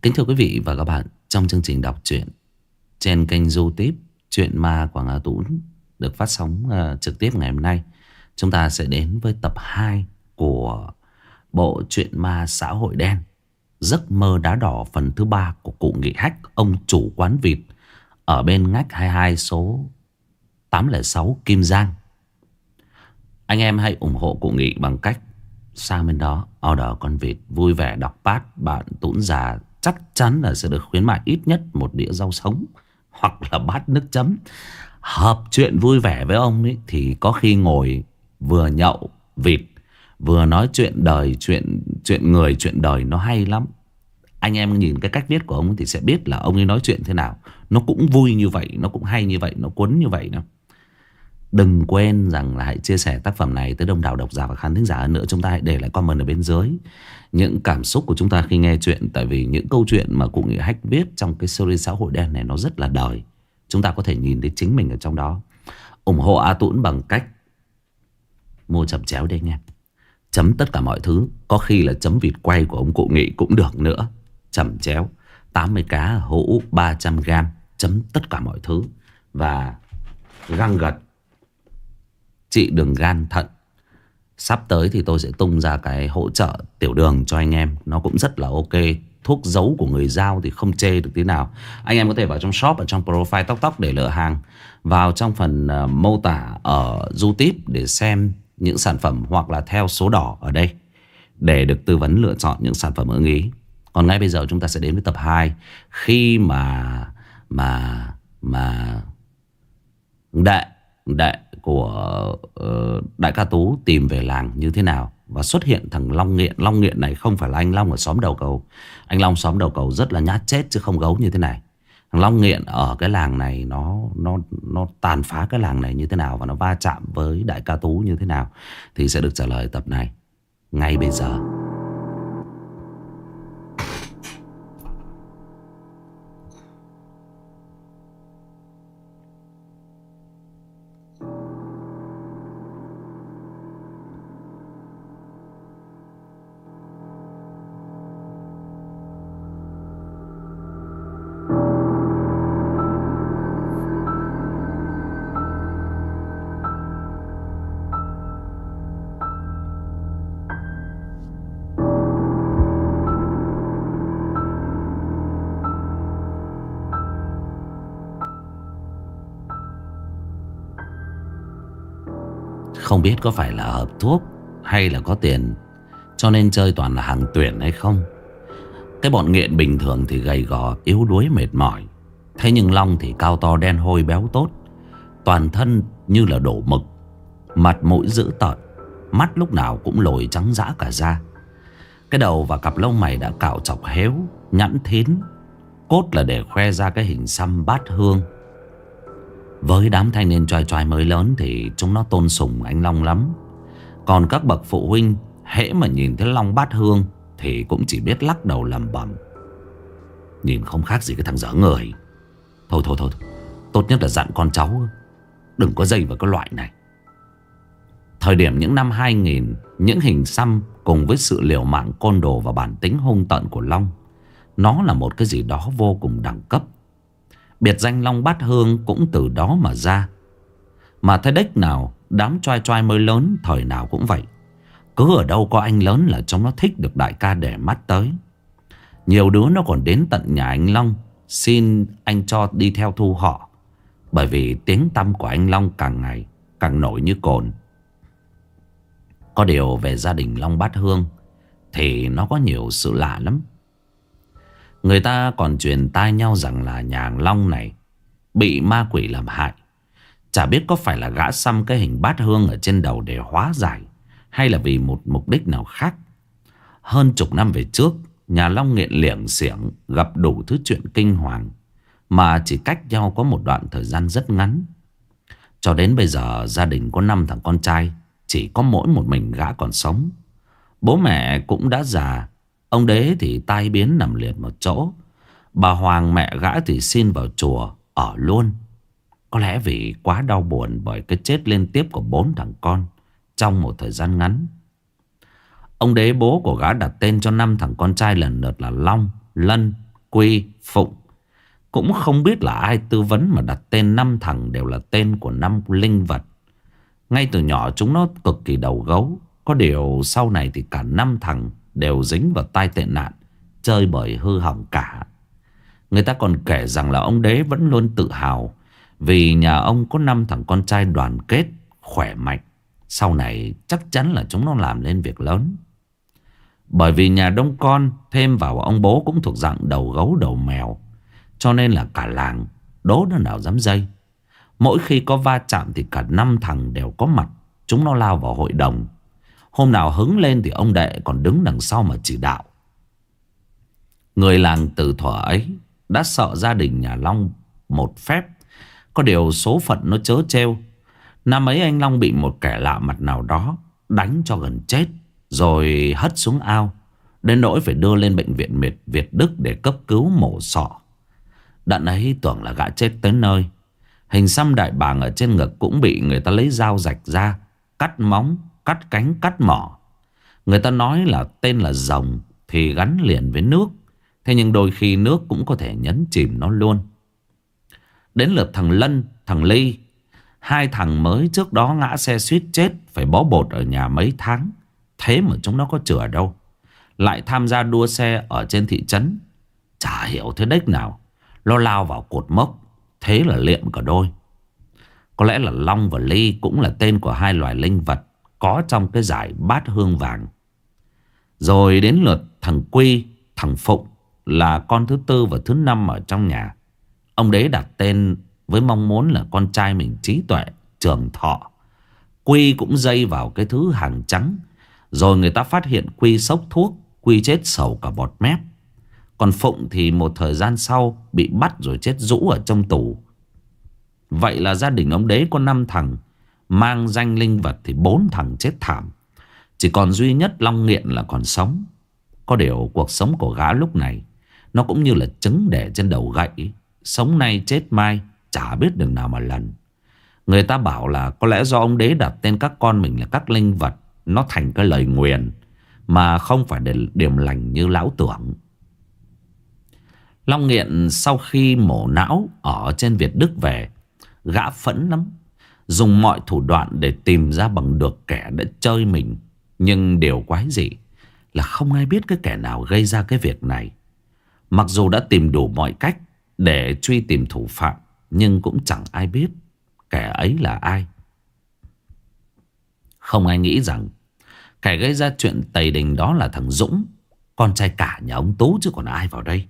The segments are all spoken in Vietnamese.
Kính thưa quý vị và các bạn, trong chương trình đọc truyện trên kênh YouTube Truyện Ma Quảng Hà Tũng được phát sóng trực tiếp ngày hôm nay, chúng ta sẽ đến với tập 2 của bộ truyện ma xã hội đen Giấc mơ đá đỏ phần thứ 3 của cụ Nghị Hách, ông chủ quán vịt ở bên ngách 22 số 806 Kim Giang. Anh em hãy ủng hộ cụ Nghị bằng cách sang bên đó order con vịt vui vẻ đọc pad. Bạn Tũng già chắc chắn là sẽ được khuyến mại ít nhất một đĩa rau sống hoặc là bát nước chấm. Hợp chuyện vui vẻ với ông ấy thì có khi ngồi vừa nhậu vịt vừa nói chuyện đời, chuyện người, chuyện đời, nó hay lắm. Anh em nhìn cái cách viết của ông thì sẽ biết là ông ấy nói chuyện thế nào. Nó cũng vui như vậy, nó cũng hay như vậy, nó cuốn như vậy đó. Đừng quên rằng là hãy chia sẻ tác phẩm này tới đông đảo độc giả và khán thính giả hơn nữa. Chúng ta hãy để lại comment ở bên dưới những cảm xúc của chúng ta khi nghe chuyện. Tại vì những câu chuyện mà cụ Nghị Hách viết trong cái series xã hội đen này nó rất là đời. Chúng ta có thể nhìn thấy chính mình ở trong đó. Ủng hộ A Tũng bằng cách mua chấm chéo đây anh em. Chấm tất cả mọi thứ. Có khi là chấm vịt quay của ông cụ Nghị cũng được nữa. Chấm chéo 80 cá hũ 300g. Chấm tất cả mọi thứ. Và găng gật trị đường gan thận. Sắp tới thì tôi sẽ tung ra cái hỗ trợ tiểu đường cho anh em. Nó cũng rất là ok. Thuốc giấu của người Dao thì không chê được tí nào. Anh em có thể vào trong shop, ở trong profile Tóc Tóc để lựa hàng. Vào trong phần mô tả ở YouTube để xem những sản phẩm, hoặc là theo số đỏ ở đây để được tư vấn lựa chọn những sản phẩm ưng ý. Còn ngay bây giờ chúng ta sẽ đến với tập 2. Khi mà đệ của Đại ca Tú tìm về làng như thế nào, và xuất hiện thằng Long Nghiện. Long Nghiện này không phải là anh Long ở xóm đầu cầu. Anh Long xóm đầu cầu rất là nhát chết chứ không gấu như thế này. Thằng Long Nghiện ở cái làng này nó tàn phá cái làng này như thế nào, và nó va chạm với Đại ca Tú như thế nào, thì sẽ được trả lời tập này ngay bây giờ. Không biết có phải là hợp thuốc hay là có tiền cho nên chơi toàn là hàng tuyển hay không. Cái bọn nghiện bình thường thì gầy gò, yếu đuối, mệt mỏi. Thế nhưng Long thì cao to, đen hôi, béo tốt, toàn thân như là đổ mực, mặt mũi dữ tợn, mắt lúc nào cũng lồi trắng dã cả da. Cái đầu và cặp lông mày đã cạo chọc héo, nhẵn thín, cốt là để khoe ra cái hình xăm bát hương. Với đám thanh niên choai choai mới lớn thì chúng nó tôn sùng anh Long lắm. Còn các bậc phụ huynh hễ mà nhìn thấy Long bát hương thì cũng chỉ biết lắc đầu lẩm bẩm: nhìn không khác gì cái thằng dở người. Thôi, tốt nhất là dặn con cháu đừng có dây vào cái loại này. Thời điểm những năm 2000, những hình xăm cùng với sự liều mạng côn đồ và bản tính hung tợn của Long, nó là một cái gì đó vô cùng đẳng cấp. Biệt danh Long bát hương cũng từ đó mà ra. Mà thế đếch nào đám choai choai mới lớn thời nào cũng vậy. Cứ ở đâu có anh lớn là chúng nó thích được đại ca để mắt tới. Nhiều đứa nó còn đến tận nhà anh Long xin anh cho đi theo thu họ, bởi vì tiếng tăm của anh Long càng ngày càng nổi như cồn. Có điều về gia đình Long bát hương thì nó có nhiều sự lạ lắm. Người ta còn truyền tai nhau rằng là nhà Long này bị ma quỷ làm hại. Chả biết có phải là gã xăm cái hình bát hương ở trên đầu để hóa giải, hay là vì một mục đích nào khác. Hơn chục năm về trước, nhà Long nghiện liệng xiểng gặp đủ thứ chuyện kinh hoàng, mà chỉ cách nhau có một đoạn thời gian rất ngắn. Cho đến bây giờ gia đình có 5 thằng con trai, chỉ có mỗi một mình gã còn sống. Bố mẹ cũng đã già. Ông Đế thì tai biến nằm liệt một chỗ. Bà Hoàng mẹ gã thì xin vào chùa ở luôn. Có lẽ vì quá đau buồn bởi cái chết liên tiếp của 4 thằng con trong một thời gian ngắn. Ông Đế bố của gã đặt tên cho 5 thằng con trai lần lượt là Long, Lân, Quy, Phụng. Cũng không biết là ai tư vấn mà đặt tên 5 thằng đều là tên của 5 linh vật. Ngay từ nhỏ chúng nó cực kỳ đầu gấu. Có điều sau này thì cả 5 thằng đều dính vào tai tệ nạn, chơi bời hư hỏng cả. Người ta còn kể rằng là ông đế vẫn luôn tự hào vì nhà ông có 5 thằng con trai đoàn kết, khỏe mạnh. Sau này chắc chắn là chúng nó làm lên việc lớn. Bởi vì nhà đông con, thêm vào ông bố cũng thuộc dạng đầu gấu đầu mèo, cho nên là cả làng đố nó nào dám dây. Mỗi khi có va chạm thì cả 5 thằng đều có mặt. Chúng nó lao vào hội đồng. Hôm nào hứng lên thì ông đệ còn đứng đằng sau mà chỉ đạo. Người làng từ thuở ấy đã sợ gia đình nhà Long một phép. Có điều số phận nó trớ trêu. Năm ấy anh Long bị một kẻ lạ mặt nào đó đánh cho gần chết, rồi hất xuống ao, đến nỗi phải đưa lên bệnh viện Việt Đức để cấp cứu mổ sọ. Đợt ấy tưởng là gã chết tới nơi. Hình xăm đại bàng ở trên ngực cũng bị người ta lấy dao rạch ra, cắt móng, cắt cánh, cắt mỏ. Người ta nói là tên là rồng thì gắn liền với nước. Thế nhưng đôi khi nước cũng có thể nhấn chìm nó luôn. Đến lượt thằng Lân, thằng Ly, 2 thằng mới trước đó ngã xe suýt chết, phải bó bột ở nhà mấy tháng. Thế mà chúng nó có chữa đâu, lại tham gia đua xe ở trên thị trấn. Chả hiểu thế đếch nào nó lao vào cột mốc, thế là liệm cả đôi. Có lẽ là Long và Ly cũng là tên của 2 loài linh vật có trong cái giải bát hương vàng. Rồi đến lượt thằng Quy, thằng Phụng là con thứ 4 và thứ 5 ở trong nhà. Ông đế đặt tên với mong muốn là con trai mình trí tuệ, trường thọ. Quy cũng dây vào cái thứ hàng trắng. Rồi người ta phát hiện Quy sốc thuốc, Quy chết sầu cả bọt mép. Còn Phụng thì một thời gian sau bị bắt rồi chết rũ ở trong tù. Vậy là gia đình ông đế có 5 thằng mang danh linh vật thì 4 thằng chết thảm. Chỉ còn duy nhất Long Nghiện là còn sống. Có điều cuộc sống của gã lúc này nó cũng như là trứng để trên đầu gậy, sống nay chết mai, chả biết đường nào mà lần. Người ta bảo là có lẽ do ông đế đặt tên các con mình là các linh vật, nó thành cái lời nguyền mà không phải để điểm lành như lão tưởng. Long Nghiện sau khi mổ não ở trên Việt Đức về, gã phẫn lắm, dùng mọi thủ đoạn để tìm ra bằng được kẻ đã chơi mình. Nhưng điều quái dị là không ai biết cái kẻ nào gây ra cái việc này. Mặc dù đã tìm đủ mọi cách để truy tìm thủ phạm, nhưng cũng chẳng ai biết kẻ ấy là ai. Không ai nghĩ rằng kẻ gây ra chuyện tày đình đó là thằng Dũng, con trai cả nhà ông Tú, chứ còn ai vào đây.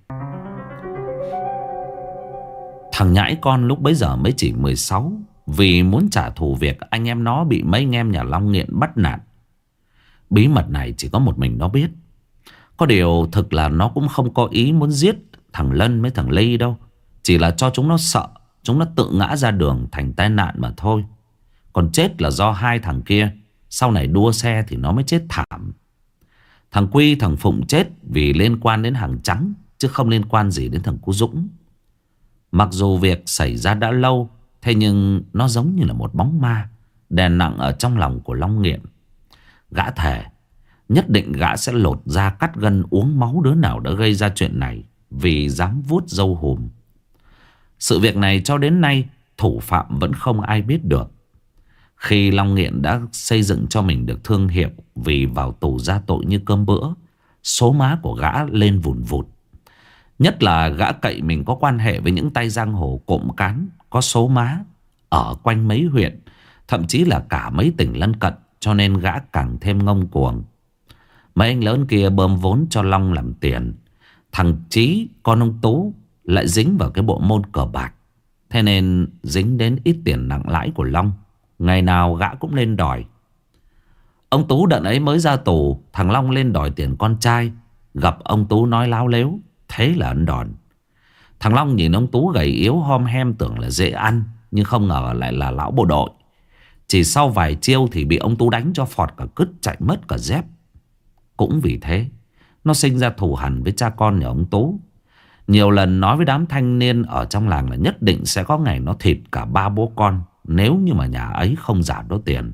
Thằng nhãi con lúc bấy giờ mới chỉ 16, vì muốn trả thù việc anh em nó bị mấy anh em nhà Long Nghiện bắt nạt. Bí mật này chỉ có một mình nó biết. Có điều thực là nó cũng không có ý muốn giết thằng Lân với thằng Ly đâu. Chỉ là cho chúng nó sợ, chúng nó tự ngã ra đường thành tai nạn mà thôi. Còn chết là do 2 thằng kia sau này đua xe thì nó mới chết thảm. Thằng Quy, thằng Phụng chết vì liên quan đến hàng trắng, chứ không liên quan gì đến thằng Cú Dũng. Mặc dù việc xảy ra đã lâu, thế nhưng nó giống như là một bóng ma đè nặng ở trong lòng của Long Nghiện. Gã thề nhất định gã sẽ lột da cắt gân uống máu đứa nào đã gây ra chuyện này, vì dám vuốt râu hùm. Sự việc này cho đến nay thủ phạm vẫn không ai biết được. Khi Long Nghiện đã xây dựng cho mình được thương hiệu vì vào tù ra tội như cơm bữa, số má của gã lên vùn vụt. Nhất là gã cậy mình có quan hệ với những tay giang hồ cộm cán có số má ở quanh mấy huyện, thậm chí là cả mấy tỉnh lân cận, cho nên gã càng thêm ngông cuồng. Mấy anh lớn kia bơm vốn cho Long làm tiền. Thằng Chí, con ông Tú, lại dính vào cái bộ môn cờ bạc. Thế nên dính đến ít tiền nặng lãi của Long. Ngày nào gã cũng lên đòi. Ông Tú đợt ấy mới ra tù, thằng Long lên đòi tiền con trai. Gặp ông Tú nói láo lếu, thế là ăn đòn. Thằng Long nhìn ông Tú gầy yếu hom hem tưởng là dễ ăn, nhưng không ngờ lại là lão bộ đội. Chỉ sau vài chiêu thì bị ông Tú đánh cho phọt cả cứt, chạy mất cả dép. Cũng vì thế nó sinh ra thù hằn với cha con nhà ông Tú. Nhiều lần nói với đám thanh niên ở trong làng là nhất định sẽ có ngày nó thịt cả 3 bố con, nếu như mà nhà ấy không trả đốt tiền.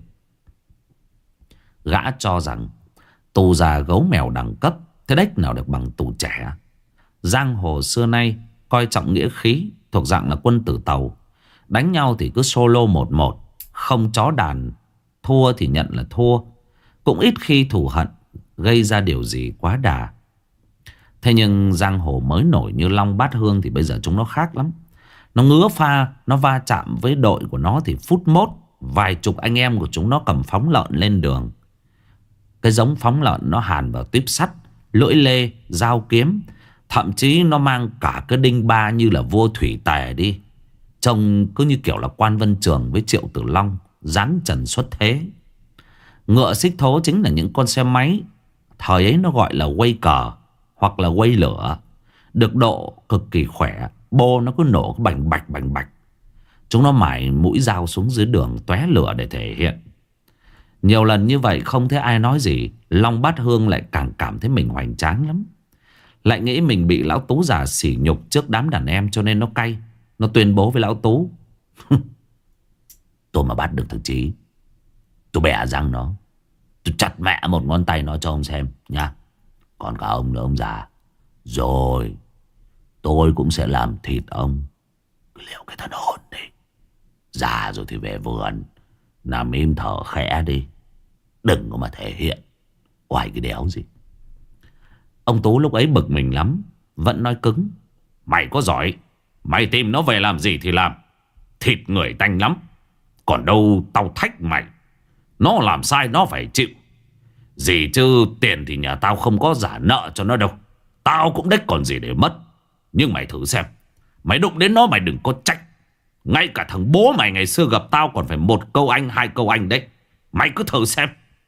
Gã cho rằng tù già gấu mèo đẳng cấp, thế đếch nào được bằng tù trẻ. Giang hồ xưa nay coi trọng nghĩa khí, thuộc dạng là quân tử tàu. Đánh nhau thì cứ solo 1-1, không chó đàn. Thua thì nhận là thua. Cũng ít khi thù hận gây ra điều gì quá đà. Thế nhưng giang hồ mới nổi như Long Bát Hương thì bây giờ chúng nó khác lắm. Nó ngứa pha, nó va chạm với đội của nó thì phút mốt vài chục anh em của chúng nó cầm phóng lợn lên đường. Cái giống phóng lợn nó hàn vào tuyếp sắt, lưỡi lê, dao kiếm. Thậm chí nó mang cả cái đinh ba như là vua Thủy Tề đi. Trông cứ như kiểu là Quan Vân Trường với Triệu Tử Long giáng trần xuất thế. Ngựa xích thố chính là những con xe máy thời ấy nó gọi là quay cờ hoặc là quay lửa. Được độ cực kỳ khỏe. Bô nó cứ nổ bành bạch bành bạch. Chúng nó mải mũi dao xuống dưới đường tóe lửa để thể hiện. Nhiều lần như vậy không thấy ai nói gì. Long Bát Hương lại càng cảm thấy mình hoành tráng lắm. Lại nghĩ mình bị Lão Tú già sỉ nhục trước đám đàn em, cho nên nó cay. Nó tuyên bố với Lão Tú: tôi mà bắt được thằng Chí, tôi bẻ răng nó, tôi chặt mẹ một ngón tay nó cho ông xem nha. Còn cả ông nữa ông già, rồi tôi cũng sẽ làm thịt ông. Cứ liệu cái thần hồn đi. Già rồi thì về vườn nằm im thở khẽ đi, đừng có mà thể hiện oai cái đéo gì. Ông Tú lúc ấy bực mình lắm, vẫn nói cứng: mày có giỏi, mày tìm nó về làm gì thì làm. Thịt người tanh lắm. Còn đâu tao thách mày, nó làm sai nó phải chịu. Gì chứ tiền thì nhà tao không có giả nợ cho nó đâu. Tao cũng đếch còn gì để mất. Nhưng mày thử xem, mày đụng đến nó mày đừng có trách. Ngay cả thằng bố mày ngày xưa gặp tao còn phải một câu anh hai câu anh đấy. Mày cứ thử xem.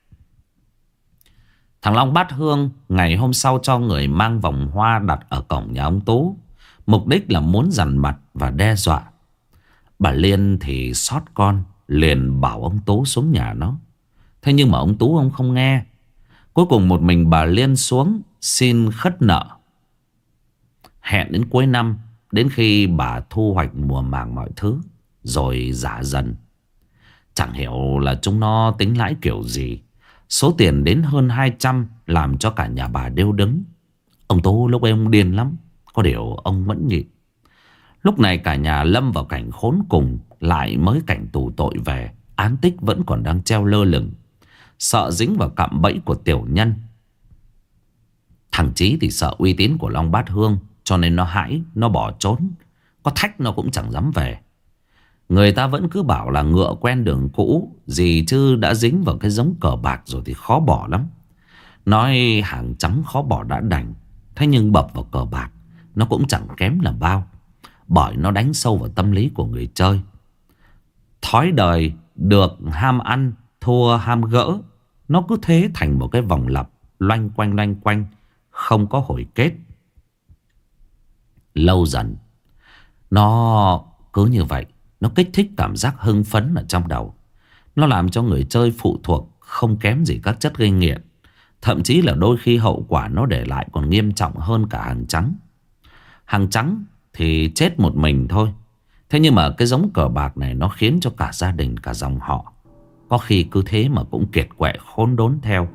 Thằng Long Bát Hương ngày hôm sau cho người mang vòng hoa đặt ở cổng nhà ông Tú. Mục đích là muốn dằn mặt và đe dọa. Bà Liên thì xót con, liền bảo ông Tú xuống nhà nó. Thế nhưng mà ông Tú ông không nghe. Cuối cùng một mình bà Liên xuống xin khất nợ. Hẹn đến cuối năm, đến khi bà thu hoạch mùa màng mọi thứ, rồi giả dần. Chẳng hiểu là chúng nó tính lãi kiểu gì. Số tiền đến hơn 200 làm cho cả nhà bà điêu đứng. Ông Tú lúc ấy ông điên lắm, có điều ông vẫn nhịn. Lúc này cả nhà lâm vào cảnh khốn cùng, lại mới cảnh tù tội về. Án tích vẫn còn đang treo lơ lửng, sợ dính vào cạm bẫy của tiểu nhân. Thằng Chí thì sợ uy tín của Long Bát Hương, cho nên nó hãi, nó bỏ trốn. Có thách nó cũng chẳng dám về. Người ta vẫn cứ bảo là ngựa quen đường cũ, gì chứ đã dính vào cái giống cờ bạc rồi thì khó bỏ lắm. Nói hàng trắng khó bỏ đã đành, thế nhưng bập vào cờ bạc nó cũng chẳng kém là bao, bởi nó đánh sâu vào tâm lý của người chơi. Thói đời được ham ăn, thua ham gỡ. Nó cứ thế thành một cái vòng lặp loanh quanh, không có hồi kết. Lâu dần nó cứ như vậy, nó kích thích cảm giác hưng phấn ở trong đầu. Nó làm cho người chơi phụ thuộc không kém gì các chất gây nghiện. Thậm chí là đôi khi hậu quả nó để lại còn nghiêm trọng hơn cả hàng trắng. Hàng trắng thì chết một mình thôi. Thế nhưng mà cái giống cờ bạc này nó khiến cho cả gia đình, cả dòng họ có khi cứ thế mà cũng kiệt quệ khốn đốn theo.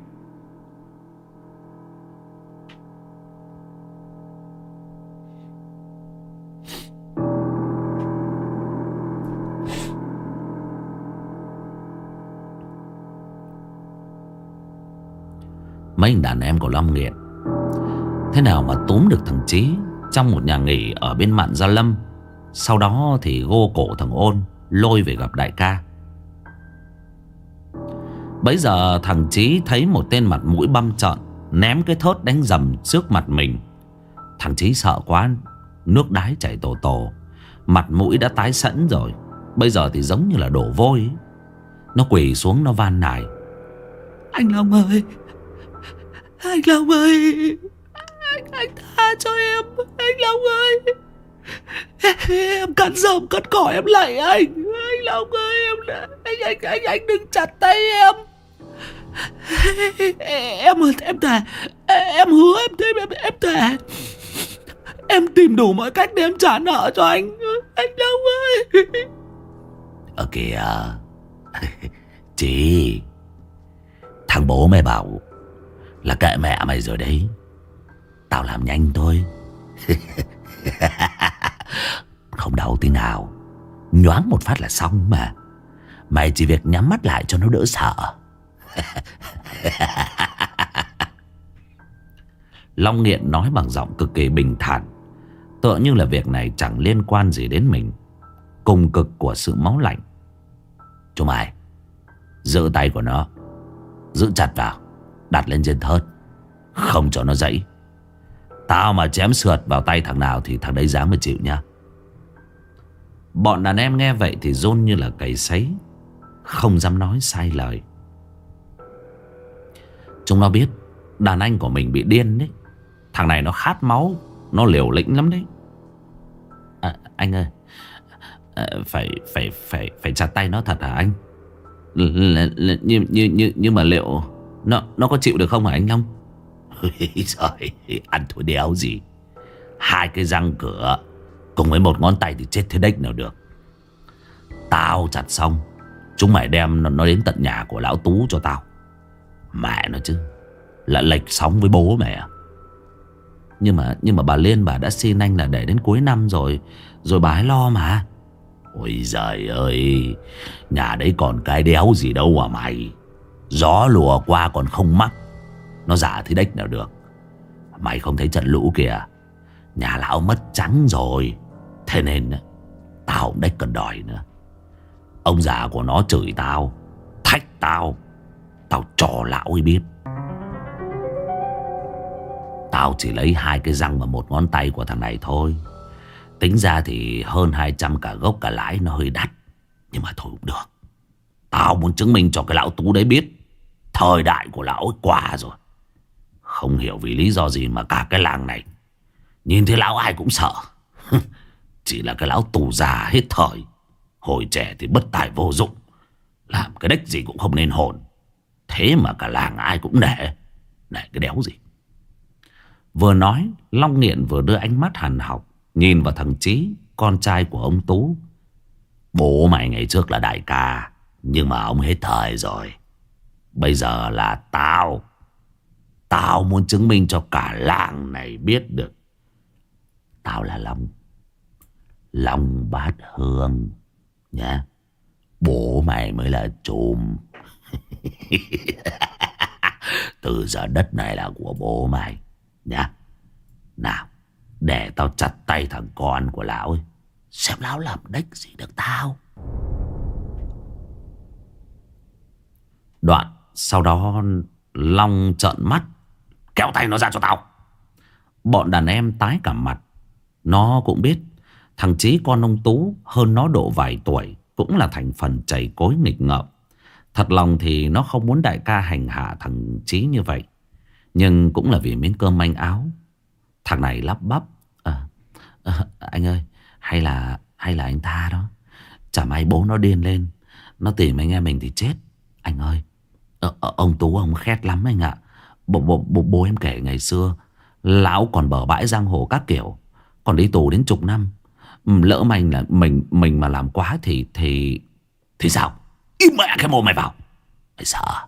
Mấy anh đàn em của Long nghiện, thế nào mà túm được thằng Chí trong một nhà nghỉ ở bên mạn Gia Lâm. Sau đó thì gô cổ thằng Ôn, lôi về gặp đại ca. Bấy giờ thằng Chí thấy một tên mặt mũi băm trợn ném cái thớt đánh rầm trước mặt mình. Thằng Chí sợ quá, nước đái chảy tổ tổ, mặt mũi đã tái sẫn rồi, bây giờ thì giống như là đổ vôi ấy. Nó quỳ xuống nó van nài: anh Long ơi, anh Long ơi, anh tha cho em, anh Long ơi. Em cắn rồng cắn cỏ em lạy anh Long ơi, anh đừng chặt tay em. Em thề, em hứa em thề, em tìm đủ mọi cách để em trả nợ cho anh Long ơi. Ở kìa chị, thằng bố mày bảo là kệ mẹ mày rồi đấy, tao làm nhanh thôi. Không đau tí nào. Nhoáng một phát là xong mà. Mày chỉ việc nhắm mắt lại cho nó đỡ sợ. Long Nghiện nói bằng giọng cực kỳ bình thản, tựa như là việc này chẳng liên quan gì đến mình. Cùng cực của sự máu lạnh. Chúng mày giữ tay của nó, giữ chặt vào, đặt lên trên thớt, không cho nó dãy. Tao mà chém sượt vào tay thằng nào thì thằng đấy dám mà chịu nha. Bọn đàn em nghe vậy thì run như là cầy sấy, không dám nói sai lời. Chúng nó biết đàn anh của mình bị điên đấy. Thằng này nó khát máu, nó liều lĩnh lắm đấy. Anh ơi, phải chặt tay nó thật hả anh? Nhưng mà liệu nó có chịu được không hả anh Long? Trời, ăn thua đéo gì. Hai cái răng cửa cùng với một ngón tay thì chết thế đếch nào được. Tao chặt xong, chúng mày đem nó đến tận nhà của lão Tú cho tao. Mẹ nó chứ, lại lệch sóng với bố mẹ. Nhưng mà bà Liên bà đã xin anh là để đến cuối năm rồi bà ấy lo mà. Ôi giời ơi, nhà đấy còn cái đéo gì đâu à mày. Gió lùa qua còn không mắc, nó giả thì đếch nào được. Mày không thấy trận lũ kìa, nhà lão mất trắng rồi. Thế nên tao cũng đếch cần đòi nữa. Ông già của nó chửi tao, thách tao, tao cho lão ấy biết. Tao chỉ lấy hai cái răng và một ngón tay của thằng này thôi. Tính ra thì hơn 200 cả gốc cả lãi, nó hơi đắt. Nhưng mà thôi cũng được. Tao muốn chứng minh cho cái lão Tú đấy biết thời đại của lão ấy qua rồi. Không hiểu vì lý do gì mà cả cái làng này nhìn thấy lão ai cũng sợ. Chỉ là cái lão tù già hết thời. Hồi trẻ thì bất tài vô dụng, làm cái đếch gì cũng không nên hồn. Thế mà cả làng ai cũng nể cái đéo gì. Vừa nói, Long Nghiện vừa đưa ánh mắt hằn học nhìn vào thằng Chí, con trai của ông Tú. Bố mày ngày trước là đại ca, nhưng mà ông hết thời rồi. Bây giờ là tao muốn chứng minh cho cả làng này biết được tao là Long Bát Hương nhá. Bố mày mới là trùm. Từ giờ đất này là của bố mày nhá. Nào, để tao chặt tay thằng con của lão ấy, xem lão làm đếch gì được tao. Đoạn sau đó Long trợn mắt: kéo tay nó ra cho tao. Bọn đàn em tái cả mặt. Nó cũng biết thằng Chí con ông Tú hơn nó độ vài tuổi, cũng là thành phần chảy cối nghịch ngợm. Thật lòng thì nó không muốn đại ca hành hạ thằng Chí như vậy, nhưng cũng là vì miếng cơm manh áo. Thằng này lắp bắp: anh ơi, hay là anh tha đó. Chả may bố nó điên lên, nó tìm anh em mình thì chết. Anh ơi, ông Tú ông khét lắm anh ạ. Bố em kể ngày xưa lão còn bờ bãi giang hồ các kiểu, còn đi tù đến chục năm. Lỡ mình là mình mà làm quá thì sao? Im mẹ cái mồm mày vào. Mày sợ?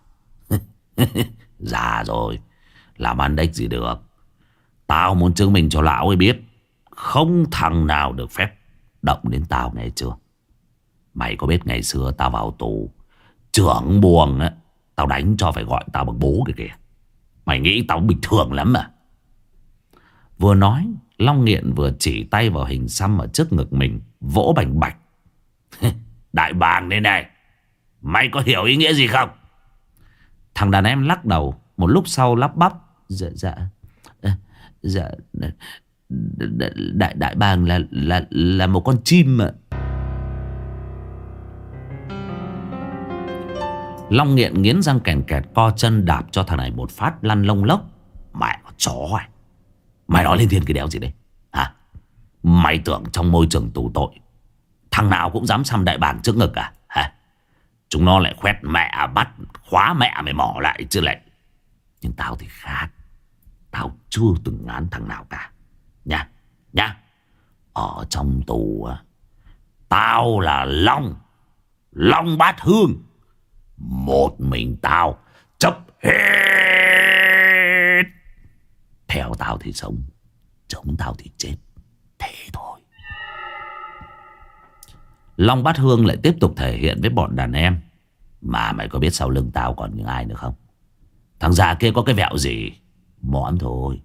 Già rồi, làm ăn đếch gì được. Tao muốn chứng minh cho lão ấy biết không thằng nào được phép động đến tao, nghe chưa? Mày có biết ngày xưa tao vào tù, trưởng buồng á, tao đánh cho phải gọi tao bằng bố kìa kìa. Mày nghĩ tao bình thường lắm à? Vừa nói, Long Nghiện vừa chỉ tay vào hình xăm ở trước ngực mình, vỗ bành bạch. Đại bàng đây này, mày có hiểu ý nghĩa gì không? Thằng đàn em lắc đầu, một lúc sau lắp bắp: Dạ đại bàng là một con chim mà. Long Nghiện nghiến răng kèn kẹt, co chân đạp cho thằng này một phát lăn lông lốc. Mẹ con chó à, mày nói lên thiên cái đéo gì đây hả? Mày tưởng trong môi trường tù tội thằng nào cũng dám xăm đại bàng trước ngực à hả? Chúng nó lại khoét mẹ bắt khóa mẹ mày mỏ lại chứ lại. Nhưng tao thì khác. Tao chưa từng ngán thằng nào cả nha. Ở trong tù tao là Long Bát Hương. Một mình tao chấp hết. Theo tao thì sống, Chống tao thì chết. Thế thôi. Long Bát Hương lại tiếp tục thể hiện với bọn đàn em. Mà mày có biết sau lưng tao còn những ai nữa không? Thằng già kia có cái vẹo gì? Mõm thôi.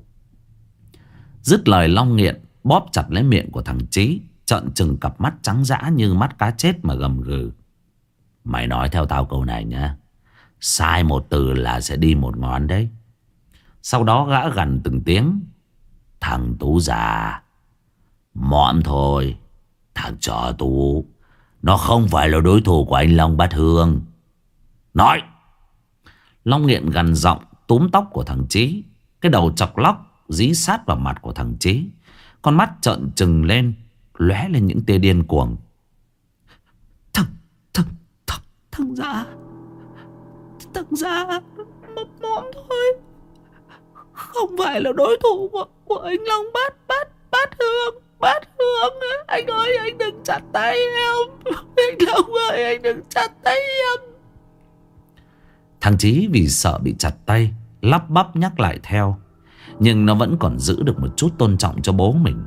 Dứt lời, Long Nghiện bóp chặt lấy miệng của thằng Chí, trợn trừng cặp mắt trắng dã như mắt cá chết mà gầm gừ. Mày nói theo tao câu này nhá. Sai một từ là sẽ đi một ngón đấy. Sau đó gã gằn từng tiếng. Thằng Tú già, mõm thôi. Thằng trò Tú, nó không phải là đối thủ của anh Long Bát Hương. Nói. Long Nghiện gằn giọng túm tóc của thằng Chí. Cái đầu chọc lóc dí sát vào mặt của thằng Chí. Con mắt trợn trừng lên, lóe lên những tia điên cuồng. Thằng già mõm thôi. Không phải là đối thủ của anh Long Bát Hương. Anh ơi, anh đừng chặt tay em. Anh Long ơi, anh đừng chặt tay em. Thằng Chí vì sợ bị chặt tay, lắp bắp nhắc lại theo. Nhưng nó vẫn còn giữ được một chút tôn trọng cho bố mình.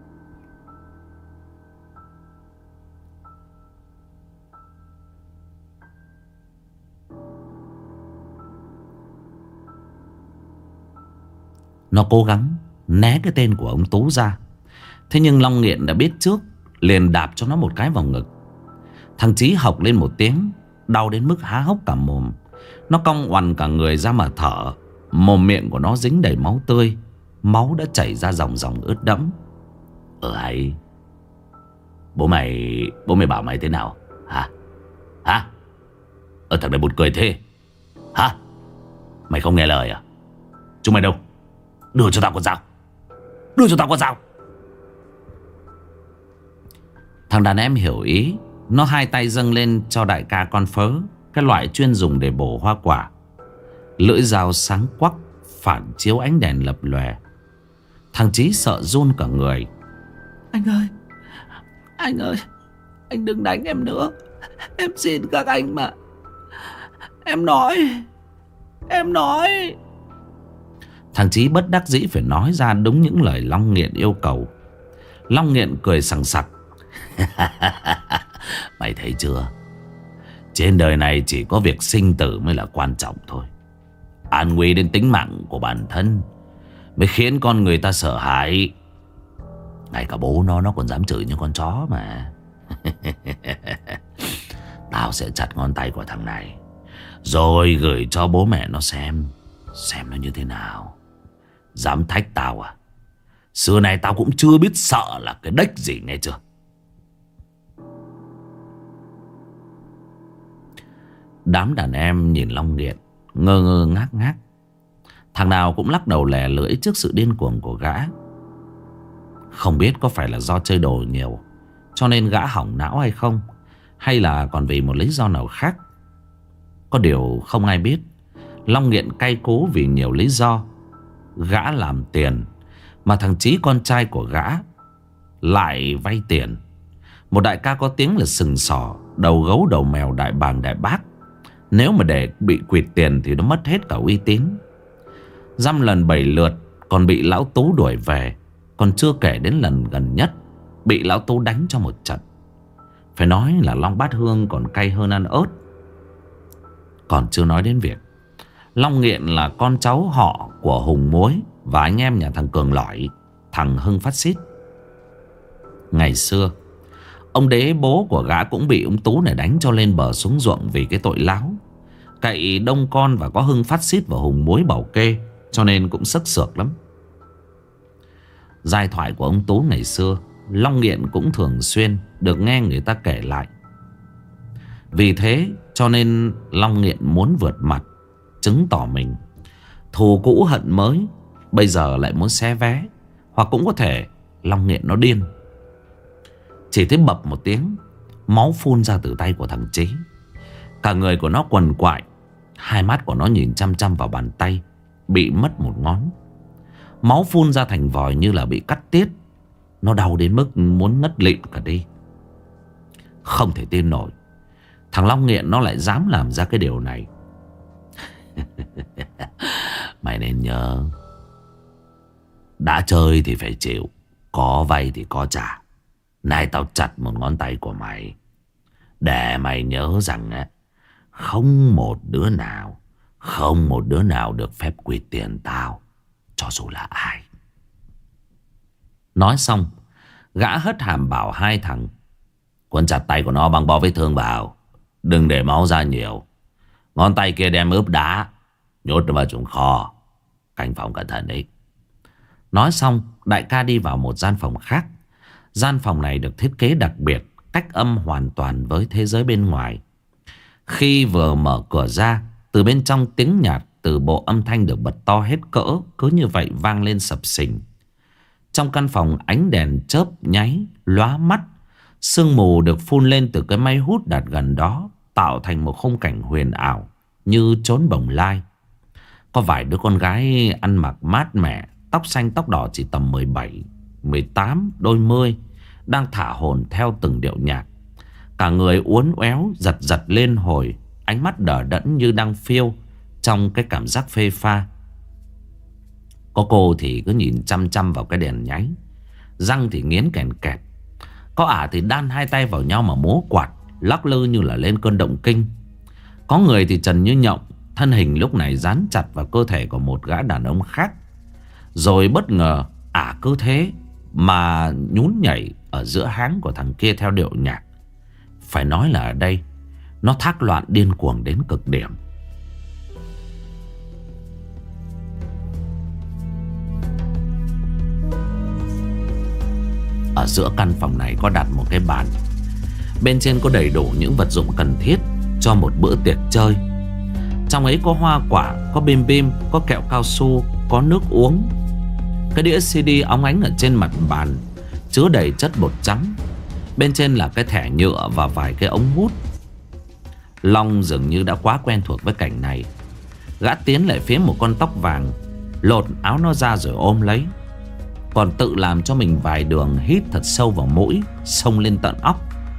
Nó cố gắng né cái tên của ông Tú ra. Thế nhưng Long Nghiện đã biết trước, liền đạp cho nó một cái vào ngực. Thằng Chí hộc lên một tiếng, đau đến mức há hốc cả mồm. Nó cong oằn cả người ra mà thở. Mồm miệng của nó dính đầy máu tươi. Máu đã chảy ra dòng dòng ướt đẫm. Hay, bố mày bảo mày thế nào? Hả? Thằng này buồn cười thế. Hả? Mày không nghe lời à? Chúng mày đâu? Đưa cho tao con dao. Thằng đàn em hiểu ý. Nó hai tay dâng lên cho đại ca con phớ, cái loại chuyên dùng để bổ hoa quả. Lưỡi dao sáng quắc, phản chiếu ánh đèn lập lòe. Thằng Chí sợ run cả người. Anh ơi, anh đừng đánh em nữa. Em xin các anh mà. Em nói. Thằng Chí bất đắc dĩ phải nói ra đúng những lời Long Nghiện yêu cầu. Long Nghiện cười sằng sặc. Mày thấy chưa? Trên đời này chỉ có việc sinh tử mới là quan trọng thôi. An nguy đến tính mạng của bản thân mới khiến con người ta sợ hãi. Ngay cả bố nó còn dám chửi như con chó mà. Tao sẽ chặt ngón tay của thằng này, rồi gửi cho bố mẹ nó xem nó như thế nào. Dám thách tao à? Xưa này tao cũng chưa biết sợ là cái đếch gì, nghe chưa? Đám đàn em nhìn Long Nghiện ngơ ngơ ngác ngác. Thằng nào cũng lắc đầu lè lưỡi trước sự điên cuồng của gã. Không biết có phải là do chơi đồ nhiều cho nên gã hỏng não hay không, hay là còn vì một lý do nào khác. Có điều không ai biết. Long Nghiện cay cú vì nhiều lý do. Gã làm tiền, mà thằng Chí con trai của gã lại vay tiền. Một đại ca có tiếng là sừng sỏ, đầu gấu đầu mèo, đại bàng đại bác. Nếu mà để bị quỵt tiền thì nó mất hết cả uy tín. Dăm lần bảy lượt còn bị lão Tú đuổi về. Còn chưa kể đến lần gần nhất bị lão Tú đánh cho một trận. Phải nói là Long Bát Hương còn cay hơn ăn ớt. Còn chưa nói đến việc Long Nghiện là con cháu họ của Hùng Muối và anh em nhà thằng Cường Lỏi, thằng Hưng Phát Xít. Ngày xưa ông Đế bố của gã cũng bị ông Tú này đánh cho lên bờ xuống ruộng vì cái tội láo. Cậy đông con và có Hưng Phát Xít và Hùng Muối bảo kê, cho nên cũng sức sược lắm. Giai thoại của ông Tú ngày xưa Long Nghiện cũng thường xuyên được nghe người ta kể lại. Vì thế cho nên Long Nghiện muốn vượt mặt, chứng tỏ mình. Thù cũ hận mới, bây giờ lại muốn xé vé. Hoặc cũng có thể Long Nghiện nó điên. Chỉ thấy bập một tiếng, máu phun ra từ tay của thằng Chí. Cả người của nó quằn quại. Hai mắt của nó nhìn chăm chăm vào bàn tay bị mất một ngón. Máu phun ra thành vòi như là bị cắt tiết. Nó đau đến mức muốn ngất lịm cả đi. Không thể tin nổi, thằng Long Nghiện nó lại dám làm ra cái điều này. Mày nên nhớ, Đã chơi thì phải chịu. Có vay thì có trả. Nay tao chặt một ngón tay của mày. Để mày nhớ rằng á, không một đứa nào được phép quỵt tiền tao, cho dù là ai. Nói xong, gã hất hàm bảo hai thằng: quấn chặt tay của nó bằng bó vết thương vào, đừng để máu ra nhiều. Ngón tay kia đem ướp đá, nhốt nó vào chuồng kho, canh phòng cẩn thận đấy. Nói xong, đại ca đi vào một gian phòng khác. Gian phòng này được thiết kế đặc biệt, cách âm hoàn toàn với thế giới bên ngoài. Khi vừa mở cửa ra, từ bên trong tiếng nhạc từ bộ âm thanh được bật to hết cỡ, cứ như vậy vang lên sập sình. Trong căn phòng ánh đèn chớp nháy lóa mắt. Sương mù được phun lên từ cái máy hút đặt gần đó, tạo thành một khung cảnh huyền ảo như chốn bồng lai. Có vài đứa con gái ăn mặc mát mẻ, tóc xanh tóc đỏ chỉ tầm 17, 18, đôi mươi, đang thả hồn theo từng điệu nhạc. Cả người uốn éo giật giật lên hồi, ánh mắt đờ đẫn như đang phiêu trong cái cảm giác phê pha. Có cô thì cứ nhìn chăm chăm vào cái đèn nháy, răng thì nghiến kèn kẹt. Có ả thì đan hai tay vào nhau mà múa quạt, lắc lư như là lên cơn động kinh. Có người thì trần như nhộng, thân hình lúc này dán chặt vào cơ thể của một gã đàn ông khác. Rồi bất ngờ ả cứ thế mà nhún nhảy ở giữa háng của thằng kia theo điệu nhạc. Phải nói là ở đây nó thác loạn điên cuồng đến cực điểm. Ở giữa căn phòng này có đặt một cái bàn. Bên trên có đầy đủ những vật dụng cần thiết cho một bữa tiệc chơi. Trong ấy có hoa quả, có bim bim, có kẹo cao su, có nước uống. Cái đĩa CD óng ánh ở trên mặt bàn chứa đầy chất bột trắng. Bên trên là cái thẻ nhựa và vài cái ống hút. Long dường như đã quá quen thuộc với cảnh này. Gã tiến lại phía một con tóc vàng, lột áo nó ra rồi ôm lấy. Còn tự làm cho mình vài đường hít thật sâu vào mũi, xông lên tận óc.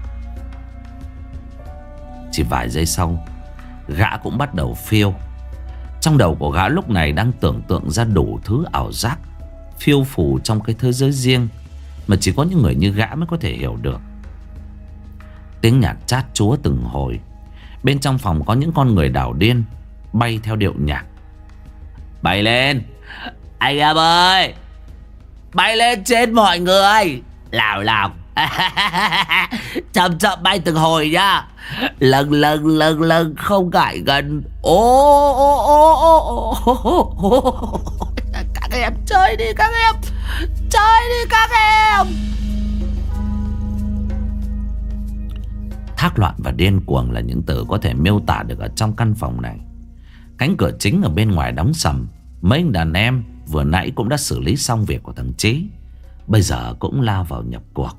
Chỉ vài giây sau, gã cũng bắt đầu phiêu. Trong đầu của gã lúc này đang tưởng tượng ra đủ thứ ảo giác, phiêu phù trong cái thế giới riêng mà chỉ có những người như gã mới có thể hiểu được. Tiếng nhạc chát chúa từng hồi. Bên trong phòng có những con người đảo điên bay theo điệu nhạc. Bay lên, anh em ơi, bay lên trên mọi người. Nào nào, chậm chậm bay từng hồi nhá. Lần không ngại gần. Các em chơi đi các em, chơi đi các em. Thác loạn và điên cuồng là những từ có thể miêu tả được ở trong căn phòng này. Cánh cửa chính ở bên ngoài đóng sầm. Mấy anh đàn em vừa nãy cũng đã xử lý xong việc của thằng Chí, bây giờ cũng lao vào nhập cuộc.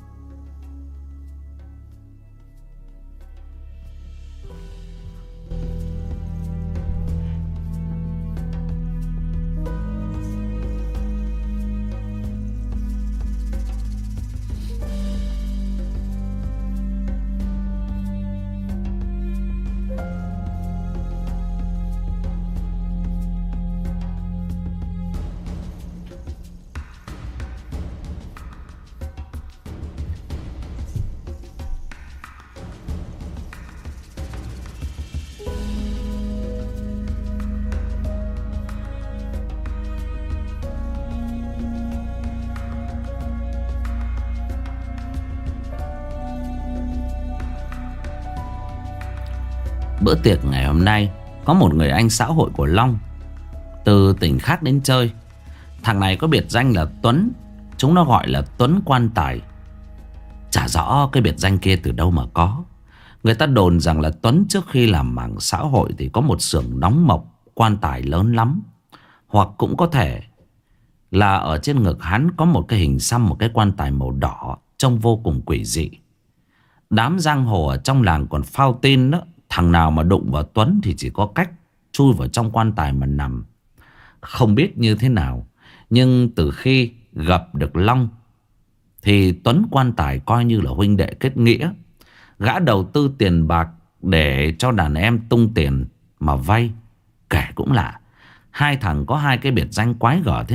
Bữa tiệc ngày hôm nay có một người anh xã hội của Long từ tỉnh khác đến chơi. Thằng này có biệt danh là Tuấn. Chúng nó gọi là Tuấn Quan Tài. Chả rõ cái biệt danh kia từ đâu mà có. Người ta đồn rằng là Tuấn trước khi làm mảng xã hội thì có một xưởng đóng mộc quan tài lớn lắm. Hoặc cũng có thể là ở trên ngực hắn có một cái hình xăm một cái quan tài màu đỏ, trông vô cùng quỷ dị. Đám giang hồ ở trong làng còn phao tin đó, thằng nào mà đụng vào Tuấn thì chỉ có cách chui vào trong quan tài mà nằm. Không biết như thế nào, nhưng từ khi gặp được Long thì Tuấn Quan Tài coi như là huynh đệ kết nghĩa. Gã đầu tư tiền bạc để cho đàn em tung tiền mà vay. Kể cũng lạ, hai thằng có hai cái biệt danh quái gở thế nào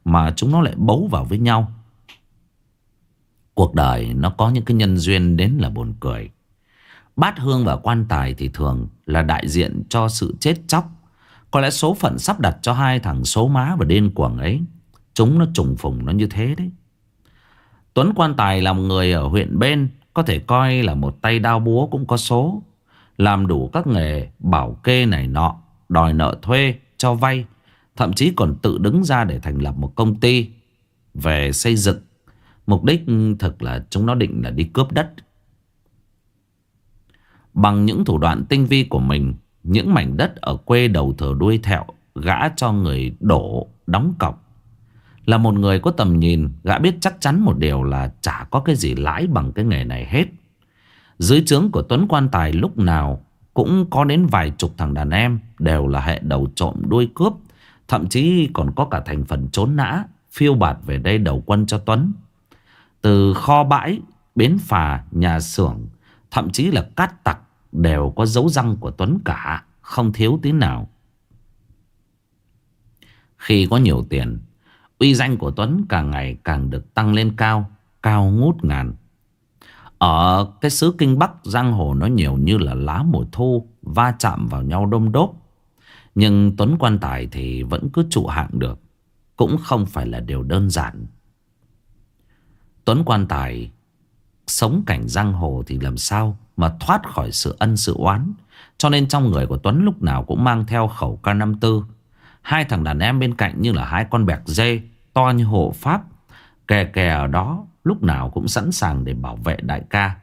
mà chúng nó lại bấu vào với nhau. Cuộc đời nó có những cái nhân duyên đến là buồn cười. Bát hương và quan tài thì thường là đại diện cho sự chết chóc. Có lẽ số phận sắp đặt cho hai thằng số má và điên cuồng ấy, chúng nó trùng phùng nó như thế đấy. Tuấn quan tài là một người ở huyện bên, có thể coi là một tay đao búa cũng có số. Làm đủ các nghề bảo kê này nọ, đòi nợ thuê, cho vay. Thậm chí còn tự đứng ra để thành lập một công ty về xây dựng. Mục đích thực là chúng nó định là đi cướp đất. Bằng những thủ đoạn tinh vi của mình, những mảnh đất ở quê đầu thừa đuôi thẹo, gã cho người đổ đóng cọc. Là một người có tầm nhìn, gã biết chắc chắn một điều là chả có cái gì lãi bằng cái nghề này hết. Dưới trướng của Tuấn quan tài lúc nào cũng có đến vài chục thằng đàn em, đều là hệ đầu trộm đuôi cướp. Thậm chí còn có cả thành phần trốn nã, phiêu bạt về đây đầu quân cho Tuấn. Từ kho bãi, bến phà, nhà xưởng, thậm chí là cát tặc đều có dấu răng của Tuấn cả, không thiếu tí nào. Khi có nhiều tiền, uy danh của Tuấn càng ngày càng được tăng lên cao, cao ngút ngàn. Ở cái xứ Kinh Bắc, giang hồ nó nhiều như là lá mùa thu, va chạm vào nhau đôm đốp. Nhưng Tuấn quan tài thì vẫn cứ trụ hạng được, cũng không phải là điều đơn giản. Tuấn quan tài sống cảnh giang hồ thì làm sao mà thoát khỏi sự ân sự oán. Cho nên trong người của Tuấn lúc nào cũng mang theo khẩu K54. Hai thằng đàn em bên cạnh như là hai con bẹc dê to như hộ pháp, kè kè ở đó, lúc nào cũng sẵn sàng để bảo vệ đại ca.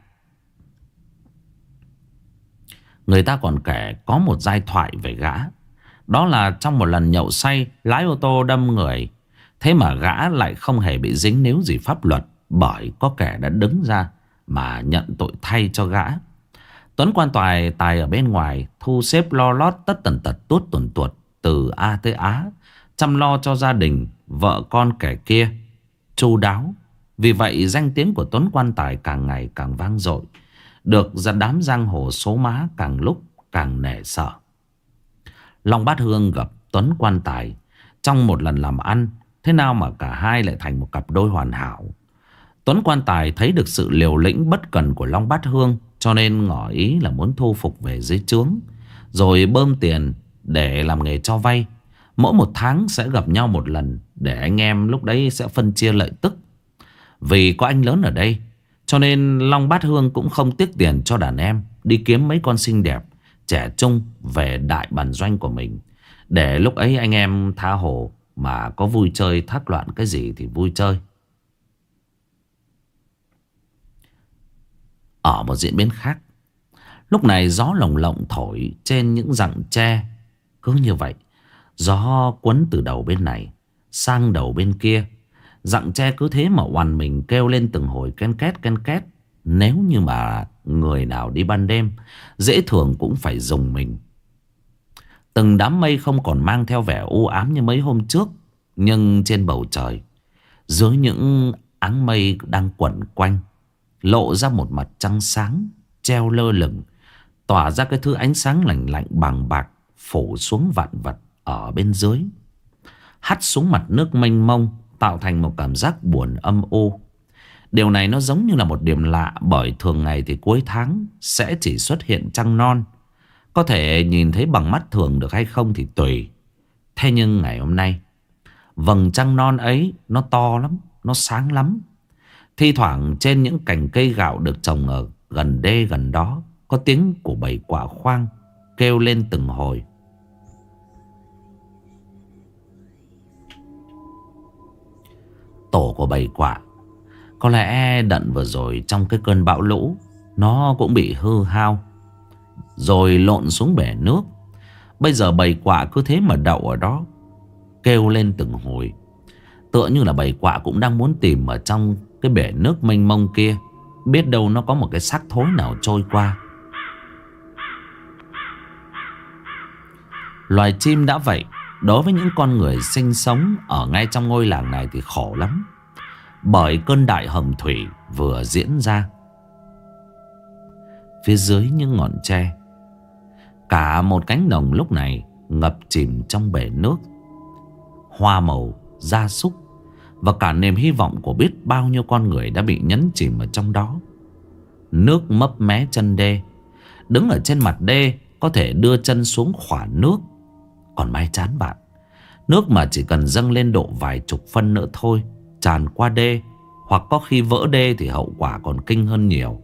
Người ta còn kể có một giai thoại về gã. Đó là trong một lần nhậu say, lái ô tô đâm người. Thế mà gã lại không hề bị dính níu gì pháp luật, bởi có kẻ đã đứng ra mà nhận tội thay cho gã. Tuấn quan tài ở bên ngoài thu xếp lo lót tất tần tật tuốt tuần tuột, từ A tới Á, chăm lo cho gia đình, vợ con kẻ kia chu đáo. Vì vậy danh tiếng của Tuấn quan tài càng ngày càng vang dội, được ra đám giang hồ số má càng lúc càng nể sợ. Long Bát Hương gặp Tuấn quan tài trong một lần làm ăn, thế nào mà cả hai lại thành một cặp đôi hoàn hảo. Tuấn quan tài thấy được sự liều lĩnh bất cần của Long Bát Hương, cho nên ngỏ ý là muốn thu phục về dưới trướng, rồi bơm tiền để làm nghề cho vay. Mỗi một tháng sẽ gặp nhau một lần, để anh em lúc đấy sẽ phân chia lợi tức. Vì có anh lớn ở đây, cho nên Long Bát Hương cũng không tiếc tiền cho đàn em đi kiếm mấy con xinh đẹp trẻ trung về đại bản doanh của mình, để lúc ấy anh em tha hồ mà có vui chơi thác loạn cái gì thì vui chơi. Ở một diễn biến khác, lúc này gió lồng lộng thổi trên những rặng tre. Cứ như vậy, gió quấn từ đầu bên này sang đầu bên kia. Rặng tre cứ thế mà oằn mình kêu lên từng hồi ken két ken két. Nếu như mà người nào đi ban đêm, dễ thường cũng phải rùng mình. Từng đám mây không còn mang theo vẻ u ám như mấy hôm trước, nhưng trên bầu trời, dưới những áng mây đang quẩn quanh, lộ ra một mặt trăng sáng treo lơ lửng, tỏa ra cái thứ ánh sáng lạnh lạnh bằng bạc, phủ xuống vạn vật ở bên dưới, hắt xuống mặt nước mênh mông, tạo thành một cảm giác buồn âm u. Điều này nó giống như là một điểm lạ, bởi thường ngày thì cuối tháng sẽ chỉ xuất hiện trăng non. Có thể nhìn thấy bằng mắt thường được hay không thì tùy. Thế nhưng ngày hôm nay, vầng trăng non ấy nó to lắm, nó sáng lắm. Thi thoảng trên những cành cây gạo được trồng ở gần đê gần đó, có tiếng của bầy quạ khoang kêu lên từng hồi. Tổ của bầy quạ có lẽ đận vừa rồi trong cái cơn bão lũ, nó cũng bị hư hao rồi lộn xuống bể nước. Bây giờ bầy quạ cứ thế mà đậu ở đó, kêu lên từng hồi, tựa như là bầy quạ cũng đang muốn tìm ở trong cái bể nước mênh mông kia, biết đâu nó có một cái xác thối nào trôi qua. Loài chim đã vậy, đối với những con người sinh sống ở ngay trong ngôi làng này thì khổ lắm, bởi cơn đại hồng thủy vừa diễn ra. Phía dưới những ngọn tre, cả một cánh đồng lúc này ngập chìm trong bể nước. Hoa màu, gia súc và cả niềm hy vọng của biết bao nhiêu con người đã bị nhấn chìm ở trong đó. Nước mấp mé chân đê. Đứng ở trên mặt đê có thể đưa chân xuống khỏa nước. Còn may chán bạn, nước mà chỉ cần dâng lên độ vài chục phân nữa thôi, tràn qua đê, hoặc có khi vỡ đê thì hậu quả còn kinh hơn nhiều.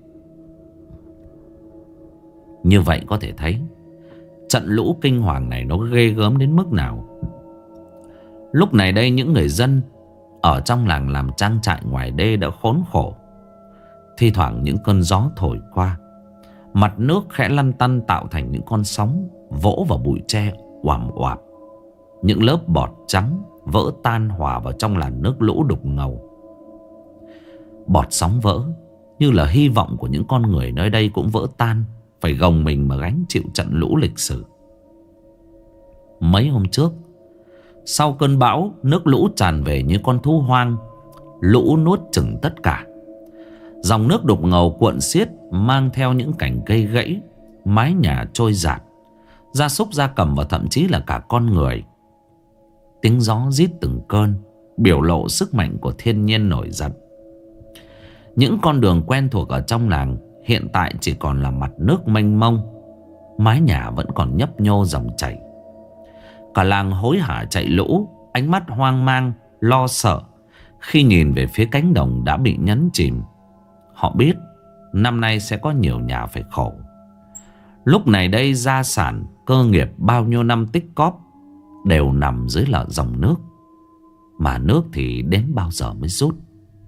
Như vậy có thể thấy trận lũ kinh hoàng này nó ghê gớm đến mức nào. Lúc này đây những người dân ở trong làng làm trang trại ngoài đê đã khốn khổ. Thi thoảng những cơn gió thổi qua, mặt nước khẽ lăn tăn tạo thành những con sóng vỗ vào bụi tre oằm oạp. Những lớp bọt trắng vỡ tan hòa vào trong làn nước lũ đục ngầu. Bọt sóng vỡ như là hy vọng của những con người nơi đây cũng vỡ tan, phải gồng mình mà gánh chịu trận lũ lịch sử. Mấy hôm trước, sau cơn bão, nước lũ tràn về như con thú hoang. Lũ nuốt chửng tất cả. Dòng nước đục ngầu cuộn xiết, mang theo những cành cây gãy, mái nhà trôi dạt, gia súc gia cầm và thậm chí là cả con người. Tiếng gió rít từng cơn, biểu lộ sức mạnh của thiên nhiên nổi giận. Những con đường quen thuộc ở trong làng hiện tại chỉ còn là mặt nước mênh mông. Mái nhà vẫn còn nhấp nhô dòng chảy. Cả làng hối hả chạy lũ, ánh mắt hoang mang, lo sợ khi nhìn về phía cánh đồng đã bị nhấn chìm. Họ biết năm nay sẽ có nhiều nhà phải khổ. Lúc này đây gia sản, cơ nghiệp bao nhiêu năm tích cóp đều nằm dưới lợ dòng nước. Mà nước thì đến bao giờ mới rút.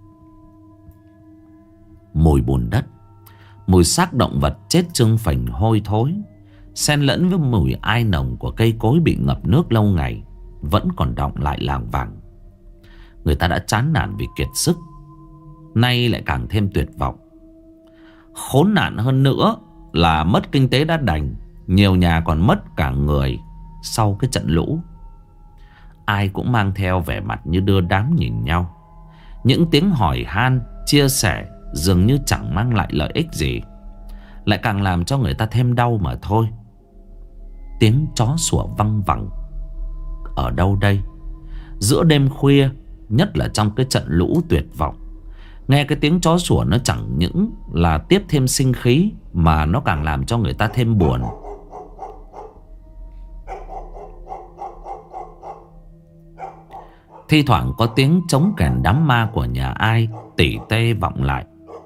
Mùi bùn đất, mùi xác động vật chết trưng phành hôi thối, xen lẫn với mùi ai nồng của cây cối bị ngập nước lâu ngày, vẫn còn đọng lại làng vàng. Người ta đã chán nản vì kiệt sức, nay lại càng thêm tuyệt vọng. Khốn nạn hơn nữa là mất kinh tế đã đành, nhiều nhà còn mất cả người sau cái trận lũ. Ai cũng mang theo vẻ mặt như đưa đám nhìn nhau. Những tiếng hỏi han, chia sẻ dường như chẳng mang lại lợi ích gì, lại càng làm cho người ta thêm đau mà thôi. Tiếng chó sủa văng vẳng ở đâu đây, giữa đêm khuya, nhất là trong cái trận lũ tuyệt vọng. Nghe cái tiếng chó sủa nó chẳng những là tiếp thêm sinh khí, mà nó càng làm cho người ta thêm buồn. Thi thoảng có tiếng trống kèn đám ma của nhà ai tỉ tê vọng lại.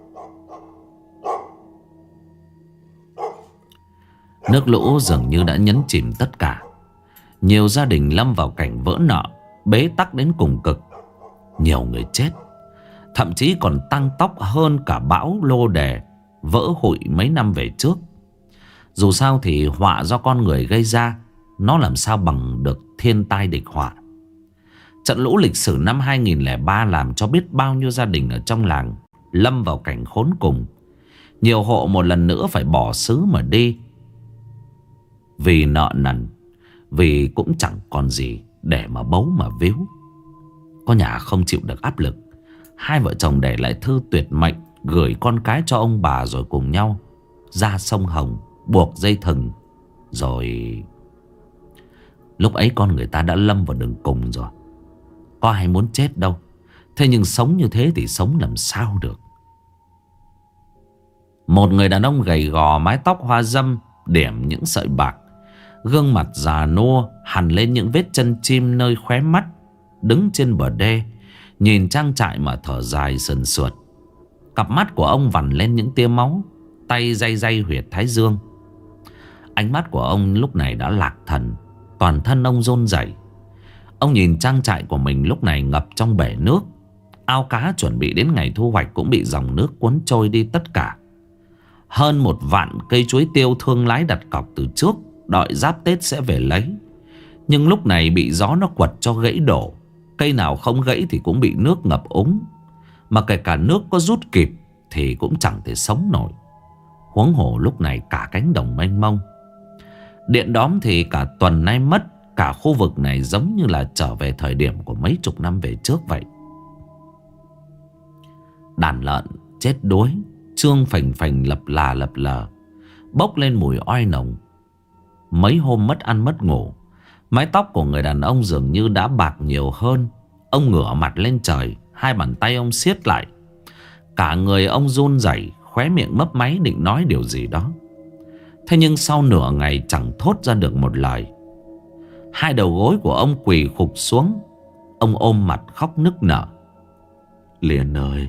Nước lũ dường như đã nhấn chìm tất cả. Nhiều gia đình lâm vào cảnh vỡ nợ, bế tắc đến cùng cực. Nhiều người chết, thậm chí còn tăng tốc hơn cả bão lô đề vỡ hụi mấy năm về trước. Dù sao thì họa do con người gây ra, nó làm sao bằng được thiên tai địch họa. Trận lũ lịch sử năm 2003 làm cho biết bao nhiêu gia đình ở trong làng lâm vào cảnh khốn cùng. Nhiều hộ một lần nữa phải bỏ xứ mà đi, vì nợ nần, vì cũng chẳng còn gì để mà bấu mà víu. Có nhà không chịu được áp lực, hai vợ chồng để lại thư tuyệt mệnh, gửi con cái cho ông bà, rồi cùng nhau ra sông Hồng buộc dây thừng. Rồi lúc ấy con người ta đã lâm vào đường cùng rồi. Có ai muốn chết đâu. Thế nhưng sống như thế thì sống làm sao được. Một người đàn ông gầy gò, mái tóc hoa râm, điểm những sợi bạc, gương mặt già nua hằn lên những vết chân chim nơi khóe mắt, đứng trên bờ đê nhìn trang trại mà thở dài sườn sượt. Cặp mắt của ông vằn lên những tia máu, tay day day huyệt thái dương. Ánh mắt của ông lúc này đã lạc thần, toàn thân ông run rẩy. Ông nhìn trang trại của mình lúc này ngập trong bể nước. Ao cá chuẩn bị đến ngày thu hoạch cũng bị dòng nước cuốn trôi đi tất cả. Hơn 1 vạn cây chuối tiêu thương lái đặt cọc từ trước, đợi giáp Tết sẽ về lấy. Nhưng lúc này bị gió nó quật cho gãy đổ. Cây nào không gãy thì cũng bị nước ngập úng. Mà kể cả nước có rút kịp thì cũng chẳng thể sống nổi. Huống hồ lúc này cả cánh đồng mênh mông. Điện đóm thì cả tuần nay mất. Cả khu vực này giống như là trở về thời điểm của mấy chục năm về trước vậy. Đàn lợn chết đuối, trương phành phành lập lờ, bốc lên mùi oi nồng. Mấy hôm mất ăn mất ngủ, mái tóc của người đàn ông dường như đã bạc nhiều hơn. Ông ngửa mặt lên trời, hai bàn tay ông siết lại. Cả người ông run rẩy, khóe miệng mấp máy định nói điều gì đó. Thế nhưng sau nửa ngày chẳng thốt ra được một lời. Hai đầu gối của ông quỳ khụp xuống. Ông ôm mặt khóc nức nở. Liền ơi,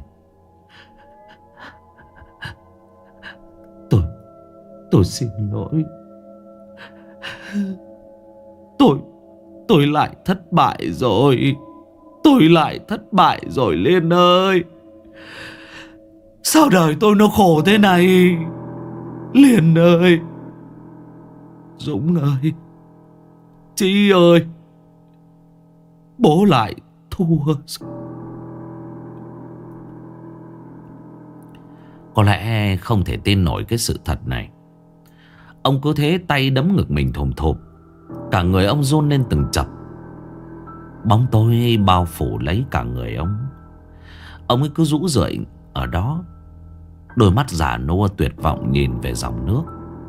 tôi xin lỗi. Tôi lại thất bại rồi. Tôi lại thất bại rồi Liên ơi. Sao đời tôi nó khổ thế này. Liên ơi, Dũng ơi, Chí ơi, bố lại thua rồi. Có lẽ không thể tin nổi cái sự thật này. Ông cứ thế tay đấm ngực mình thùm thụp. Cả người ông run lên từng chập. Bóng tối bao phủ lấy cả người ông. Ông ấy cứ rũ rượi ở đó, đôi mắt già nua tuyệt vọng nhìn về dòng nước.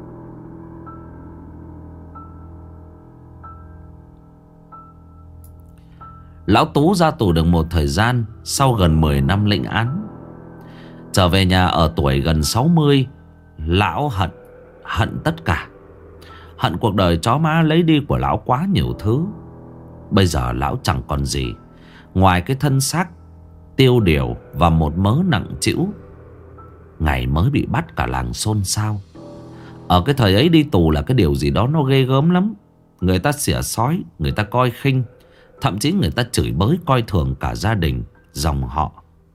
Lão Tú ra tù được một thời gian. Sau gần 10 năm lĩnh án, trở về nhà ở tuổi gần 60. Lão hận tất cả. Hận cuộc đời chó má lấy đi của lão quá nhiều thứ. Bây giờ lão chẳng còn gì ngoài cái thân xác tiêu điều và một mớ nặng trĩu. Ngày mới bị bắt cả làng xôn xao. Ở cái thời ấy đi tù là cái điều gì đó nó ghê gớm lắm. Người ta xỉa xói, người ta coi khinh, thậm chí người ta chửi bới coi thường cả gia đình, dòng họ.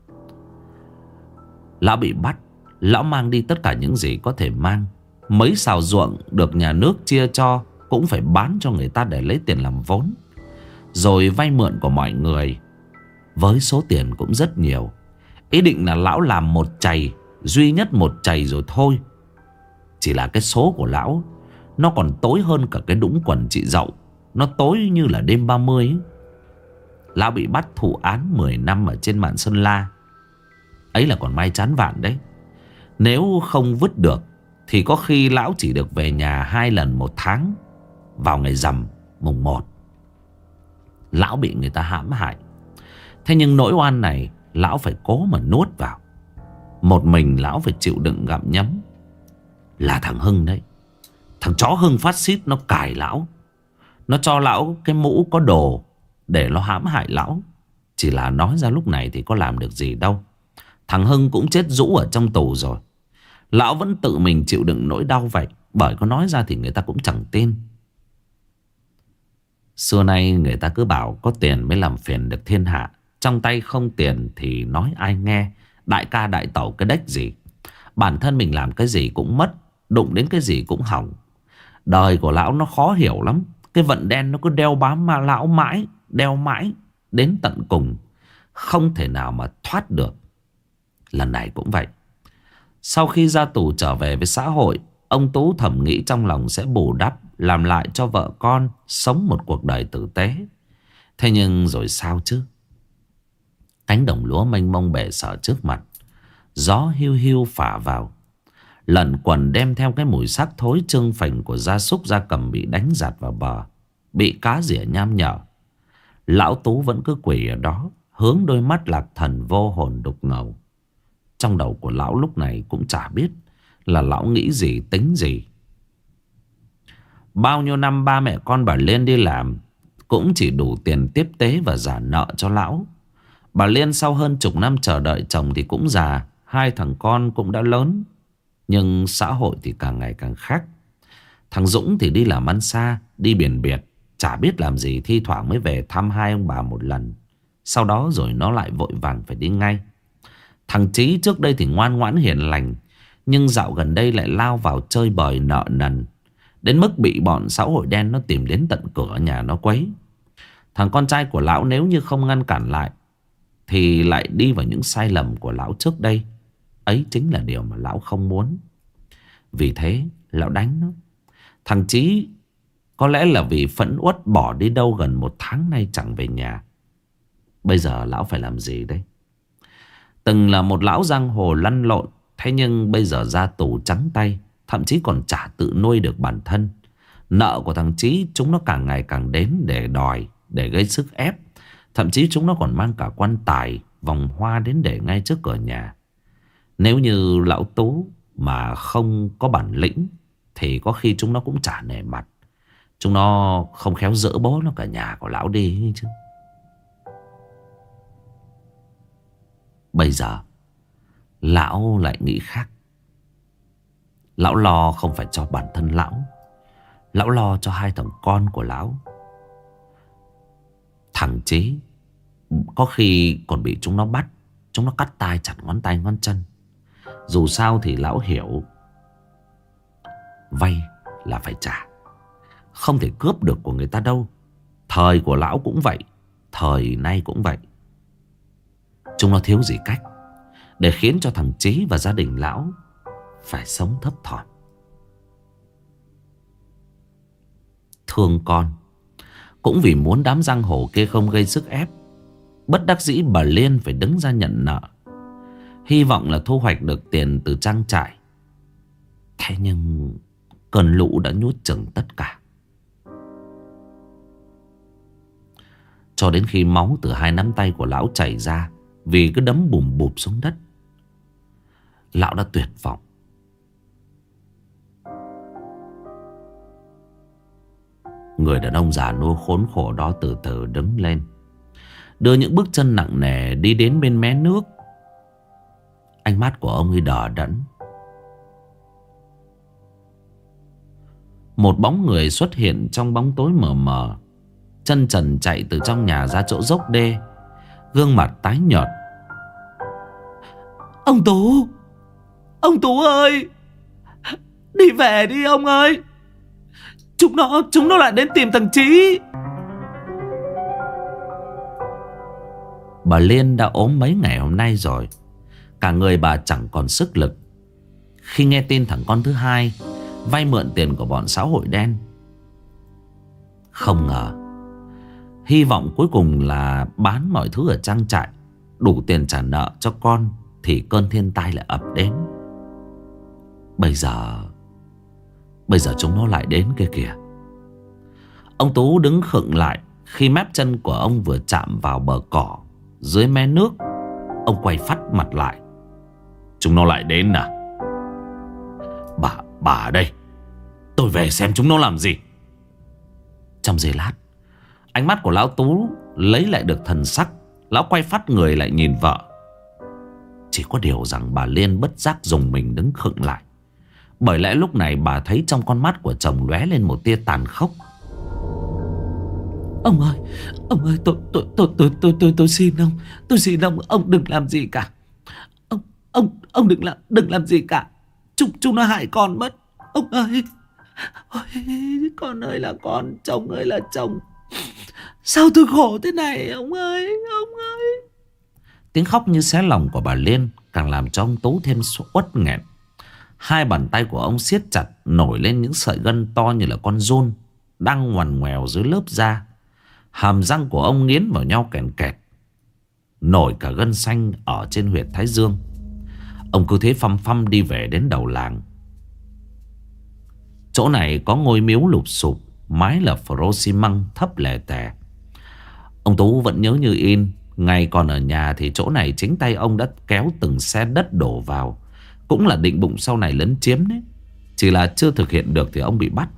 Lão bị bắt, lão mang đi tất cả những gì có thể mang. Mấy xào ruộng được nhà nước chia cho cũng phải bán cho người ta để lấy tiền làm vốn, rồi vay mượn của mọi người với số tiền cũng rất nhiều. Ý định là lão làm một chày, duy nhất một chày rồi thôi. Chỉ là cái số của lão nó còn tối hơn cả cái đũng quần chị Dậu. Nó tối như là đêm 30 ấy. Lão bị bắt thụ án 10 năm ở trên mạn Sơn La. Ấy là còn may chán vạn đấy. Nếu không vứt được thì có khi lão chỉ được về nhà 2 lần 1 tháng, vào ngày rằm mùng 1. Lão bị người ta hãm hại. Thế nhưng nỗi oan này lão phải cố mà nuốt vào. Một mình lão phải chịu đựng gặm nhấm. Là thằng Hưng đấy. Thằng chó Hưng phát xít nó cài lão. Nó cho lão cái mũ có đồ để nó hãm hại lão. Chỉ là nói ra lúc này thì có làm được gì đâu. Thằng Hưng cũng chết rũ ở trong tù rồi. Lão vẫn tự mình chịu đựng nỗi đau vậy. Bởi có nói ra thì người ta cũng chẳng tin. Xưa nay người ta cứ bảo có tiền mới làm phiền được thiên hạ. Trong tay không tiền thì nói ai nghe. Đại ca đại tẩu cái đếch gì. Bản thân mình làm cái gì cũng mất, đụng đến cái gì cũng hỏng. Đời của lão nó khó hiểu lắm. Cái vận đen nó cứ đeo bám mà lão mãi, đeo mãi đến tận cùng, không thể nào mà thoát được. Lần này cũng vậy. Sau khi ra tù trở về với xã hội, ông Tú thầm nghĩ trong lòng sẽ bù đắp, làm lại cho vợ con sống một cuộc đời tử tế. Thế nhưng rồi sao chứ? Cánh đồng lúa mênh mông bể sở trước mặt, gió hiu hiu phả vào, lẩn quẩn đem theo cái mùi xác thối trưng phành của gia súc gia cầm bị đánh giạt vào bờ, bị cá rỉa nham nhở. Lão Tú vẫn cứ quỳ ở đó, hướng đôi mắt lạc thần vô hồn đục ngầu. Trong đầu của lão lúc này cũng chả biết là lão nghĩ gì tính gì. Bao nhiêu năm ba mẹ con bà Liên đi làm cũng chỉ đủ tiền tiếp tế và trả nợ cho lão. Bà Liên sau hơn chục năm chờ đợi chồng thì cũng già, 2 thằng con cũng đã lớn. Nhưng xã hội thì càng ngày càng khác. Thằng Dũng thì đi làm ăn xa, đi biển biệt, chả biết làm gì, thi thoảng mới về thăm hai ông bà một lần. Sau đó rồi nó lại vội vàng phải đi ngay. Thằng Chí trước đây thì ngoan ngoãn hiền lành, nhưng dạo gần đây lại lao vào chơi bời nợ nần, đến mức bị bọn xã hội đen nó tìm đến tận cửa nhà nó quấy. Thằng con trai của lão nếu như không ngăn cản lại thì lại đi vào những sai lầm của lão trước đây. Ấy chính là điều mà lão không muốn. Vì thế lão đánh nó. Thằng Chí có lẽ là vì phẫn uất bỏ đi đâu gần 1 tháng nay chẳng về nhà. Bây giờ lão phải làm gì đây? Từng là một lão giang hồ lăn lộn, thế nhưng bây giờ ra tù trắng tay, thậm chí còn chả tự nuôi được bản thân. Nợ của thằng Chí chúng nó càng ngày càng đến để đòi, để gây sức ép. Thậm chí chúng nó còn mang cả quan tài, vòng hoa đến để ngay trước cửa nhà. Nếu như lão Tú mà không có bản lĩnh thì có khi chúng nó cũng chả nể mặt. Chúng nó không khéo dỡ bố nó cả nhà của lão đi chứ. Bây giờ lão lại nghĩ khác. Lão lo không phải cho bản thân lão. Lão lo cho hai thằng con của lão. Thằng Chí có khi còn bị chúng nó bắt. Chúng nó cắt tay chặt ngón tay ngón chân. Dù sao thì lão hiểu vay là phải trả, không thể cướp được của người ta đâu. Thời của lão cũng vậy, thời nay cũng vậy. Chúng nó thiếu gì cách để khiến cho thằng Chí và gia đình lão phải sống thấp thỏm. Thương con, cũng vì muốn đám giang hồ kia không gây sức ép, bất đắc dĩ bà Liên phải đứng ra nhận nợ, hy vọng là thu hoạch được tiền từ trang trại. Thế nhưng cơn lũ đã nuốt chửng tất cả. Cho đến khi máu từ hai nắm tay của lão chảy ra vì cứ đấm bùm bụp xuống đất, lão đã tuyệt vọng. Người đàn ông già nua khốn khổ đó từ từ đứng lên, đưa những bước chân nặng nề đi đến bên mé nước. Ánh mắt của ông ấy đờ đẫn. Một bóng người xuất hiện trong bóng tối mờ mờ, chân trần chạy từ trong nhà ra chỗ dốc đê, gương mặt tái nhợt. Ông Tú! Ông Tú ơi! Đi về đi ông ơi! Chúng nó lại đến tìm thằng Chí. Bà Liên đã ốm mấy ngày hôm nay rồi. Cả người bà chẳng còn sức lực. Khi nghe tin thằng con thứ hai vay mượn tiền của bọn xã hội đen, không ngờ hy vọng cuối cùng là bán mọi thứ ở trang trại, đủ tiền trả nợ cho con, thì cơn thiên tai lại ập đến. Bây giờ chúng nó lại đến kia kìa. Ông Tú đứng khựng lại khi mép chân của ông vừa chạm vào bờ cỏ dưới mé nước. Ông quay phắt mặt lại. Chúng nó lại đến à? Bà ở đây, tôi về xem chúng nó làm gì. Trong giây lát, ánh mắt của lão Tú lấy lại được thần sắc. Lão quay phắt người lại nhìn vợ. Chỉ có điều rằng bà Liên bất giác dùng mình đứng khựng lại, bởi lẽ lúc này bà thấy trong con mắt của chồng lóe lên một tia tàn khốc. Ông ơi, tôi xin ông, ông đừng làm gì cả. Ông đừng làm gì cả. Chúng nó hại con mất. Ông ơi, ôi, con ơi là con, chồng ơi là chồng. Sao tôi khổ thế này ông ơi, ông ơi. Tiếng khóc như xé lòng của bà Liên càng làm cho ông Tú thêm uất nghẹn. Hai bàn tay của ông siết chặt, nổi lên những sợi gân to như là con giun đang ngoằn ngoèo dưới lớp da. Hàm răng của ông nghiến vào nhau kèn kẹt, nổi cả gân xanh ở trên huyệt thái dương. Ông cứ thế phăm phăm đi về đến đầu làng. Chỗ này có ngôi miếu lụp xụp, mái là phro xi măng thấp lè tè. Ông Tú vẫn nhớ như in. Ngày còn ở nhà thì chỗ này chính tay ông đã kéo từng xe đất đổ vào, cũng là định bụng sau này lấn chiếm đấy. Chỉ là chưa thực hiện được thì ông bị bắt.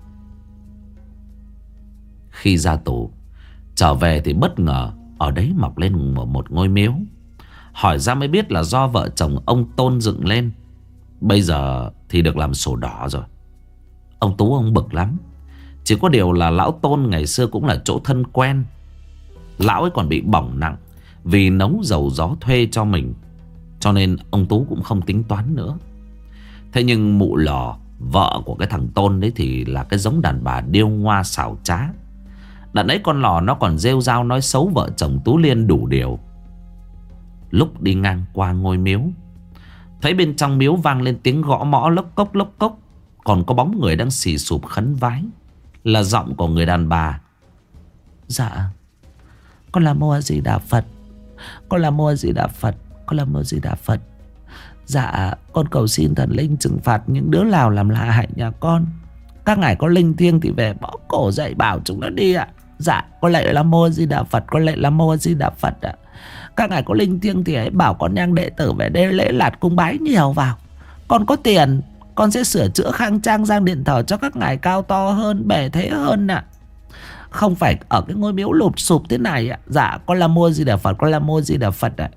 Khi ra tù trở về thì bất ngờ ở đấy mọc lên một ngôi miếu. Hỏi ra mới biết là do vợ chồng ông Tôn dựng lên. Bây giờ thì được làm sổ đỏ rồi. Ông Tú ông bực lắm. Chỉ có điều là lão Tôn ngày xưa cũng là chỗ thân quen. Lão ấy còn bị bỏng nặng vì nấu dầu gió thuê cho mình, cho nên ông Tú cũng không tính toán nữa. Thế nhưng mụ Lò, vợ của cái thằng Tôn đấy, thì là cái giống đàn bà điêu ngoa xảo trá. Đợt ấy con Lò nó còn rêu rao nói xấu vợ chồng Tú Liên đủ điều. Lúc đi ngang qua ngôi miếu, thấy bên trong miếu vang lên tiếng gõ mõ lốc cốc lốc cốc. Còn có bóng người đang xì sụp khấn vái, là giọng của người đàn bà. Dạ, con là Mô A Di Đà Phật. Con là Mô A Di Đà Phật. Con là Mô A Di Đà Phật. Dạ, con cầu xin thần linh trừng phạt những đứa nào làm lạ hại nhà con. Các ngài có linh thiêng thì về bó cổ dạy bảo chúng nó đi ạ. Dạ con lạy Nam Mô Di Đà Phật, con lạy Nam Mô Di Đà Phật ạ. Các ngài có linh thiêng thì hãy bảo con nhang đệ tử về đây lễ lạt cung bái nhiều vào. Con có tiền, con sẽ sửa chữa khang trang giang điện thờ cho các ngài cao to hơn, bề thế hơn ạ. Không phải ở cái ngôi miếu lụp sụp thế này ạ. Dạ con Nam Mô Di Đà Phật, con Nam Mô Di Đà Phật ạ.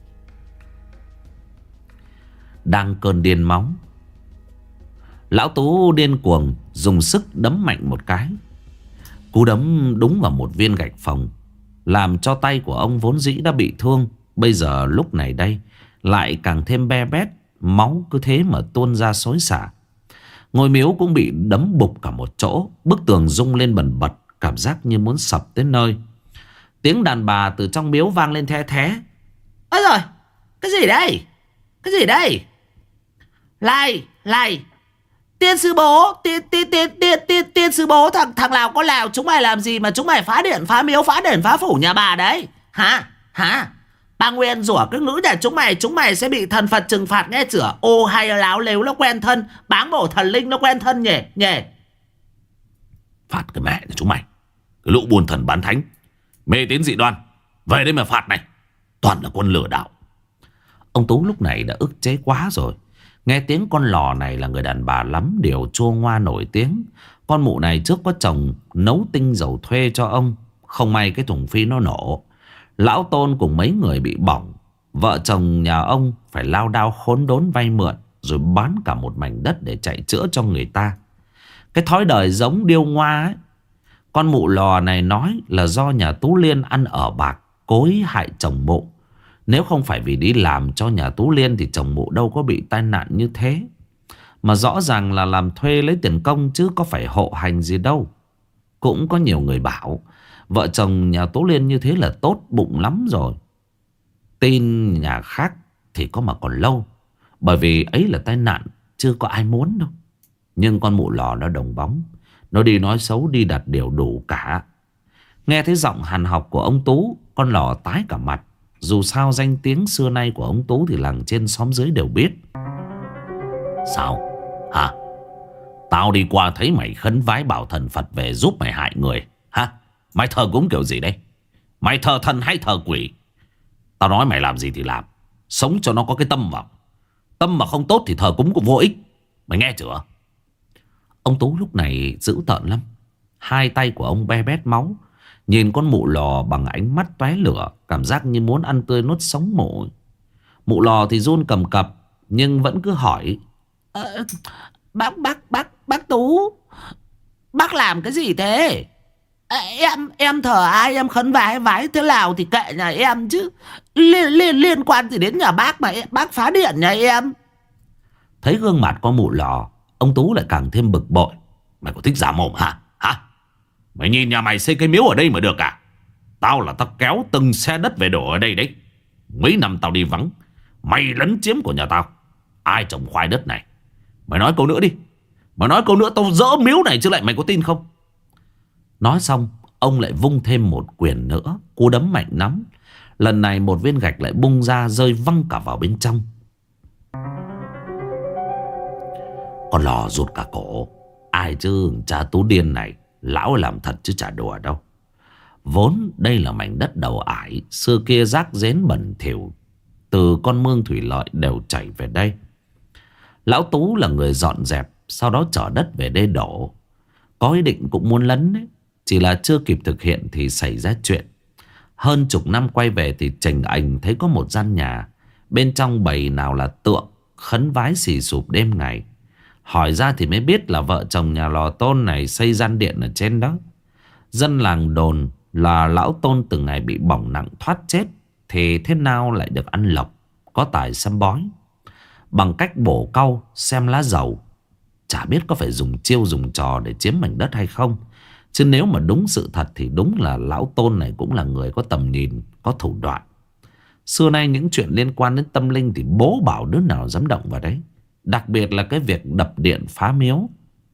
Đang cơn điên máu, lão Tú điên cuồng dùng sức đấm mạnh một cái. Cú đấm đúng vào một viên gạch phòng, làm cho tay của ông vốn dĩ đã bị thương, bây giờ lúc này đây lại càng thêm be bét. Máu cứ thế mà tuôn ra xối xả. Ngôi miếu cũng bị đấm bục cả một chỗ. Bức tường rung lên bần bật, cảm giác như muốn sập tới nơi. Tiếng đàn bà từ trong miếu vang lên the thé. Ôi rồi, cái gì đây? Cái gì đây? Này, tiên sư bố, tiên sư bố, thằng nào có Lào chúng mày làm gì mà chúng mày phá điện, phá miếu, phá đền, phá phủ nhà bà đấy? Hả? Bà Nguyên rủa cái ngữ nhà chúng mày sẽ bị thần Phật trừng phạt nghe chửa. Ô hay láo lếu nó quen thân, báng bổ thần linh nó quen thân nhỉ. Phạt cái mẹ của chúng mày, cái lũ buôn thần bán thánh, mê tín dị đoan, về đây mà phạt này, toàn là quân lừa đảo. Ông Tú lúc này đã ức chế quá rồi. Nghe tiếng con lò này là người đàn bà lắm điều chua ngoa nổi tiếng. Con mụ này trước có chồng nấu tinh dầu thuê cho ông, không may cái thùng phi nó nổ, lão Tôn cùng mấy người bị bỏng. Vợ chồng nhà ông phải lao đao khốn đốn vay mượn, rồi bán cả một mảnh đất để chạy chữa cho người ta. Cái thói đời giống điêu ngoa ấy. Con mụ lò này nói là do nhà Tú Liên ăn ở bạc, cố ý hại chồng mụ. Nếu không phải vì đi làm cho nhà Tú Liên thì chồng mụ đâu có bị tai nạn như thế. Mà rõ ràng là làm thuê lấy tiền công chứ có phải hộ hành gì đâu. Cũng có nhiều người bảo vợ chồng nhà Tú Liên như thế là tốt bụng lắm rồi. Tin nhà khác thì có mà còn lâu, bởi vì ấy là tai nạn, chưa có ai muốn đâu. Nhưng con mụ lò nó đồng bóng, nó đi nói xấu, đi đặt điều đủ cả. Nghe thấy giọng hàn học của ông Tú, con lò tái cả mặt. Dù sao danh tiếng xưa nay của ông Tú thì làng trên xóm dưới đều biết. Sao? Hả? Tao đi qua thấy mày khấn vái bảo thần Phật về giúp mày hại người. Hả? Mày thờ cúng kiểu gì đây? Mày thờ thần hay thờ quỷ? Tao nói mày làm gì thì làm, sống cho nó có cái tâm vào. Tâm mà không tốt thì thờ cúng cũng vô ích. Mày nghe chưa? Ông Tú lúc này dữ tợn lắm. Hai tay của ông be bét máu, nhìn con mụ lò bằng ánh mắt tóe lửa, cảm giác như muốn ăn tươi nuốt sống mụ. Mụ lò thì run cầm cập, nhưng vẫn cứ hỏi. Bác Tú, bác làm cái gì thế? Em thờ ai, em khấn vái thế nào thì kệ nhà em chứ. Liên quan gì đến nhà bác mà bác phá điện nhà em? Thấy gương mặt con mụ lò, ông Tú lại càng thêm bực bội. Mày có thích giả mồm hả? Mày nhìn nhà mày xây cái miếu ở đây mà được à? Tao là tao kéo từng xe đất về đổ ở đây đấy. Mấy năm tao đi vắng, mày lấn chiếm của nhà tao. Ai trồng khoai đất này? Mày nói câu nữa đi. Mày nói câu nữa tao dỡ miếu này chứ lại, mày có tin không? Nói xong, ông lại vung thêm một quyền nữa. Cú đấm mạnh lắm. Lần này một viên gạch lại bung ra, rơi văng cả vào bên trong. Con lò rụt cả cổ. Ai chứ cha Tú điên này, lão làm thật chứ chả đùa đâu. Vốn đây là mảnh đất đầu ải, xưa kia rác rến bẩn thỉu từ con mương thủy lợi đều chảy về đây. Lão Tú là người dọn dẹp, sau đó chở đất về đây đổ. Có ý định cũng muốn lấn đấy, chỉ là chưa kịp thực hiện thì xảy ra chuyện. Hơn chục năm quay về thì chành ảnh thấy có một gian nhà, bên trong bày nào là tượng, khấn vái xì sụp đêm ngày. Hỏi ra thì mới biết là vợ chồng nhà lò Tôn này xây gian điện ở trên đó. Dân làng đồn là lão Tôn từng ngày bị bỏng nặng thoát chết, thì thế nào lại được ăn lộc, có tài xem bói. Bằng cách bổ cau xem lá dầu. Chả biết có phải dùng chiêu dùng trò để chiếm mảnh đất hay không. Chứ nếu mà đúng sự thật thì đúng là lão Tôn này cũng là người có tầm nhìn, có thủ đoạn. Xưa nay những chuyện liên quan đến tâm linh thì bố bảo đứa nào dám động vào đấy. Đặc biệt là cái việc đập điện phá miếu.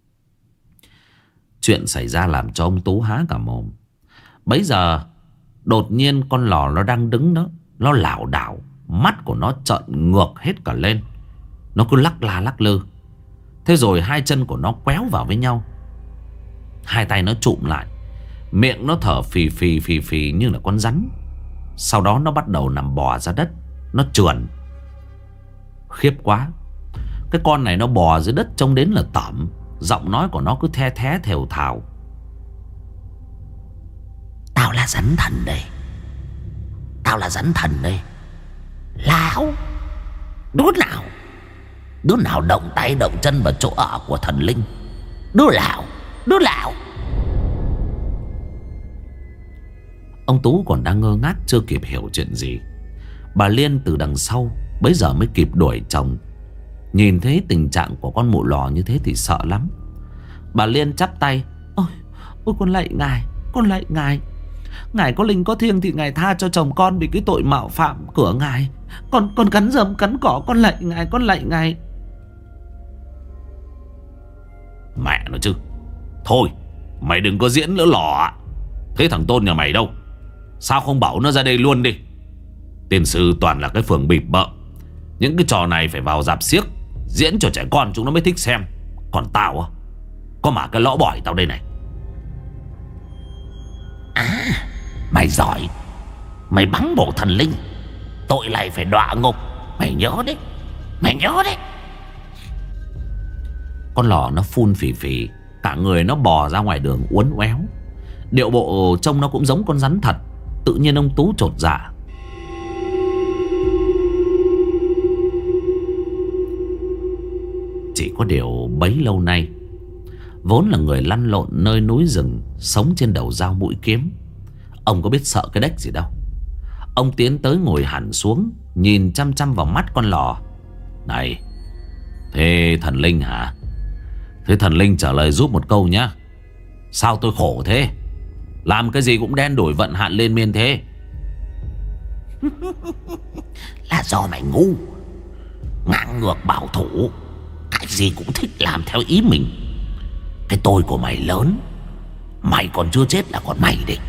Chuyện xảy ra làm cho ông Tú há cả mồm. Bấy giờ đột nhiên con lò nó đang đứng đó, nó lảo đảo, mắt của nó trợn ngược hết cả lên. Nó cứ lắc la lắc lư. Thế rồi hai chân của nó quéo vào với nhau, hai tay nó chụm lại. Miệng nó thở phì phì phì phì như là con rắn. Sau đó nó bắt đầu nằm bò ra đất. Nó trườn. Khiếp quá. Cái con này nó bò dưới đất trông đến là tởm. Giọng nói của nó cứ the thé thều thào. Tao là rắn thần đây. Tao là rắn thần đây. Lão, đứa nào động tay động chân vào chỗ ở của thần linh. Đứa nào. Ông Tú còn đang ngơ ngác chưa kịp hiểu chuyện gì. Bà Liên từ đằng sau bấy giờ mới kịp đuổi chồng. Nhìn thấy tình trạng của con mụ lò như thế thì sợ lắm. Bà Liên chắp tay. Ôi con lạy ngài. Ngài có linh có thiêng thì ngài tha cho chồng con vì cái tội mạo phạm cửa ngài. Con cắn rơm cắn cỏ, con lạy ngài. Mẹ nó chứ. Thôi mày đừng có diễn nữa lò. Thế thằng Tôn nhà mày đâu? Sao không bảo nó ra đây luôn đi? Tiền sư toàn là cái phường bịp bợ. Những cái trò này phải vào rạp xiếc diễn cho trẻ con chúng nó mới thích xem. Còn tao á, có mà cái lõ bỏi tao đây này. Mày giỏi. Mày bắn bộ thần linh, tội này phải đọa ngục. Mày nhớ đấy. Con lò nó phun phì phì. Cả người nó bò ra ngoài đường uốn éo. Điệu bộ trông nó cũng giống con rắn thật. Tự nhiên ông Tú chột dạ. Chỉ có điều bấy lâu nay, vốn là người lăn lộn nơi núi rừng, sống trên đầu dao mũi kiếm, ông có biết sợ cái đếch gì đâu. Ông tiến tới ngồi hẳn xuống, nhìn chăm chăm vào mắt con lò. Này, thế thần linh hả? Thế thần linh trả lời giúp một câu nhá. Sao tôi khổ thế? Làm cái gì cũng đen đổi vận hạn lên miên thế. Là do mày ngu, ngang ngược bảo thủ, cái gì cũng thích làm theo ý mình. Cái tôi của mày lớn. Mày còn chưa chết là còn mày đi.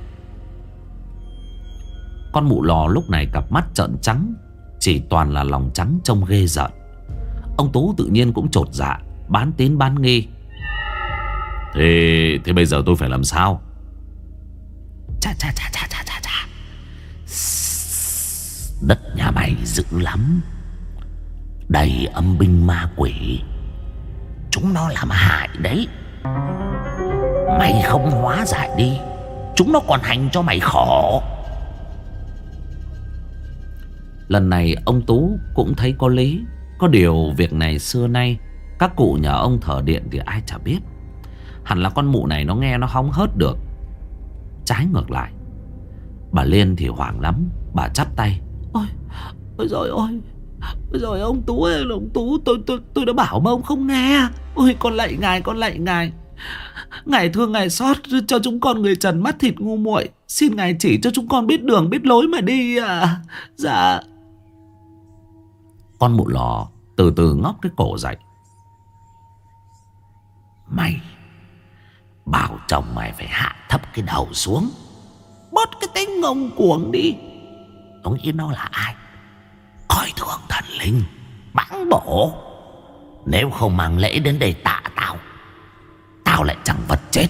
Con mụ lò lúc này cặp mắt trợn trắng, chỉ toàn là lòng trắng trông ghê rợn. Ông Tú tự nhiên cũng chột dạ, bán tín bán nghi. Thế bây giờ tôi phải làm sao? Chà. Đất nhà mày dữ lắm, đầy âm binh ma quỷ. Chúng nó làm hại đấy. Mày không hóa giải đi, chúng nó còn hành cho mày khổ. Lần này ông Tú cũng thấy có lý. Có điều việc này xưa nay các cụ nhà ông thờ điện thì ai chả biết. Hẳn là con mụ này nó nghe nó hóng hớt được. Trái ngược lại, bà Liên thì hoảng lắm. Bà chắp tay. Ôi rồi ông Tú ơi, ông Tú, tôi đã bảo mà ông không nghe. Ôi con lạy ngài. Ngài thương ngài xót cho chúng con người trần mắt thịt ngu muội. Xin ngài chỉ cho chúng con biết đường biết lối mà đi à. Dạ. Con mụ lò từ từ ngóc cái cổ dậy. Mày bảo chồng mày phải hạ thấp cái đầu xuống, bớt cái tính ngông cuồng đi. Ông nghĩ nó là ai? Coi thường thần linh, báng bổ. Nếu không mang lễ đến đây tạ tao lại chẳng vật chết.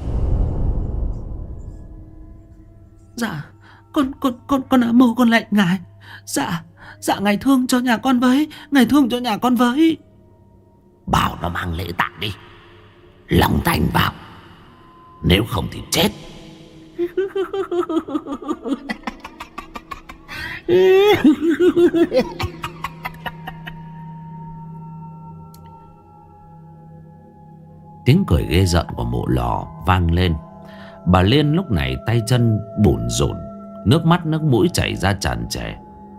Dạ con Nam Mô con lạy ngài. Dạ ngài thương cho nhà con với. Bảo nó mang lễ tạ đi, lòng thành vào. Nếu không thì chết. Tiếng cười ghê rợn của mụ lò vang lên. Bà Liên lúc này tay chân bủn rủn, nước mắt nước mũi chảy ra tràn trề.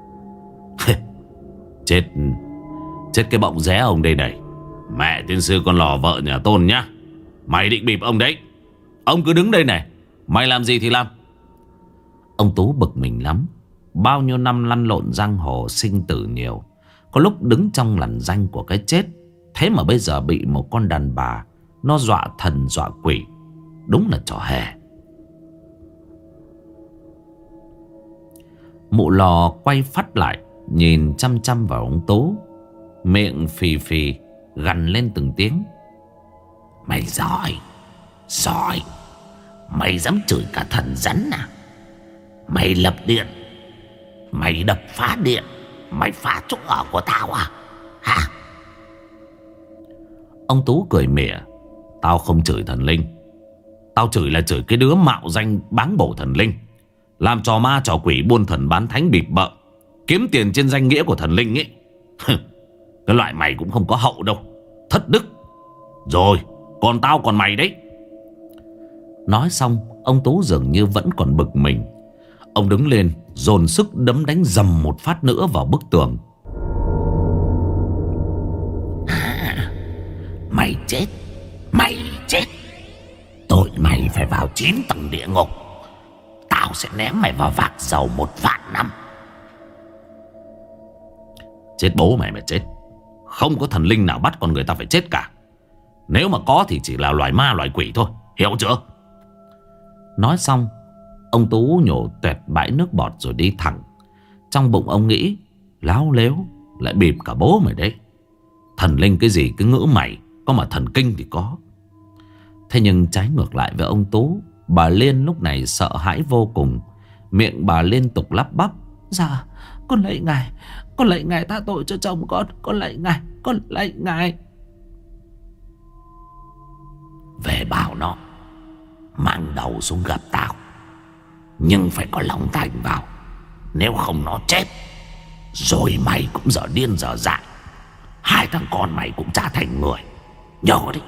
Chết cái bọng ré ông đây này. Mẹ tiên sư con lò vợ nhà Tôn nhá. Mày định bịp ông đấy. Ông cứ đứng đây này, mày làm gì thì làm. Ông Tú bực mình lắm. Bao nhiêu năm lăn lộn giang hồ sinh tử nhiều, có lúc đứng trong lằn ranh của cái chết. Thế mà bây giờ bị một con đàn bà nó dọa thần dọa quỷ. Đúng là trò hề. Mụ lò quay phát lại, nhìn chăm chăm vào ông Tú, miệng phì phì gằn lên từng tiếng. Mày giỏi. Mày dám chửi cả thần rắn à? Mày lập điện, mày đập phá điện, mày phá chỗ ở của tao à? Hả? Ông Tú cười mỉa. Tao không chửi thần linh. Tao chửi là chửi cái đứa mạo danh báng bổ thần linh, làm trò ma trò quỷ, buôn thần bán thánh, bịp bợ, kiếm tiền trên danh nghĩa của thần linh ấy. Cái loại mày cũng không có hậu đâu, thất đức. Rồi, còn tao còn mày đấy. Nói xong, ông Tú dường như vẫn còn bực mình. Ông đứng lên, dồn sức đấm đánh dầm một phát nữa vào bức tường. Mày chết, mày chết. Tội mày phải vào 9 tầng địa ngục. Tao sẽ ném mày vào vạc dầu 1.000 năm. Chết bố mày mà chết. Không có thần linh nào bắt con người ta phải chết cả. Nếu mà có thì chỉ là loài ma loài quỷ thôi, hiểu chưa? Nói xong, ông Tú nhổ tuẹt bãi nước bọt rồi đi thẳng. Trong bụng ông nghĩ, láo lếu, lại bịp cả bố mày đấy. Thần linh cái gì cứ ngữ mày, có mà thần kinh thì có. Thế nhưng trái ngược lại với ông Tú, bà Liên lúc này sợ hãi vô cùng. Miệng bà liên tục lắp bắp. Dạ, con lạy ngài tha tội cho chồng con lạy ngài, con lạy ngài. Về bảo nó mang đầu xuống gặp tao, nhưng phải có lòng thành vào. Nếu không nó chết, rồi mày cũng dở điên dở dại. 2 thằng con mày cũng chả thành người. Nhớ đấy.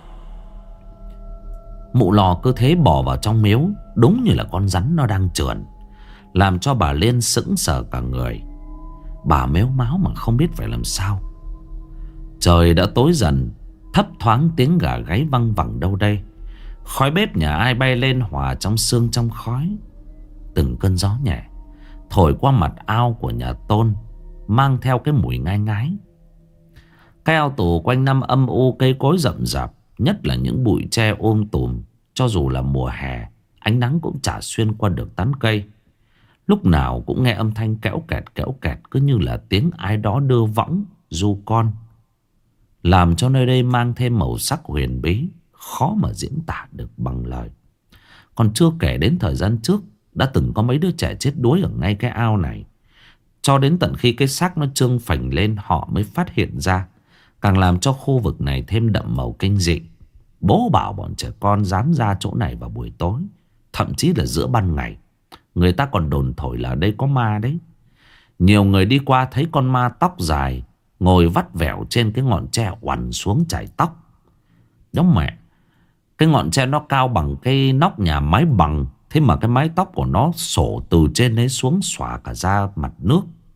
Mụ lò cứ thế bò vào trong miếu, đúng như là con rắn nó đang trườn, làm cho bà Liên sững sờ cả người. Bà mếu máo mà không biết phải làm sao. Trời đã tối dần, thấp thoáng tiếng gà gáy văng vẳng đâu đây. Khói bếp nhà ai bay lên hòa trong sương trong khói. Từng cơn gió nhẹ thổi qua mặt ao của nhà Tôn, mang theo cái mùi ngai ngái. Cái ao tù quanh năm âm u, cây cối rậm rạp, nhất là những bụi tre tùm. Cho dù là mùa hè, ánh nắng cũng chả xuyên qua được tán cây. Lúc nào cũng nghe âm thanh kẽo kẹt, cứ như là tiếng ai đó đưa võng du con, làm cho nơi đây mang thêm màu sắc huyền bí, khó mà diễn tả được bằng lời. Còn chưa kể đến thời gian trước, đã từng có mấy đứa trẻ chết đuối ở ngay cái ao này. Cho đến tận khi cái xác nó trương phành lên, họ mới phát hiện ra, càng làm cho khu vực này thêm đậm màu kinh dị. Bố bảo bọn trẻ con dám ra chỗ này vào buổi tối, thậm chí là giữa ban ngày. Người ta còn đồn thổi là đây có ma đấy. Nhiều người đi qua thấy con ma tóc dài ngồi vắt vẻo trên cái ngọn tre oằn xuống chải tóc. Giống mẹ, cái ngọn tre nó cao bằng cái nóc nhà mái bằng, thế mà cái mái tóc của nó sổ từ trên đấy xuống xõa cả ra mặt nước.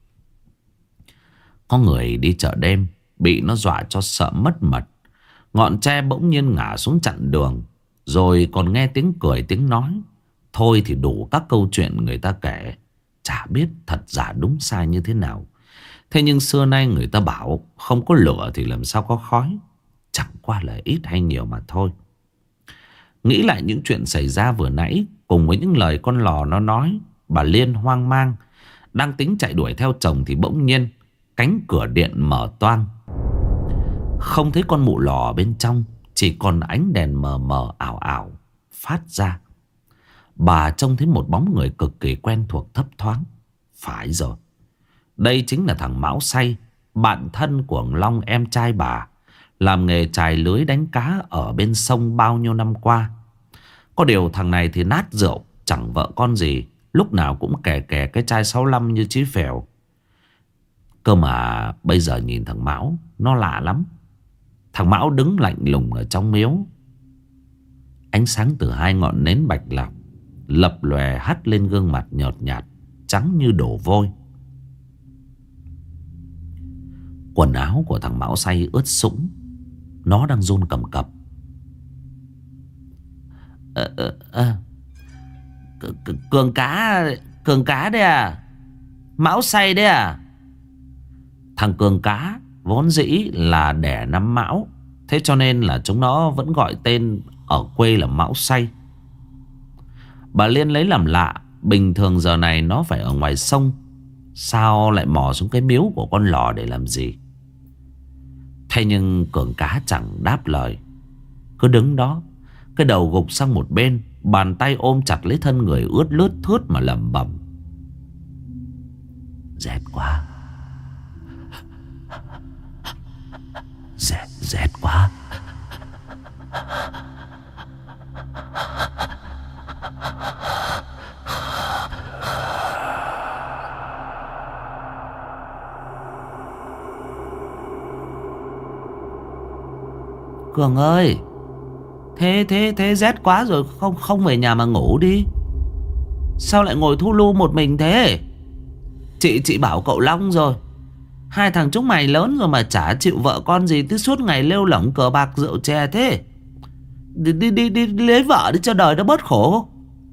Có người đi chợ đêm bị nó dọa cho sợ mất mật. Ngọn tre bỗng nhiên ngả xuống chặn đường, rồi còn nghe tiếng cười tiếng nói. Thôi thì đủ các câu chuyện người ta kể, chả biết thật giả đúng sai như thế nào. Thế nhưng xưa nay người ta bảo không có lửa thì làm sao có khói. Chẳng qua là ít hay nhiều mà thôi. Nghĩ lại những chuyện xảy ra vừa nãy, cùng với những lời con lò nó nói, bà Liên hoang mang. Đang tính chạy đuổi theo chồng thì bỗng nhiên cánh cửa điện mở toang. Không thấy con mụ lò bên trong, chỉ còn ánh đèn mờ mờ ảo ảo phát ra. Bà trông thấy một bóng người cực kỳ quen thuộc thấp thoáng. Phải rồi, đây chính là thằng Mão Say, bạn thân của ông Long em trai bà, làm nghề chài lưới đánh cá ở bên sông bao nhiêu năm qua. Có điều thằng này thì nát rượu, chẳng vợ con gì, lúc nào cũng kè kè cái chai 65 như Chí Phèo. Cơ mà bây giờ nhìn thằng Mão, nó lạ lắm. Thằng Mão đứng lạnh lùng ở trong miếu. Ánh sáng từ 2 ngọn nến bạch lạc lập lòe hắt lên gương mặt nhợt nhạt, trắng như đổ vôi. Quần áo của thằng Mão Say ướt sũng, nó đang run cầm cập. Cường cá đấy à? Mão Say đấy à? Thằng Cường Cá vốn dĩ là đẻ năm Mão, thế cho nên là chúng nó vẫn gọi tên ở quê là Mão Say. Bà Liên lấy làm lạ, bình thường giờ này nó phải ở ngoài sông, sao lại mò xuống cái miếu của con lò để làm gì? Thế nhưng Cường Cá chẳng đáp lời, cứ đứng đó, cái đầu gục sang một bên, Bàn tay ôm chặt lấy thân người ướt lướt thướt mà lẩm bẩm: rét quá, rét quá. Cường ơi, thế rét quá rồi, không về nhà mà ngủ đi. Sao lại ngồi thu lu một mình thế? Chị bảo cậu Long rồi, hai thằng chúng mày lớn rồi mà chả chịu vợ con gì, cứ suốt ngày lêu lỏng cờ bạc rượu chè thế. Đi lấy vợ đi cho đời nó bớt khổ.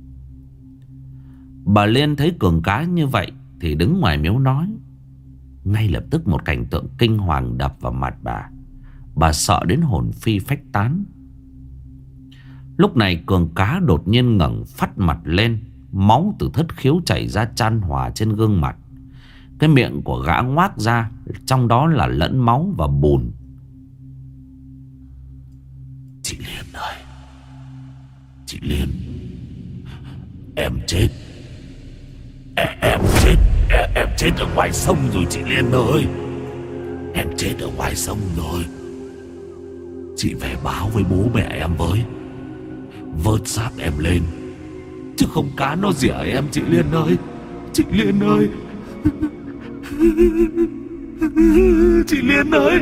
Bà Liên thấy Cường Cá như vậy thì đứng ngoài miếu nói. Ngay lập tức một cảnh tượng kinh hoàng đập vào mặt bà. Bà sợ đến hồn phi phách tán. Lúc này Cường Cá đột nhiên ngẩng phắt mặt lên. Máu từ thất khiếu chảy ra chan hòa trên gương mặt. Cái miệng của gã ngoác ra, trong đó là lẫn máu và bùn. Chị Liên ơi, chị Liên, em chết. Em chết. Em chết ở ngoài sông rồi chị Liên ơi. Em chết ở ngoài sông rồi. Chị về báo với bố mẹ em với, vớt xác em lên, chứ không cá nó rỉa em chị Liên ơi. Chị Liên ơi. Chị Liên ơi.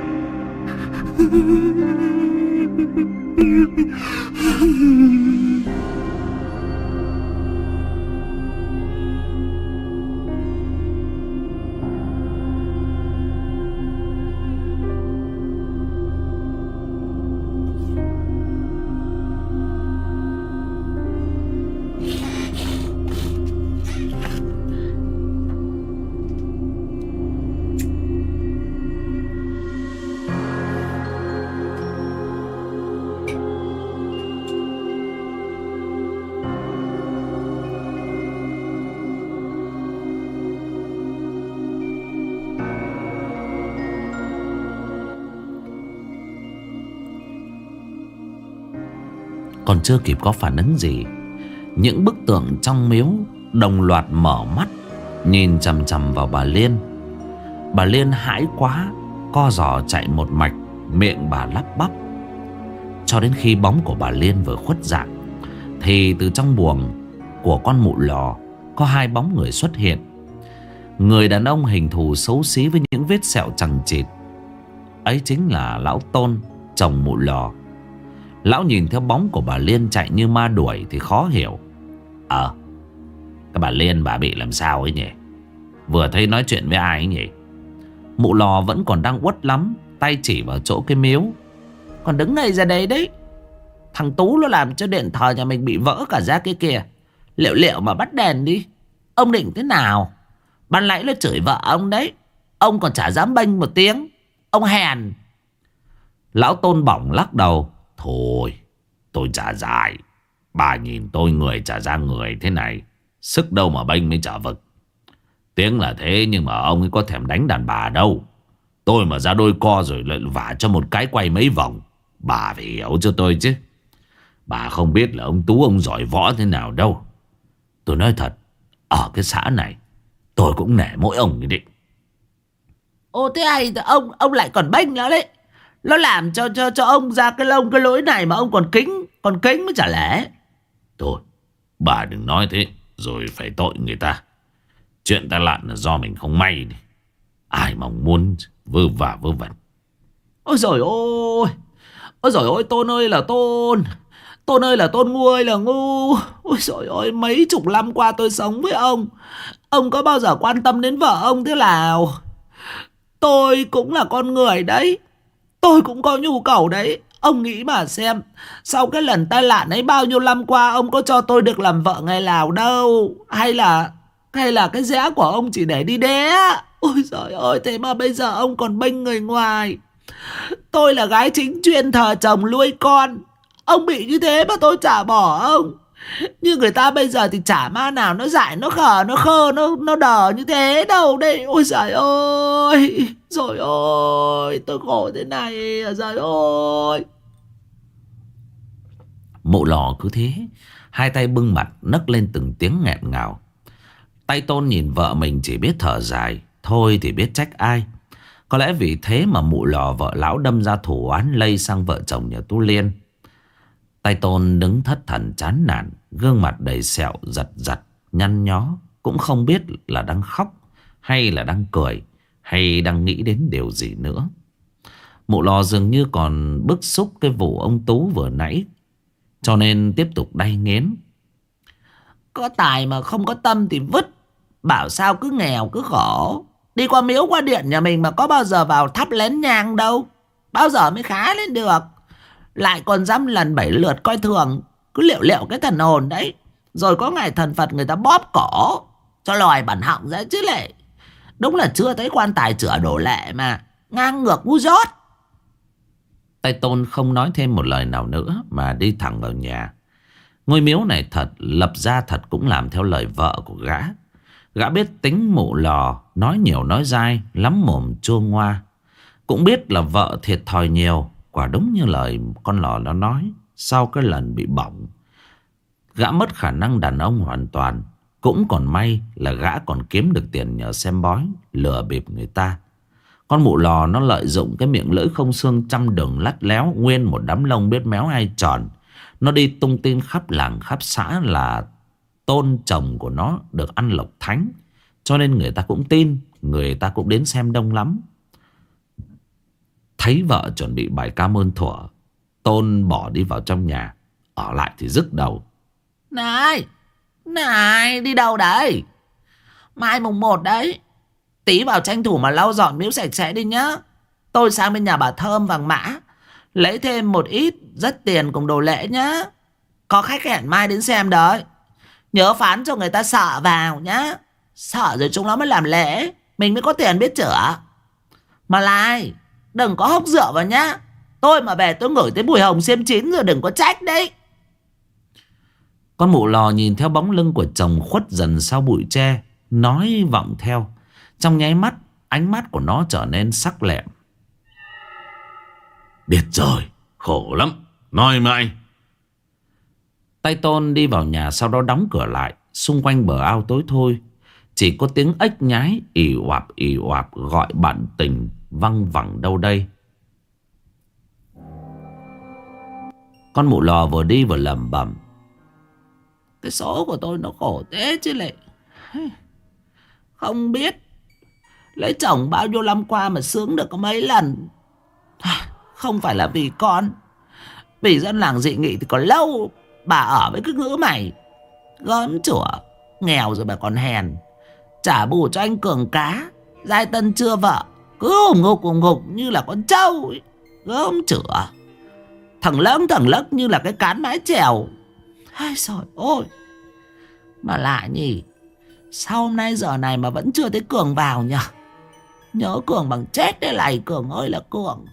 Còn chưa kịp có phản ứng gì, những bức tượng trong miếu đồng loạt mở mắt nhìn chằm chằm vào bà Liên. Bà Liên hãi quá, co giò chạy một mạch, miệng bà lắp bắp. Cho đến khi bóng của bà Liên vừa khuất dạng thì từ trong buồng của con mụ lò có hai bóng người xuất hiện. Người đàn ông hình thù xấu xí với những vết sẹo chằng chịt, ấy chính là lão Tôn, chồng mụ lò. Lão nhìn theo bóng của bà Liên chạy như ma đuổi thì khó hiểu. Cái bà Liên bà bị làm sao ấy nhỉ? Vừa thấy nói chuyện với ai ấy nhỉ? Mụ lò vẫn còn đang uất lắm, tay chỉ vào chỗ cái miếu. Còn đứng ngay ra đấy đấy. Thằng Tú nó làm cho điện thờ nhà mình bị vỡ cả ra kia kìa. Liệu mà bắt đèn đi. Ông định thế nào? Ban nãy nó chửi vợ ông đấy, ông còn chả dám bênh một tiếng. Ông hèn. Lão Tôn bỏng lắc đầu. Thôi, tôi chả dại. Bà nhìn tôi người chả ra người thế này, sức đâu mà bênh mới chả vực. Tiếng là thế nhưng mà ông ấy có thèm đánh đàn bà đâu. Tôi mà ra đôi co rồi lại vả cho một cái quay mấy vòng. Bà phải hiểu cho tôi chứ. Bà không biết là ông Tú ông giỏi võ thế nào đâu. Tôi nói thật, ở cái xã này tôi cũng nể mỗi ông ấy định. Ô thế hay, ông lại còn bênh nó đấy. Nó làm cho ông ra cái lỗi này mà ông còn kính mới chả lẽ. Thôi, bà đừng nói thế rồi phải tội người ta. Chuyện tai nạn là do mình không may đi. Ai mong muốn vơ vả vơ vẩn. Ôi giời ôi. Ôi giời ơi, Tôn ơi là Tôn. Tôn ơi là Tôn, ngu ơi là ngu. Ôi giời ơi, mấy chục năm qua tôi sống với ông có bao giờ quan tâm đến vợ ông thế nào? Tôi cũng là con người đấy, tôi cũng có nhu cầu đấy. Ông nghĩ mà xem, sau cái lần tai nạn ấy bao nhiêu năm qua ông có cho tôi được làm vợ ngày nào đâu. Hay là cái rẽ của ông chỉ để đi đé. Ôi giời ơi, thế mà bây giờ ông còn bênh người ngoài. Tôi là gái chính chuyên thờ chồng nuôi con. Ông bị như thế mà tôi chả bỏ ông. Như người ta bây giờ thì chả ma nào nó dại, nó khờ, nó đờ như thế đâu đây. Ôi giời ơi. Rồi ôi, tôi khổ thế này. Giời ơi. Mụ lò cứ thế Hai tay bưng mặt nấc lên từng tiếng nghẹn ngào. Tay Tôn nhìn vợ mình chỉ biết thở dài. Thôi thì biết trách ai. Có lẽ vì thế mà mụ Lò vợ lão đâm ra thủ oán lây sang vợ chồng nhà Tú Liên. Tay Tôn đứng thất thần chán nản, gương mặt đầy sẹo giật giật, nhăn nhó. Cũng không biết là đang khóc hay là đang cười hay đang nghĩ đến điều gì nữa. Mụ Lò dường như còn bức xúc cái vụ ông Tú vừa nãy, cho nên tiếp tục đay nghiến. Có tài mà không có tâm thì vứt. Bảo sao cứ nghèo cứ khổ. Đi qua miếu qua điện nhà mình mà có bao giờ vào thắp lén nhang đâu. Bao giờ mới khá lên được. Lại còn dám lần 7 lượt coi thường. Cứ liệu liệu cái thần hồn đấy. Rồi có ngày thần Phật người ta bóp cổ cho lòi bản họng ra chứ lệ. Đúng là chưa thấy quan tài chữa đổ lệ mà. Ngang ngược ngu dốt. Tay Tôn không nói thêm một lời nào nữa mà đi thẳng vào nhà. Ngôi miếu này thật, lập ra thật cũng làm theo lời vợ của gã. Gã biết tính mụ Lò, nói nhiều nói dai, lắm mồm chua ngoa. Cũng biết là vợ thiệt thòi nhiều. Quả đúng như lời con Lò nó nói. Sau cái lần bị bỏng, gã mất khả năng đàn ông hoàn toàn. Cũng còn may là gã còn kiếm được tiền nhờ xem bói, lừa bịp người ta. Con mụ Lò nó lợi dụng cái miệng lưỡi không xương trăm đường lắt léo, nguyên một đám lông biết méo ai tròn. Nó đi tung tin khắp làng khắp xã là Tôn chồng của nó được ăn lộc thánh. Cho nên người ta cũng tin, người ta cũng đến xem đông lắm. Thấy vợ chuẩn bị bài ca ơn thuở, Tôn bỏ đi vào trong nhà. Ở lại thì nhức đầu. Này, đi đâu đấy? Mai mùng 1 đấy. Tí vào tranh thủ mà lau dọn miếu sạch sẽ đi nhá. Tôi sang bên nhà bà Thơm Vàng Mã lấy thêm một ít rất tiền cùng đồ lễ nhá. Có khách hẹn mai đến xem đấy. Nhớ phán cho người ta sợ vào nhá. Sợ rồi chúng nó mới làm lễ. Mình mới có tiền biết chữa. Mà lại đừng có hốc rượu vào nhá. Tôi mà về tôi ngửi thấy mùi hồng xiêm chín rồi đừng có trách đấy. Con mụ Lò nhìn theo bóng lưng của chồng khuất dần sau bụi tre, nói vọng theo. Trong nháy mắt, ánh mắt của nó trở nên sắc lẹm. Biết rồi, khổ lắm, nói mãi. Tay Tôn đi vào nhà, sau đó đóng cửa lại. Xung quanh bờ ao tối thôi, chỉ có tiếng ếch nhái ì oạp gọi bạn tình văng vẳng đâu đây. Con mụ Lò vừa đi vừa lẩm bẩm. Cái số của tôi nó khổ thế chứ lệ. Không biết lấy chồng bao nhiêu năm qua mà sướng được có mấy lần. Không phải là vì con. Vì dân làng dị nghị thì còn lâu bà ở với cái ngữ mày. Gớm chủa, nghèo rồi bà còn hèn. Trả bù cho anh Cường cá, giai tân chưa vợ, cứ hùng ngục như là con trâu ấy. Gớm chủa, thằng lấc như là cái cán mái chèo. Ai trời ơi. Mà lạ nhỉ, sao hôm nay giờ này mà vẫn chưa thấy Cường vào nhỉ? Nhớ Cường bằng chết đây này. Cường ơi là Cường.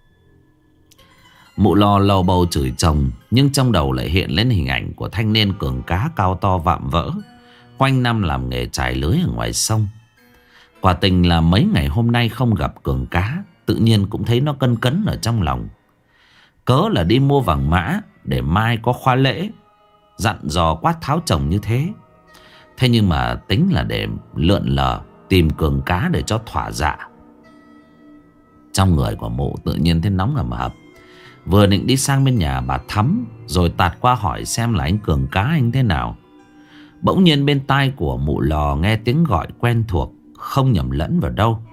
Mụ Lò lầu bầu chửi chồng, nhưng trong đầu lại hiện lên hình ảnh của thanh niên Cường cá cao to vạm vỡ, quanh năm làm nghề chài lưới ở ngoài sông. Quả tình là mấy ngày hôm nay không gặp Cường cá, tự nhiên cũng thấy nó cân cấn ở trong lòng. Cớ là đi mua vàng mã để mai có khoa lễ, dặn dò quát tháo chồng như thế. Thế nhưng mà tính là để lượn lờ tìm Cường cá để cho thỏa dạ. Trong người của mụ tự nhiên thấy nóng ẩm ập. Vừa định đi sang bên nhà bà Thắm, rồi tạt qua hỏi xem là anh Cường cá anh thế nào. Bỗng nhiên bên tai của mụ Lò nghe tiếng gọi quen thuộc, không nhầm lẫn vào đâu.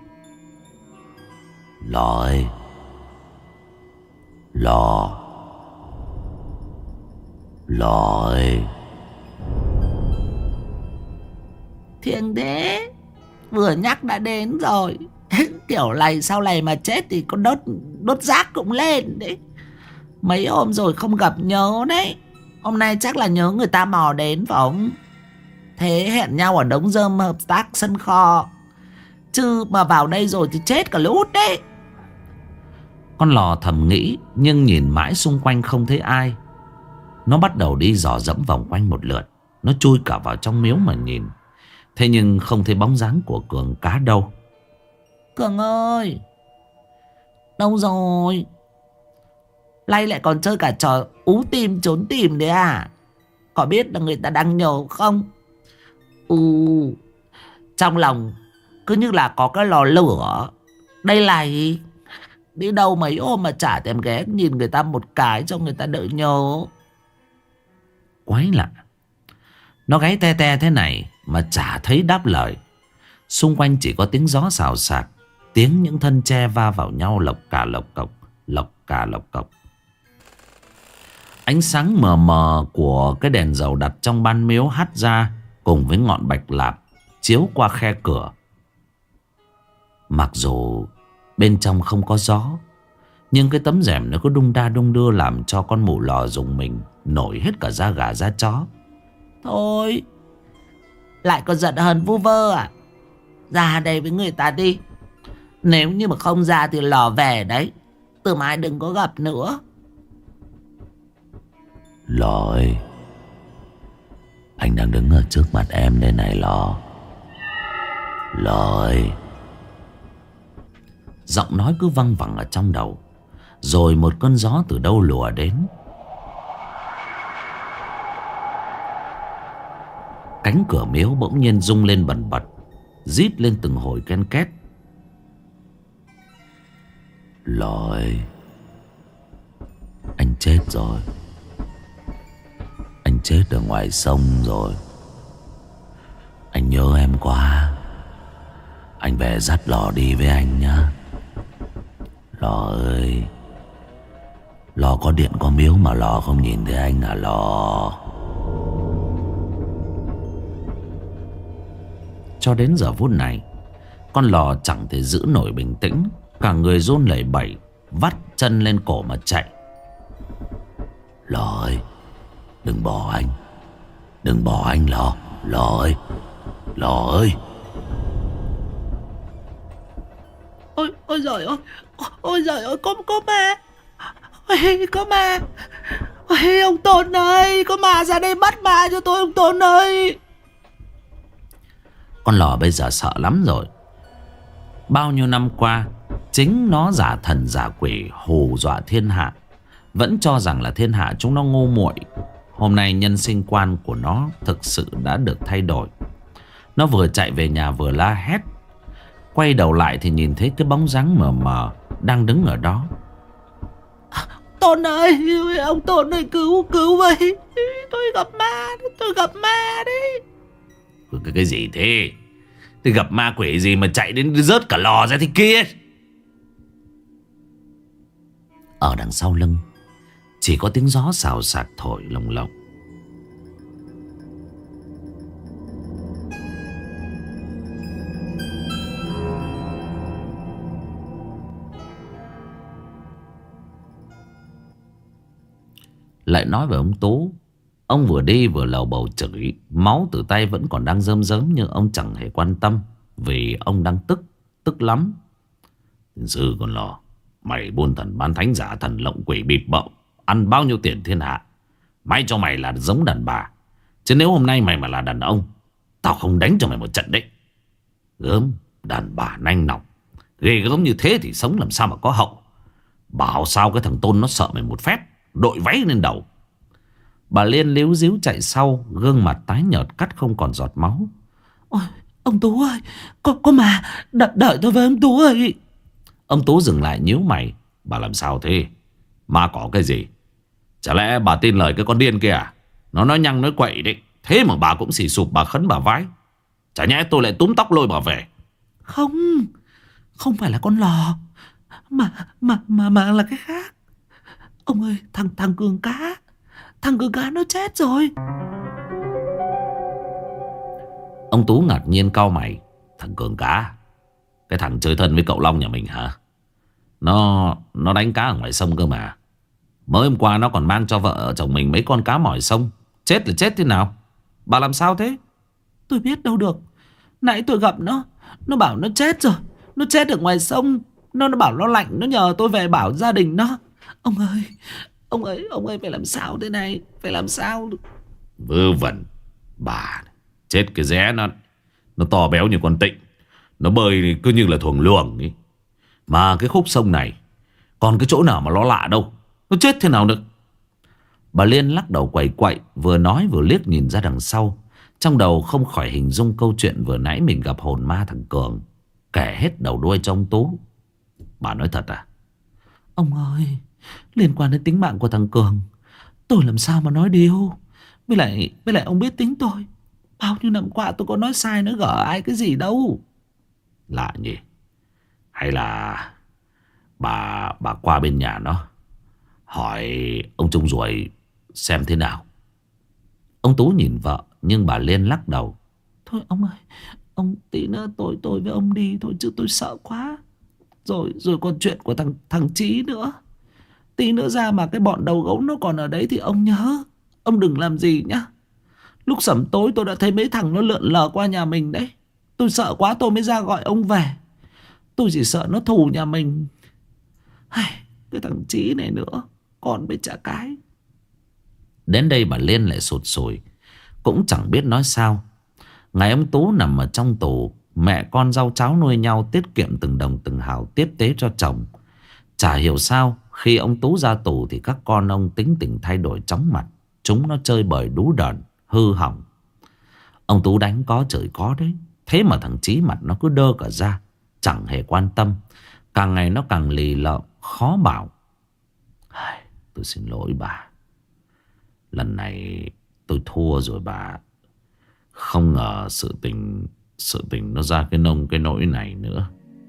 Lò ơi, Lò, Lò ơi. Thiêng thế, vừa nhắc đã đến rồi. Kiểu này sau này mà chết thì con đốt rác cũng lên đấy. Mấy hôm rồi không gặp nhớ đấy. Hôm nay chắc là nhớ người ta mò đến phải không? Thế hẹn nhau ở đống rơm hợp tác sân kho. Chứ mà vào đây rồi thì chết cả lút đấy. Con Lò thầm nghĩ, nhưng nhìn mãi xung quanh không thấy ai. Nó bắt đầu đi dò dẫm vòng quanh một lượt. Nó chui cả vào trong miếu mà nhìn. Thế nhưng không thấy bóng dáng của Cường cá đâu. Cường ơi, đâu rồi? Nay lại còn chơi cả trò ú tim trốn tìm đấy à? Có biết là người ta đang nhổ không? Trong lòng cứ như là có cái lò lửa. Đây là gì? Đi đâu mấy hôm mà chả thèm ghé nhìn người ta một cái cho người ta đỡ nhớ. Quái lạ, nó gáy te te thế này mà chả thấy đáp lời. Xung quanh chỉ có tiếng gió xào xạc, tiếng những thân tre va vào nhau lộc cà lộc cộc, lộc cà lộc cộc. Ánh sáng mờ mờ của cái đèn dầu đặt trong ban miếu hắt ra cùng với ngọn bạch lạp chiếu qua khe cửa. Mặc dù bên trong không có gió, nhưng cái tấm rèm nó cứ đung đa đung đưa làm cho con mụ lò dùng mình nổi hết cả da gà da chó. Thôi, lại còn giận hờn vu vơ à? Ra đây với người ta đi. Nếu như mà không ra thì lò về đấy. Từ mai đừng có gặp nữa. Lò ơi, anh đang đứng ở trước mặt em đây này Lò. Lò ơi. Giọng nói cứ văng vẳng ở trong đầu. Rồi một cơn gió từ đâu lùa đến. Cánh cửa miếu bỗng nhiên rung lên bần bật, rít lên từng hồi ken két. Lò ơi, anh chết rồi. Anh chết ở ngoài sông rồi. Anh nhớ em quá. Anh về dắt Lò đi với anh nhá. Lò ơi, Lò có điện có miếu mà Lò không nhìn thấy anh à Lò. Cho đến giờ phút này, con Lò chẳng thể giữ nổi bình tĩnh. Cả người run lẩy bẩy, vắt chân lên cổ mà chạy. Lò ơi, đừng bỏ anh. Đừng bỏ anh Lò. Lò ơi. Lò ơi. Ôi giời ơi. Ôi giời ơi, có ma. Ôi, có ma. Ôi, ông Tôn ơi, có ma ra đây bắt ma cho tôi ông Tôn ơi. Con Lò bây giờ sợ lắm rồi. Bao nhiêu năm qua, chính nó giả thần giả quỷ hù dọa thiên hạ, vẫn cho rằng là thiên hạ chúng nó ngu muội. Hôm nay nhân sinh quan của nó thực sự đã được thay đổi. Nó vừa chạy về nhà vừa la hét. Quay đầu lại thì nhìn thấy cái bóng dáng mờ mờ đang đứng ở đó. Tôn ơi, ông Tôn ơi, cứu với. Tôi gặp ma đấy. Cái gì thế? Thì gặp ma quỷ gì mà chạy đến rớt cả lò ra thế kia? Ở đằng sau lưng chỉ có tiếng gió xào xạc thổi lồng lộng. Lại nói về ông Tú. Ông vừa đi vừa lầu bầu chửi. Máu từ tay vẫn còn đang rơm rớm, nhưng ông chẳng hề quan tâm, vì ông đang tức lắm. Tiên sư con Lò, mày buôn thần bán thánh giả thần lộng quỷ bịp bợm, ăn bao nhiêu tiền thiên hạ. May cho mày là giống đàn bà, chứ nếu hôm nay mày mà là đàn ông, tao không đánh cho mày một trận đấy. Gớm, đàn bà nanh nọc, ghê gớm như thế thì sống làm sao mà có hậu. Bảo sao cái thằng Tôn nó sợ mày một phép, đội váy lên đầu. Bà Liên líu díu chạy sau, gương mặt tái nhợt cắt không còn giọt máu. Ôi, ông Tú ơi, có mà, đợi tôi với ông Tú ơi. Ông Tú dừng lại nhíu mày. Bà làm sao thế? Ma có cái gì? Chả lẽ bà tin lời cái con điên kia à? Nó nói nhăng nói quậy đấy. Thế mà bà cũng xì sụp bà khấn bà vái. Chả nhẽ tôi lại túm tóc lôi bà về? Không phải là con Lò, mà là cái khác. Ông ơi, thằng Cường Cá. Thằng Cường Cá nó chết rồi. Ông Tú ngạc nhiên cau mày. Thằng Cường Cá? Cái thằng chơi thân với cậu Long nhà mình hả? Nó đánh cá ở ngoài sông cơ mà. Mới hôm qua nó còn mang cho vợ chồng mình mấy con cá mỏi sông. Chết là chết thế nào? Bà làm sao thế? Tôi biết đâu được. Nãy tôi gặp nó bảo nó chết rồi. Nó chết ở ngoài sông. Nó bảo nó lạnh. Nó nhờ tôi về bảo gia đình nó. Ông ơi phải làm sao thế này? Phải làm sao? Vớ vẩn. Bà chết cái ré nó to béo như con Tịnh. Nó bơi cứ như là thuồng luồng ấy. Mà cái khúc sông này còn cái chỗ nào mà nó lạ đâu. Nó chết thế nào được? Bà Liên lắc đầu quẩy quậy, vừa nói vừa liếc nhìn ra đằng sau. Trong đầu không khỏi hình dung câu chuyện vừa nãy mình gặp hồn ma thằng Cường, kể hết đầu đuôi cho ông Tú. Bà nói thật à? Ông ơi, liên quan đến tính mạng của thằng Cường, tôi làm sao mà nói điều. Với lại ông biết tính tôi, bao nhiêu năm qua tôi có nói sai nói gở ai cái gì đâu. Lạ nhỉ? Hay là bà qua bên nhà nó hỏi ông Trung Ruồi xem thế nào? Ông Tú nhìn vợ, nhưng bà Liên lắc đầu. Thôi ông ơi, ông tí nữa tôi với ông đi thôi, chứ tôi sợ quá. Rồi còn chuyện của thằng Chí nữa. Tí nữa ra mà cái bọn đầu gấu nó còn ở đấy thì ông nhớ, ông đừng làm gì nhá. Lúc sẩm tối tôi đã thấy mấy thằng nó lượn lờ qua nhà mình đấy. Tôi sợ quá tôi mới ra gọi ông về. Tôi chỉ sợ nó thù nhà mình. Cái thằng Chí này nữa, còn với chả cái. Đến đây bà Liên lại sụt sùi, cũng chẳng biết nói sao. Ngày ông Tú nằm ở trong tù, mẹ con rau cháo nuôi nhau, tiết kiệm từng đồng từng hào tiếp tế cho chồng. Chả hiểu sao khi ông Tú ra tù thì các con ông tính tình thay đổi chóng mặt. Chúng nó chơi bời đú đờn, hư hỏng. Ông Tú đánh có chửi có đấy. Thế mà thằng Chí mặt nó cứ đơ cả ra, chẳng hề quan tâm. Càng ngày nó càng lì lợm, khó bảo. Tôi xin lỗi bà, lần này tôi thua rồi bà. Không ngờ sự tình nó ra cái nỗi này nữa.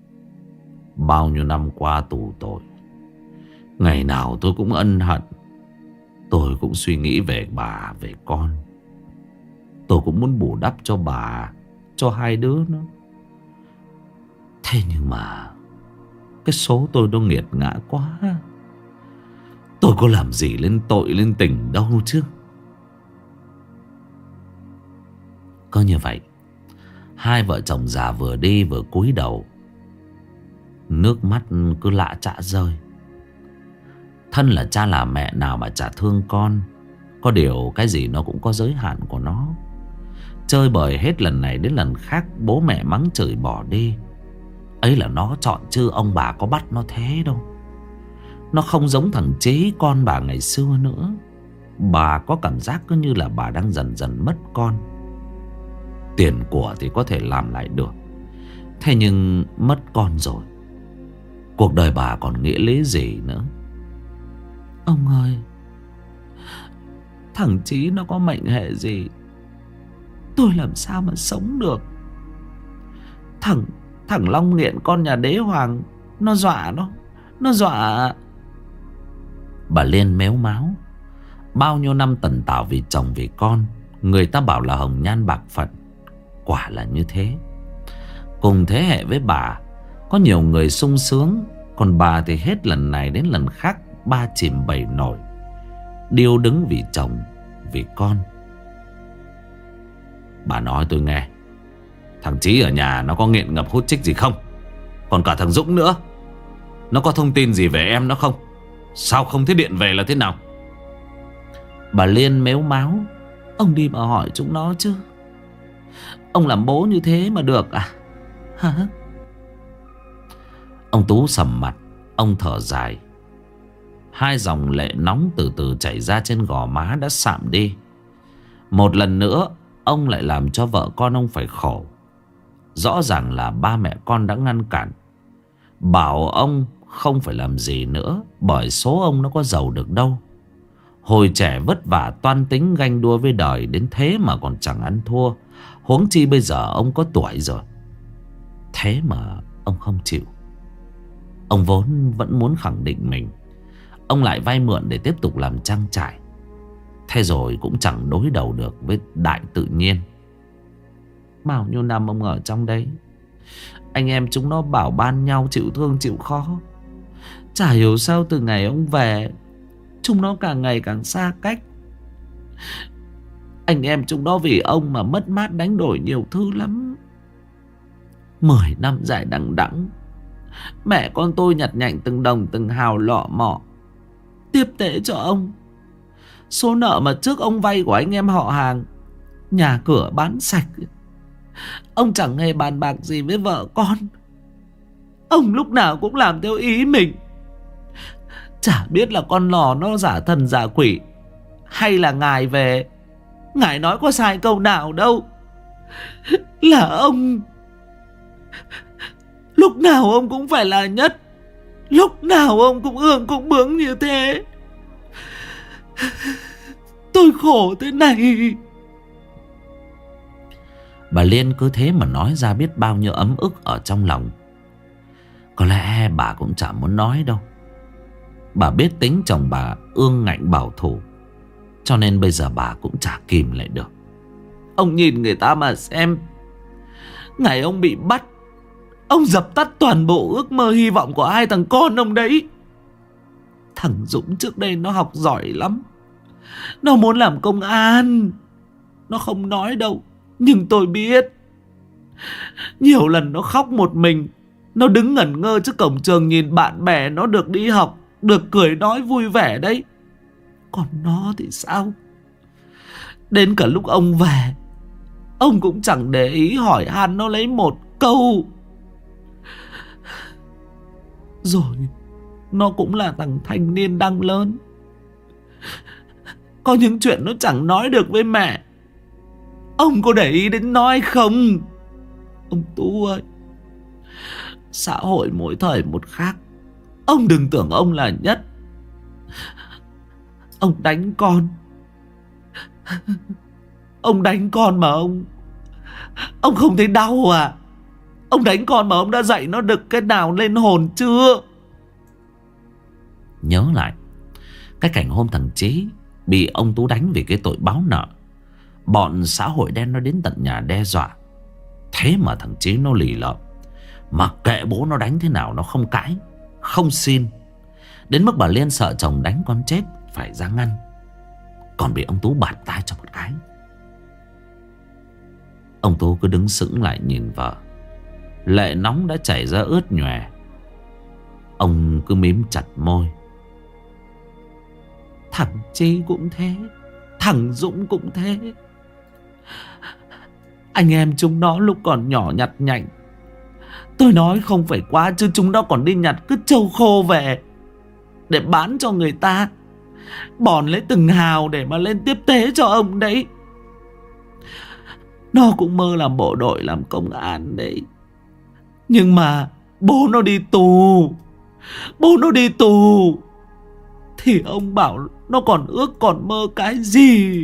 Bao nhiêu năm qua tù tội, ngày nào tôi cũng ân hận. Tôi cũng suy nghĩ về bà, về con. Tôi cũng muốn bù đắp cho bà, cho hai đứa nữa. Thế nhưng mà cái số tôi nó nghiệt ngã quá. Tôi có làm gì lên tội lên tình đâu chứ. Có như vậy, hai vợ chồng già vừa đi vừa cúi đầu, nước mắt cứ lã chã rơi. Thân là cha là mẹ nào mà chả thương con. Có điều cái gì nó cũng có giới hạn của nó. Chơi bời hết lần này đến lần khác, bố mẹ mắng chửi bỏ đi. Ấy là nó chọn chứ ông bà có bắt nó thế đâu. Nó không giống thằng Chí con bà ngày xưa nữa. Bà có cảm giác cứ như là bà đang dần dần mất con. Tiền của thì có thể làm lại được, thế nhưng mất con rồi, cuộc đời bà còn nghĩa lý gì nữa. Ông ơi, thằng Chí nó có mệnh hệ gì, tôi làm sao mà sống được. Thằng Long nghiện con nhà đế hoàng, nó dọa nó dọa. Bà Liên mếu máo. Bao nhiêu năm tần tảo vì chồng vì con, người ta bảo là hồng nhan bạc phận. Quả là như thế. Cùng thế hệ với bà, có nhiều người sung sướng, còn bà thì hết lần này đến lần khác ba chìm bảy nổi, điêu đứng vì chồng, vì con. Bà nói tôi nghe, thằng Chí ở nhà nó có nghiện ngập hút chích gì không? Còn cả thằng Dũng nữa, nó có thông tin gì về em nó không? Sao không thấy điện về là thế nào? Bà Liên mếu máo. Ông đi mà hỏi chúng nó chứ. Ông làm bố như thế mà được à? Hả? Ông Tú sầm mặt, ông thở dài. Hai dòng lệ nóng từ từ chảy ra trên gò má đã sạm đi. Một lần nữa ông lại làm cho vợ con ông phải khổ. Rõ ràng là ba mẹ con đã ngăn cản, bảo ông không phải làm gì nữa, bởi số ông nó có giàu được đâu. Hồi trẻ vất vả toan tính ganh đua với đời đến thế mà còn chẳng ăn thua, huống chi bây giờ ông có tuổi rồi. Thế mà ông không chịu. Ông vốn vẫn muốn khẳng định mình, ông lại vay mượn để tiếp tục làm trang trải. Thế rồi cũng chẳng đối đầu được với đại tự nhiên. Bao nhiêu năm ông ở trong đấy, anh em chúng nó bảo ban nhau chịu thương chịu khó. Chả hiểu sao từ ngày ông về, chúng nó càng ngày càng xa cách. Anh em chúng nó vì ông mà mất mát đánh đổi nhiều thứ lắm. 10 năm dài đằng đẵng, mẹ con tôi nhặt nhạnh từng đồng từng hào lọ mọ tiếp tế cho ông. Số nợ mà trước ông vay của anh em họ hàng, nhà cửa bán sạch. Ông chẳng hề bàn bạc gì với vợ con. Ông lúc nào cũng làm theo ý mình. Chả biết là con lò nó giả thần giả quỷ Hay là ngài về, ngài nói có sai câu nào đâu. Là ông, lúc nào ông cũng phải là nhất, lúc nào ông cũng ương cũng bướng như thế. Tôi khổ thế này. Bà Liên cứ thế mà nói ra biết bao nhiêu ấm ức ở trong lòng. Có lẽ bà cũng chẳng muốn nói đâu. Bà biết tính chồng bà ương ngạnh bảo thủ, cho nên bây giờ bà cũng chả kìm lại được. Ông nhìn người ta mà xem. Ngày ông bị bắt, ông dập tắt toàn bộ ước mơ hy vọng của hai thằng con ông đấy. Thằng Dũng trước đây nó học giỏi lắm, nó muốn làm công an. Nó không nói đâu, nhưng tôi biết. Nhiều lần nó khóc một mình, nó đứng ngẩn ngơ trước cổng trường nhìn bạn bè nó được đi học, được cười nói vui vẻ đấy. Còn nó thì sao? Đến cả lúc ông về, ông cũng chẳng để ý hỏi han nó lấy một câu. Rồi nó cũng là thằng thanh niên đang lớn, có những chuyện nó chẳng nói được với mẹ. Ông có để ý đến nó hay không? Ông Tú ơi, xã hội mỗi thời một khác. Ông đừng tưởng ông là nhất. Ông đánh con, ông đánh con mà ông không thấy đau à? Ông đánh con mà ông đã dạy nó được cái nào lên hồn chưa? Nhớ lại cái cảnh hôm thằng Chí bị ông Tú đánh vì cái tội báo nợ. Bọn xã hội đen nó đến tận nhà đe dọa. Thế mà thằng Chí nó lì lợm, mặc kệ bố nó đánh thế nào nó không cãi, không xin. Đến mức bà Liên sợ chồng đánh con chết phải ra ngăn, còn bị ông Tú bạt tai cho một cái. Ông Tú cứ đứng sững lại nhìn vợ, lệ nóng đã chảy ra ướt nhòe. Ông cứ mím chặt môi. Thằng Chí cũng thế, thằng Dũng cũng thế. Anh em chúng nó lúc còn nhỏ nhặt nhạnh, tôi nói không phải quá, chứ chúng nó còn đi nhặt cứ trâu khô về để bán cho người ta, bòn lấy từng hào để mà lên tiếp tế cho ông đấy. Nó cũng mơ làm bộ đội, làm công an đấy. Nhưng mà bố nó đi tù, bố nó đi tù thì ông bảo nó còn ước còn mơ cái gì?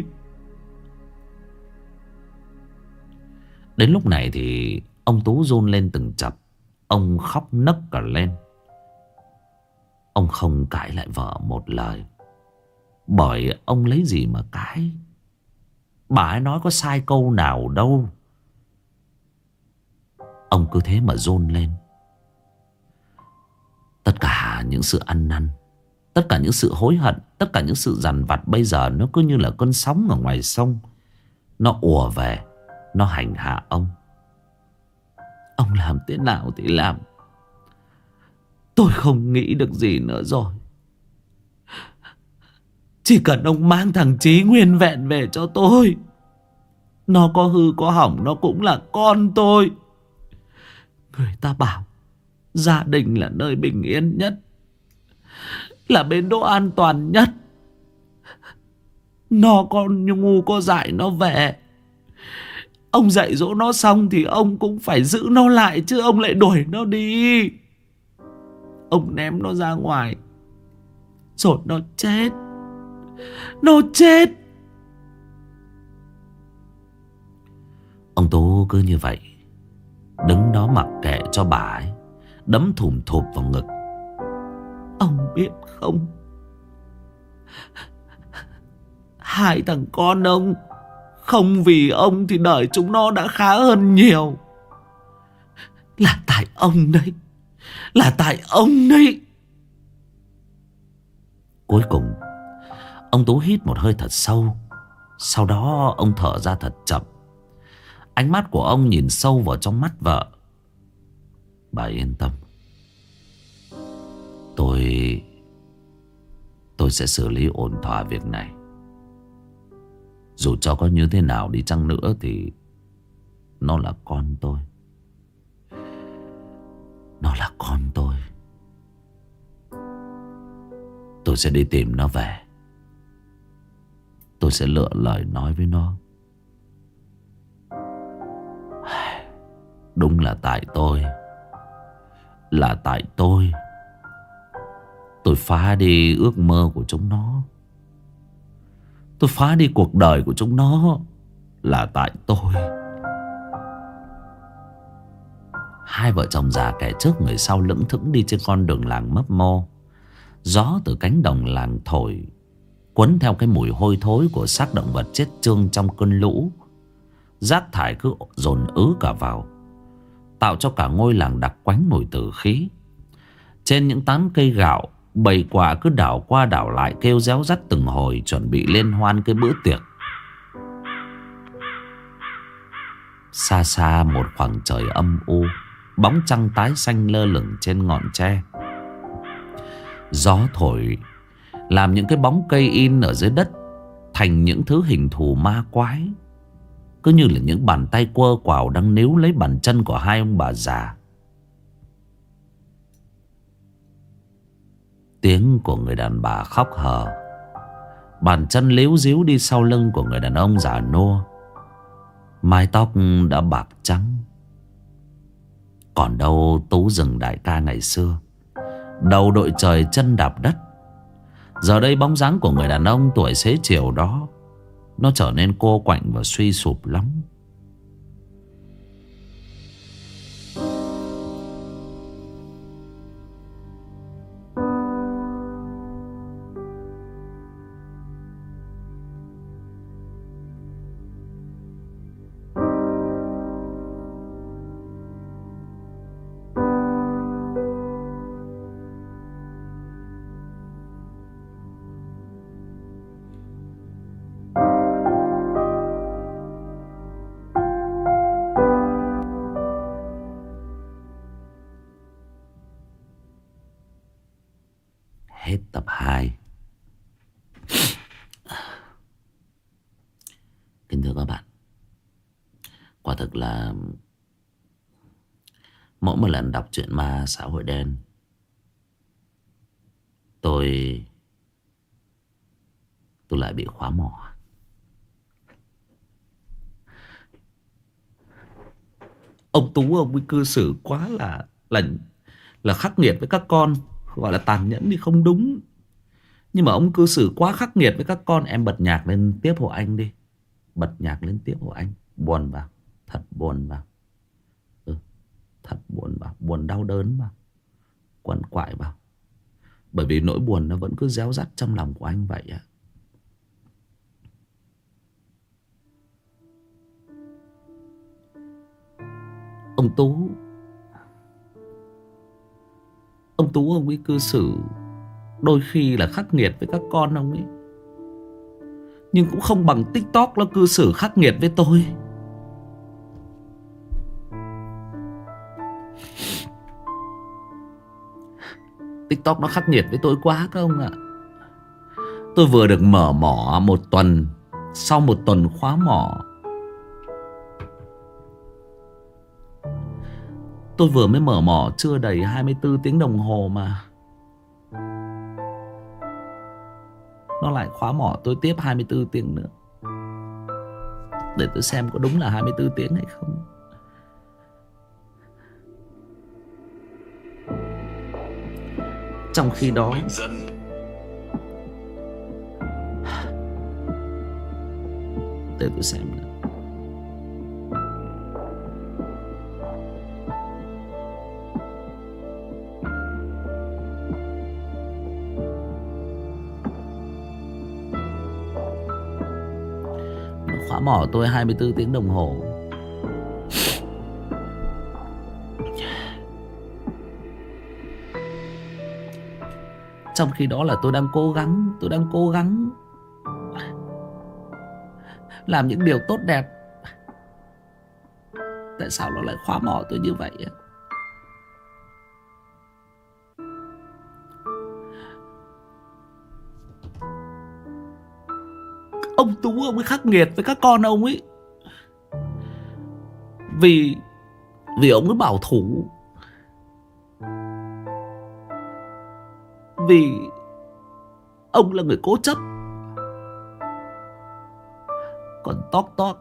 Đến lúc này thì ông Tú run lên từng chập. Ông khóc nấc cả lên. Ông không cãi lại vợ một lời, bởi ông lấy gì mà cãi. Bà ấy nói có sai câu nào đâu. Ông cứ thế mà run lên. Tất cả những sự ăn năn, tất cả những sự hối hận, tất cả những sự dằn vặt bây giờ nó cứ như là cơn sóng ở ngoài sông. Nó ùa về, nó hành hạ ông. Ông làm thế nào thì làm, tôi không nghĩ được gì nữa rồi. Chỉ cần ông mang thằng Chí nguyên vẹn về cho tôi. Nó có hư có hỏng nó cũng là con tôi. Người ta bảo gia đình là nơi bình yên nhất, là bến đỗ an toàn nhất. Nó con ngu có dại nó về, ông dạy dỗ nó xong thì ông cũng phải giữ nó lại, chứ ông lại đuổi nó đi. Ông ném nó ra ngoài rồi nó chết. Nó chết. Ông Tú cứ như vậy đứng đó mặc kệ cho bà ấy đấm thùm thụp vào ngực. Ông biết không, hai thằng con ông, không vì ông thì đời chúng nó đã khá hơn nhiều. Là tại ông đấy, là tại ông đấy. Cuối cùng ông Tú hít một hơi thật sâu. Sau đó ông thở ra thật chậm. Ánh mắt của ông nhìn sâu vào trong mắt vợ. Bà yên tâm, Tôi sẽ xử lý ổn thỏa việc này. Dù cho có như thế nào đi chăng nữa thì nó là con tôi. Nó là con tôi. Tôi sẽ đi tìm nó về. tôi sẽ lựa lời nói với nó. Đúng là tại tôi. Là tại tôi. Tôi phá đi ước mơ của chúng nó. Tôi phá đi cuộc đời của chúng nó. Là tại tôi. Hai vợ chồng già kẻ trước người sau lững thững đi trên con đường làng mấp mô. Gió từ cánh đồng làng thổi, quấn theo cái mùi hôi thối của xác động vật chết chương trong cơn lũ. Rác thải cứ dồn ứ cả vào, tạo cho cả ngôi làng đặc quánh mùi tử khí. Trên những tán cây gạo, bầy quạ cứ đảo qua đảo lại kêu réo rắt từng hồi, chuẩn bị liên hoan cái bữa tiệc. Xa xa một khoảng trời âm u, bóng trăng tái xanh lơ lửng trên ngọn tre. Gió thổi làm những cái bóng cây in ở dưới đất thành những thứ hình thù ma quái, cứ như là những bàn tay quơ quào đang níu lấy bàn chân của hai ông bà già. Tiếng của người đàn bà khóc hờ, bàn chân líu díu đi sau lưng của người đàn ông già nua. Mái tóc đã bạc trắng. Còn đâu Tú rừng đại ca ngày xưa, đầu đội trời chân đạp đất. Giờ đây bóng dáng của người đàn ông tuổi xế chiều đó, nó trở nên cô quạnh và suy sụp lắm. Hết tập 2. Kính thưa các bạn, quả thực là mỗi một lần đọc truyện ma xã hội đen, tôi lại bị khóa mỏ. Ông Tú ông ấy cư xử quá là khắc nghiệt với các con. Gọi là tàn nhẫn thì không đúng, nhưng mà ông cư xử quá khắc nghiệt với các con. Em bật nhạc lên tiếp hộ anh đi. Bật nhạc lên tiếp hộ anh. Buồn vào. Thật buồn vào. Thật buồn vào. Buồn đau đớn vào. Quằn quại vào. Bởi vì nỗi buồn nó vẫn cứ réo rắt trong lòng của anh vậy ạ. Ông Tú ông ấy cư xử đôi khi là khắc nghiệt với các con ông ấy, nhưng cũng không bằng TikTok nó cư xử khắc nghiệt với tôi. TikTok nó khắc nghiệt với tôi quá các ông ạ. Tôi vừa được mở mỏ một tuần. Sau một tuần khóa mỏ, tôi vừa mới mở mỏ chưa đầy 24 tiếng đồng hồ mà nó lại khóa mỏ tôi tiếp 24 tiếng nữa. Để tôi xem có đúng là 24 tiếng hay không. Trong khi đó, để tôi xem nào. Khóa mỏ tôi 24 tiếng đồng hồ. Trong khi đó là tôi đang cố gắng làm những điều tốt đẹp. Tại sao nó lại khóa mỏ tôi như vậy? Ông Tú ông ấy khắc nghiệt với các con ông ấy. Vì ông ấy bảo thủ. Vì ông là người cố chấp. Còn Tok Tok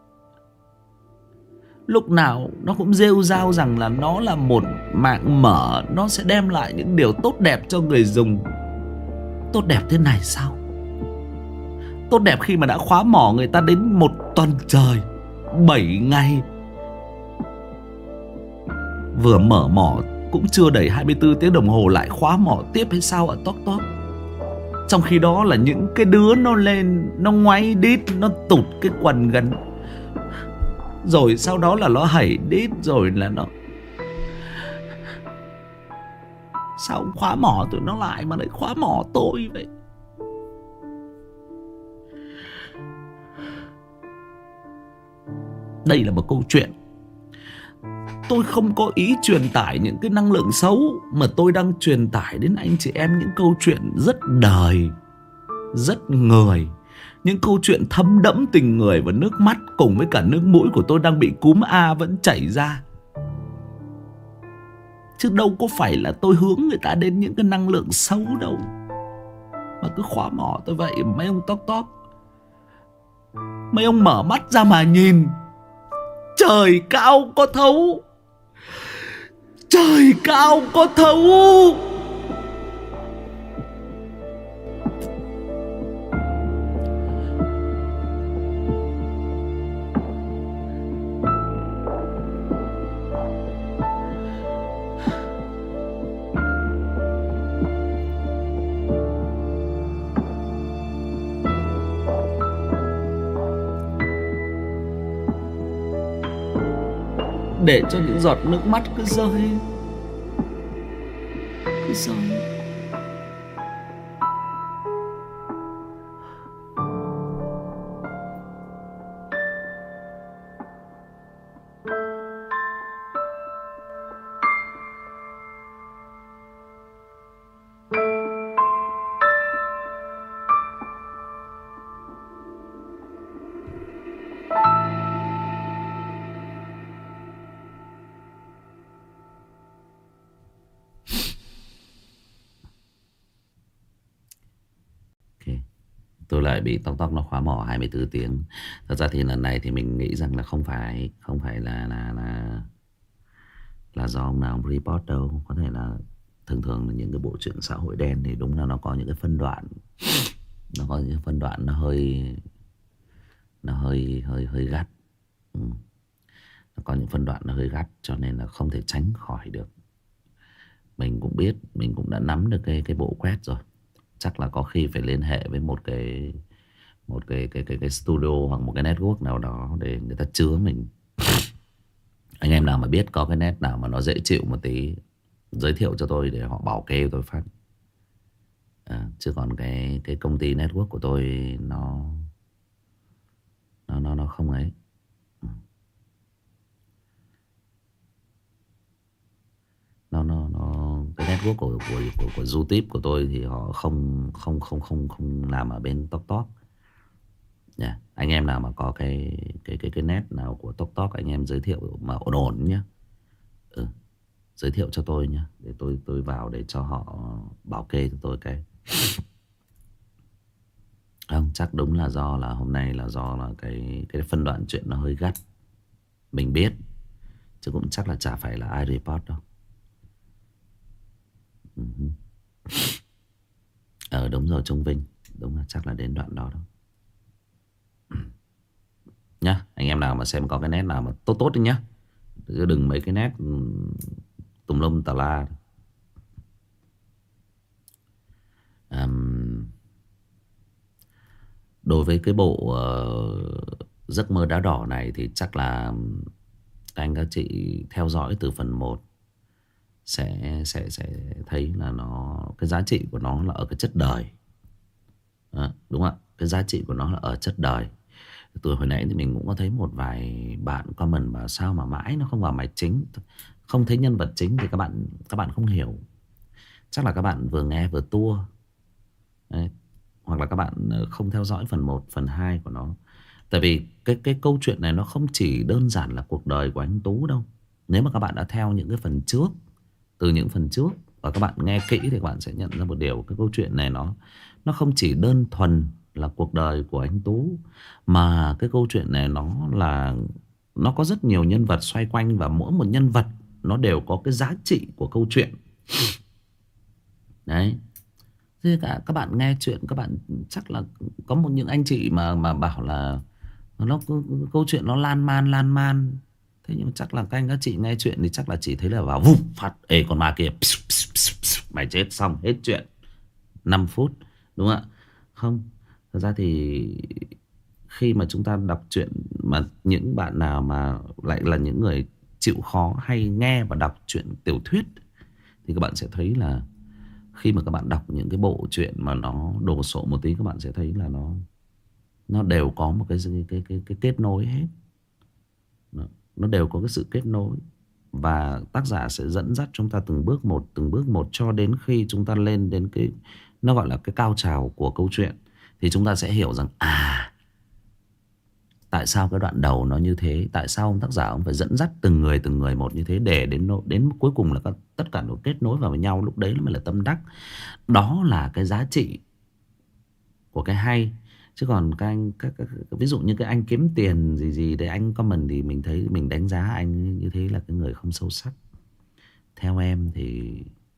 lúc nào nó cũng rêu rao rằng là nó là một mạng mở, nó sẽ đem lại những điều tốt đẹp cho người dùng. Tốt đẹp thế này sao? Tốt đẹp khi mà đã khóa mỏ người ta đến 1 tuần trời, 7 ngày. Vừa mở mỏ cũng chưa đầy 24 tiếng đồng hồ lại khóa mỏ tiếp hay sao ở Tok Tok? Trong khi đó là những cái đứa nó lên, nó ngoáy đít, nó tụt cái quần gần, rồi sau đó là nó hẩy đít, rồi là nó... Sao ông khóa mỏ tụi nó lại mà lại khóa mỏ tôi vậy? Đây là một câu chuyện. Tôi không có ý truyền tải những cái năng lượng xấu, mà tôi đang truyền tải đến anh chị em những câu chuyện rất đời, rất người. Những câu chuyện thấm đẫm tình người và nước mắt, cùng với cả nước mũi của tôi đang bị cúm A vẫn chảy ra. Chứ đâu có phải là tôi hướng người ta đến những cái năng lượng xấu đâu, mà cứ khóa mỏ tôi vậy. Mấy ông Tok Tok, mấy ông mở mắt ra mà nhìn. Trời cao có thấu, trời cao có thấu. Để cho những giọt nước mắt cứ rơi, cứ rơi. Tôi lại bị Tok Tok nó khóa mỏ 24 tiếng. Thật ra thì lần này thì mình nghĩ rằng là không phải là do ông nào ông report đâu. Có thể là thường là những cái bộ truyện xã hội đen thì đúng là nó có những cái phân đoạn, nó có những phân đoạn nó hơi gắt. Nó có những phân đoạn nó hơi gắt, cho nên là không thể tránh khỏi được. Mình cũng biết, mình cũng đã nắm được cái bộ quét rồi. Chắc là có khi phải liên hệ với một cái studio hoặc một cái network nào đó để người ta chứa mình. Anh em nào mà biết có cái net nào mà nó dễ chịu một tí, giới thiệu cho tôi để họ bảo kê tôi phát. Chứ còn cái công ty network của tôi nó không ấy. Cái network của YouTube của tôi thì họ không làm ở bên Tok Tok. Yeah. Anh em nào mà có cái net nào của Tok Tok, anh em giới thiệu mà ổn nhá. Giới thiệu cho tôi nhá, để tôi vào để cho họ bảo kê cho tôi cái. Không, chắc đúng là do là hôm nay là do là cái phân đoạn chuyện nó hơi gắt. Mình biết, chứ cũng chắc là chả phải là ai report đâu. Đúng rồi Trung Vinh, đúng là chắc là đến đoạn đó đâu. Nhá, anh em nào mà xem có cái nét nào mà tốt đi nhá, chứ đừng mấy cái nét tùm lum tà la. Đối với cái bộ Giấc mơ đá đỏ này thì chắc là anh các chị theo dõi từ phần 1 sẽ thấy là cái giá trị của nó là ở cái chất đời. Đúng không ạ? Cái giá trị của nó là ở chất đời. Từ hồi nãy thì mình cũng có thấy một vài bạn comment mà sao mà mãi nó không vào mạch chính, không thấy nhân vật chính, thì các bạn không hiểu. Chắc là các bạn vừa nghe vừa tua. Đấy. Hoặc là các bạn không theo dõi phần 1, phần 2 của nó. Tại vì cái câu chuyện này nó không chỉ đơn giản là cuộc đời của anh Tú đâu. Nếu mà các bạn đã theo những cái phần trước, từ những phần trước, và các bạn nghe kỹ thì các bạn sẽ nhận ra một điều. Cái câu chuyện này nó không chỉ đơn thuần là cuộc đời của anh Tú. Mà cái câu chuyện này nó có rất nhiều nhân vật xoay quanh, và mỗi một nhân vật nó đều có cái giá trị của câu chuyện. Đấy. Thế cả các bạn nghe chuyện, các bạn chắc là có những anh chị mà bảo là câu chuyện nó lan man. Thế nhưng chắc là các anh các chị nghe chuyện thì chắc là chỉ thấy là vào vụp phát, ê con ma kia mày chết, xong hết chuyện 5 phút, đúng không ạ? Không, thật ra thì khi mà chúng ta đọc truyện, mà những bạn nào mà lại là những người chịu khó hay nghe và đọc truyện tiểu thuyết, thì các bạn sẽ thấy là khi mà các bạn đọc những cái bộ truyện mà nó đồ sộ một tí, các bạn sẽ thấy là nó đều có một cái kết nối hết. Nó đều có cái sự kết nối, và tác giả sẽ dẫn dắt chúng ta từng bước một cho đến khi chúng ta lên đến cái, nó gọi là cái cao trào của câu chuyện, thì chúng ta sẽ hiểu rằng tại sao cái đoạn đầu nó như thế, tại sao ông tác giả ông phải dẫn dắt từng người một như thế, để đến cuối cùng là tất cả nó kết nối vào với nhau. Lúc đấy mới là tâm đắc. Đó là cái giá trị của cái hay. Chứ còn các anh ví dụ như cái anh kiếm tiền gì đấy, anh comment thì mình thấy, mình đánh giá anh như thế là cái người không sâu sắc. Theo em thì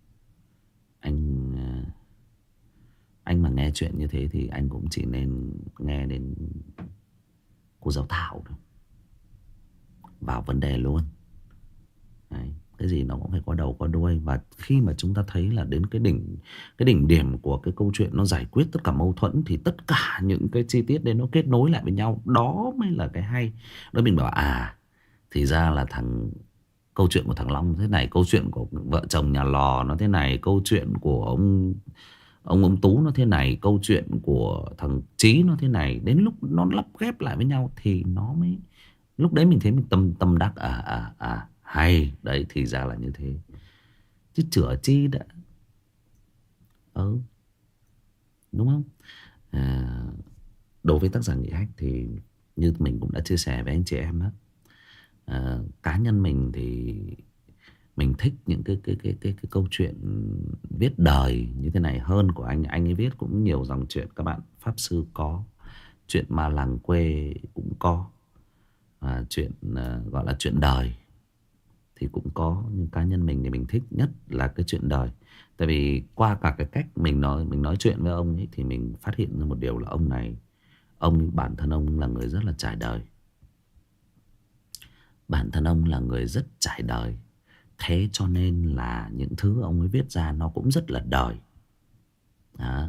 anh mà nghe chuyện như thế thì anh cũng chỉ nên nghe đến cô giáo Thảo thôi, vào vấn đề luôn. Đấy, cái gì nó cũng phải có đầu có đuôi. Và khi mà chúng ta thấy là đến cái đỉnh điểm của cái câu chuyện, nó giải quyết tất cả mâu thuẫn, thì tất cả những cái chi tiết đấy nó kết nối lại với nhau. Đó mới là cái hay. Đó mình bảo thì ra là câu chuyện của thằng Long thế này, câu chuyện của vợ chồng nhà Lò nó thế này, câu chuyện của ông Tú nó thế này, câu chuyện của thằng Chí nó thế này. Đến lúc nó lắp ghép lại với nhau thì nó mới, lúc đấy mình thấy mình tâm đắc. Hay đấy, thì ra là như thế, chứ chữa chi đã. Đúng không? Đối với tác giả Nghị Hách thì như mình cũng đã chia sẻ với anh chị em đó, cá nhân mình thì mình thích những cái câu chuyện viết đời như thế này hơn của anh. Anh ấy viết cũng nhiều dòng chuyện, các bạn Pháp Sư có, chuyện Ma Làng Quê cũng có, chuyện gọi là chuyện đời thì cũng có. Nhưng cá nhân mình thì mình thích nhất là cái chuyện đời. Tại vì qua cả cái cách mình nói chuyện với ông ấy, thì mình phát hiện ra một điều là bản thân ông là người rất là trải đời. Bản thân ông là người rất trải đời. Thế cho nên là những thứ ông ấy viết ra nó cũng rất là đời. Đó.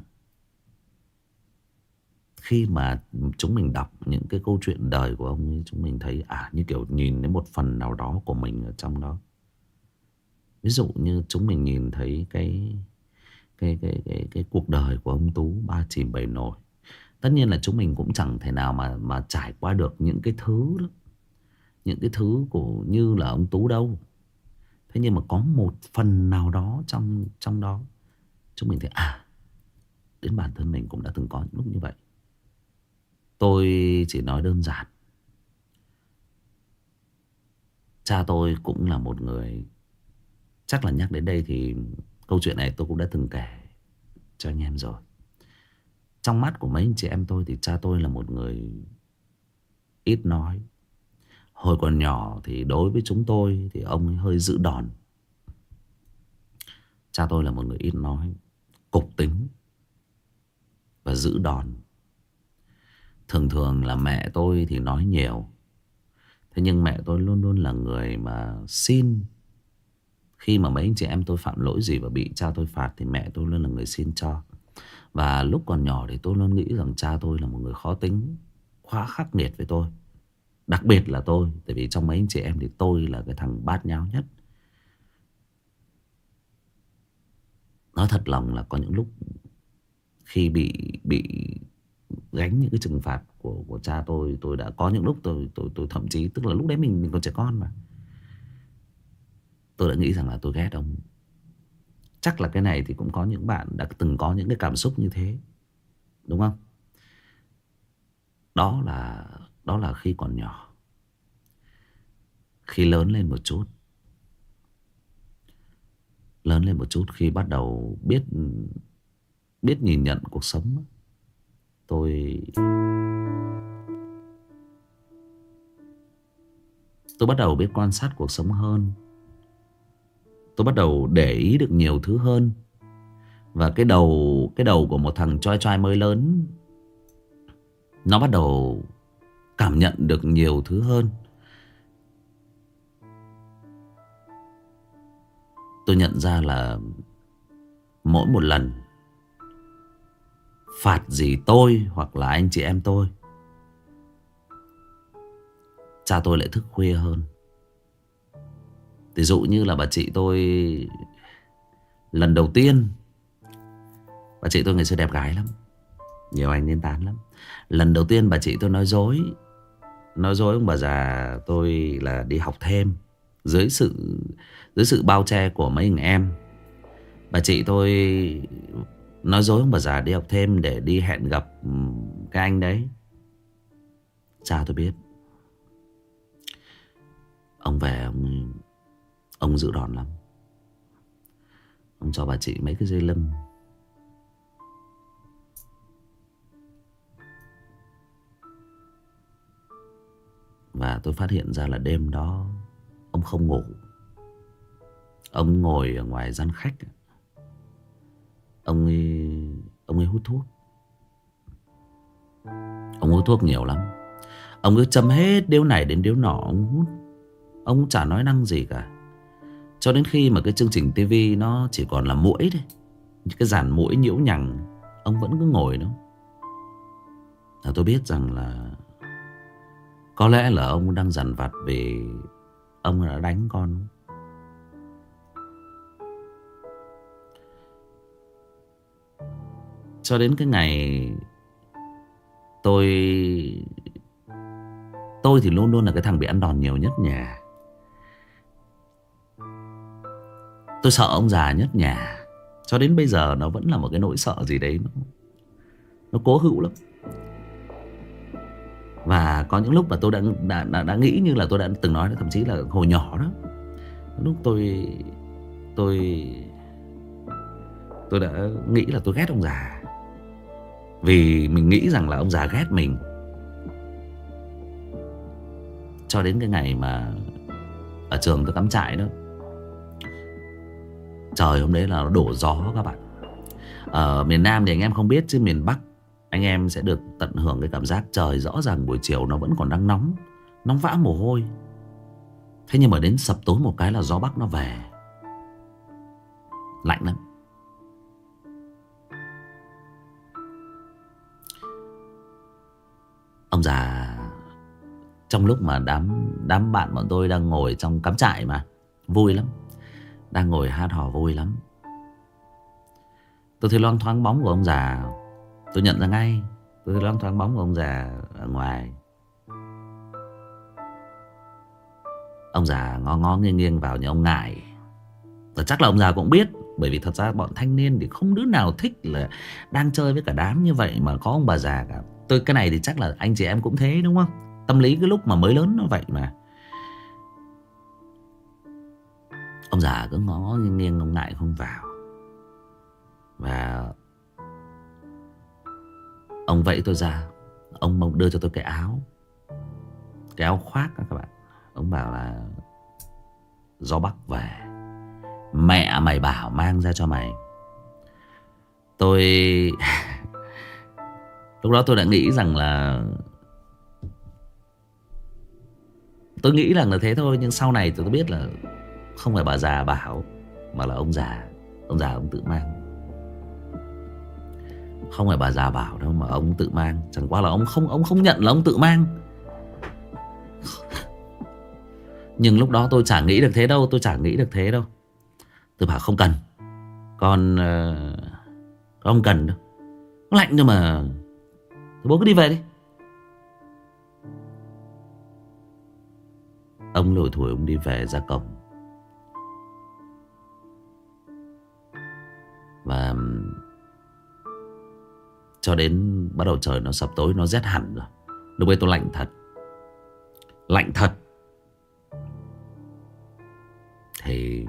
Khi mà chúng mình đọc những cái câu chuyện đời của ông ấy, chúng mình thấy như kiểu nhìn đến một phần nào đó của mình ở trong đó. Ví dụ như chúng mình nhìn thấy cái cuộc đời của ông Tú ba chìm bảy nổi. Tất nhiên là chúng mình cũng chẳng thể nào mà trải qua được những cái thứ đó, những cái thứ của như là ông Tú đâu. Thế nhưng mà có một phần nào đó trong đó chúng mình thấy đến bản thân mình cũng đã từng có những lúc như vậy. Tôi chỉ nói đơn giản, cha tôi cũng là một người, chắc là nhắc đến đây thì câu chuyện này tôi cũng đã từng kể cho anh em rồi. Trong mắt của mấy anh chị em tôi thì cha tôi là một người ít nói. Hồi còn nhỏ thì đối với chúng tôi thì ông ấy hơi giữ đòn. Cha tôi là một người ít nói, cục tính và giữ đòn. Thường là mẹ tôi thì nói nhiều. Thế nhưng mẹ tôi luôn luôn là người mà xin. Khi mà mấy anh chị em tôi phạm lỗi gì và bị cha tôi phạt thì mẹ tôi luôn là người xin cho. Và lúc còn nhỏ thì tôi luôn nghĩ rằng cha tôi là một người khó tính, quá khắc nghiệt với tôi. Đặc biệt là tôi, tại vì trong mấy anh chị em thì tôi là cái thằng bát nháo nhất. Nói thật lòng là có những lúc khi bị gánh những cái trừng phạt của cha tôi đã có những lúc tôi thậm chí, tức là lúc đấy mình còn trẻ con mà, tôi đã nghĩ rằng là tôi ghét ông. Chắc là cái này thì cũng có những bạn đã từng có những cái cảm xúc như thế, đúng không? Đó là khi còn nhỏ. Khi lớn lên một chút, khi bắt đầu biết nhìn nhận cuộc sống, tôi bắt đầu biết quan sát cuộc sống hơn. Tôi bắt đầu để ý được nhiều thứ hơn. Và cái đầu của một thằng choi choi mới lớn, nó bắt đầu cảm nhận được nhiều thứ hơn. Tôi nhận ra là mỗi một lần phạt gì tôi hoặc là anh chị em tôi, cha tôi lại thức khuya hơn. Ví dụ như là bà chị tôi lần đầu tiên, bà chị tôi ngày xưa đẹp gái lắm, nhiều anh nên tán lắm. Lần đầu tiên bà chị tôi nói dối ông bà già tôi là đi học thêm. Dưới sự bao che của mấy anh em, bà chị tôi nói dối ông bà già đi học thêm để đi hẹn gặp cái anh đấy. Cha tôi biết. Ông về ông giữ đòn lắm. Ông cho bà chị mấy cái dây lưng. Và tôi phát hiện ra là đêm đó ông không ngủ. Ông ngồi ở ngoài gian khách. Ông ấy hút thuốc. Ông hút thuốc nhiều lắm. Ông cứ châm hết điếu này đến điếu nọ ông hút. Ông chả nói năng gì cả. Cho đến khi mà cái chương trình tivi nó chỉ còn là muỗi thôi, cái dàn muỗi nhiễu nhằng, ông vẫn cứ ngồi đó. Và tôi biết rằng là có lẽ là ông đang dằn vặt vì ông đã đánh con. Cho đến cái ngày tôi thì luôn luôn là cái thằng bị ăn đòn nhiều nhất nhà. Tôi sợ ông già nhất nhà. Cho đến bây giờ nó vẫn là một cái nỗi sợ gì đấy, nó cố hữu lắm. Và có những lúc mà tôi đã nghĩ như là tôi đã từng nói, thậm chí là hồi nhỏ đó, lúc tôi đã nghĩ là tôi ghét ông già. Vì mình nghĩ rằng là ông già ghét mình. Cho đến cái ngày mà ở trường tôi cắm trại đó, trời hôm đấy là nó đổ gió các bạn. Ở miền Nam thì anh em không biết, chứ miền Bắc anh em sẽ được tận hưởng cái cảm giác trời rõ ràng buổi chiều nó vẫn còn đang nóng vã mồ hôi. Thế nhưng mà đến sập tối một cái là gió Bắc nó về, lạnh lắm. Ông già trong lúc mà đám bạn bọn tôi đang ngồi trong cắm trại mà vui lắm, đang ngồi hát hò vui lắm, tôi thấy loang thoáng bóng của ông già. Tôi nhận ra ngay, tôi thấy loang thoáng bóng của ông già ở ngoài. Ông già ngó nghiêng nghiêng vào nhà ông Ngải. Và chắc là ông già cũng biết, bởi vì thật ra bọn thanh niên thì không đứa nào thích là đang chơi với cả đám như vậy mà có ông bà già cả. Cái này thì chắc là anh chị em cũng thế đúng không? Tâm lý cái lúc mà mới lớn nó vậy mà. Ông già cứ ngó nghiêng nghiêng, ông Ngải không vào. Và ông vẫy tôi ra. Ông đưa cho tôi cái áo khoác đó các bạn. Ông bảo là gió Bắc về, mẹ mày bảo mang ra cho mày. Tôi lúc đó tôi đã nghĩ rằng là tôi nghĩ rằng là thế thôi. Nhưng sau này tôi biết là không phải bà già bảo, mà là ông già ông tự mang. Không phải bà già bảo đâu mà ông tự mang. Chẳng qua là ông không nhận là ông tự mang. Nhưng lúc đó tôi chả nghĩ được thế đâu. Tôi bảo không cần, con không cần đâu, nó lạnh thôi mà, bố cứ đi về đi. Ông lủi thủi ông đi về ra cổng. Và cho đến bắt đầu trời nó sập tối, nó rét hẳn rồi. Lúc ấy tôi lạnh thật. Thì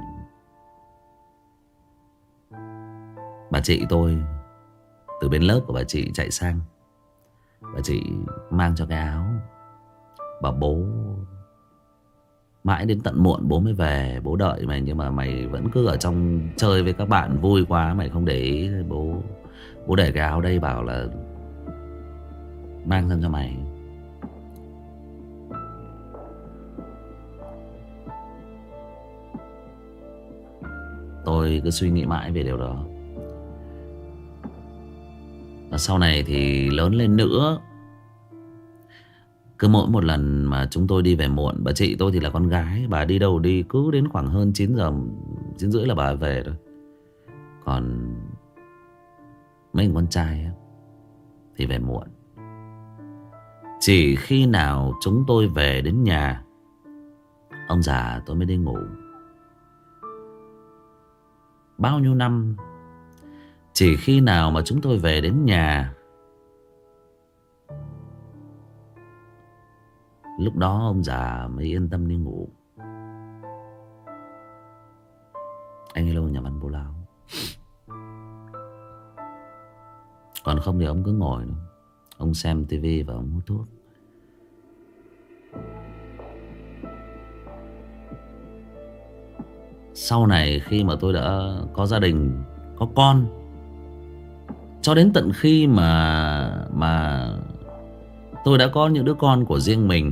bà chị tôi từ bên lớp của bà chị chạy sang. Bà chị mang cho cái áo. Bảo bố mãi đến tận muộn bố mới về. Bố đợi mày nhưng mà mày vẫn cứ ở trong chơi với các bạn vui quá, mày không để ý. Bố để cái áo đây, bảo là mang sang cho mày. Tôi cứ suy nghĩ mãi về điều đó. Và sau này thì lớn lên nữa, cứ mỗi một lần mà chúng tôi đi về muộn, bà chị tôi thì là con gái, bà đi đâu đi cứ đến khoảng hơn 9 giờ 9 rưỡi là bà về thôi. Còn mấy con trai ấy, thì về muộn. Chỉ khi nào chúng tôi về đến nhà, ông già tôi mới đi ngủ. Bao nhiêu năm, chỉ khi nào mà chúng tôi về đến nhà, lúc đó ông già mới yên tâm đi ngủ. Anh hello nhà văn Bố Lao. Còn không thì ông cứ ngồi đó, ông xem tivi và ông hút thuốc. Sau này khi mà tôi đã có gia đình, có con, cho đến tận khi mà tôi đã có những đứa con của riêng mình,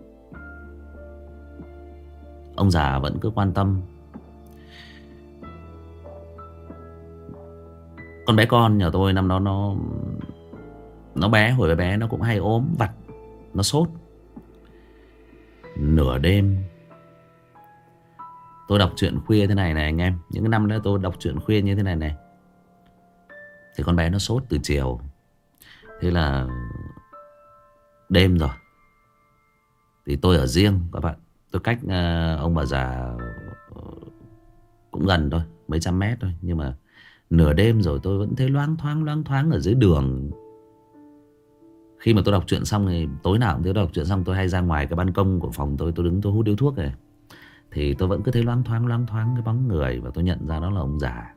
ông già vẫn cứ quan tâm. Con bé con nhà tôi năm đó nó bé, hồi bé nó cũng hay ốm vặt, nó sốt. Nửa đêm tôi đọc truyện khuya thế này này anh em. Những cái năm đó tôi đọc truyện khuya như thế này này, thì con bé nó sốt từ chiều. Thế là đêm rồi, thì tôi ở riêng các bạn. Tôi cách ông bà già cũng gần thôi, mấy trăm mét thôi. Nhưng mà nửa đêm rồi tôi vẫn thấy loáng thoáng ở dưới đường. Khi mà tôi đọc truyện xong thì tối nào cũng tôi đọc truyện xong, tôi hay ra ngoài cái ban công của phòng tôi đứng tôi hút điếu thuốc này. Thì tôi vẫn cứ thấy loáng thoáng cái bóng người, và tôi nhận ra đó là ông già.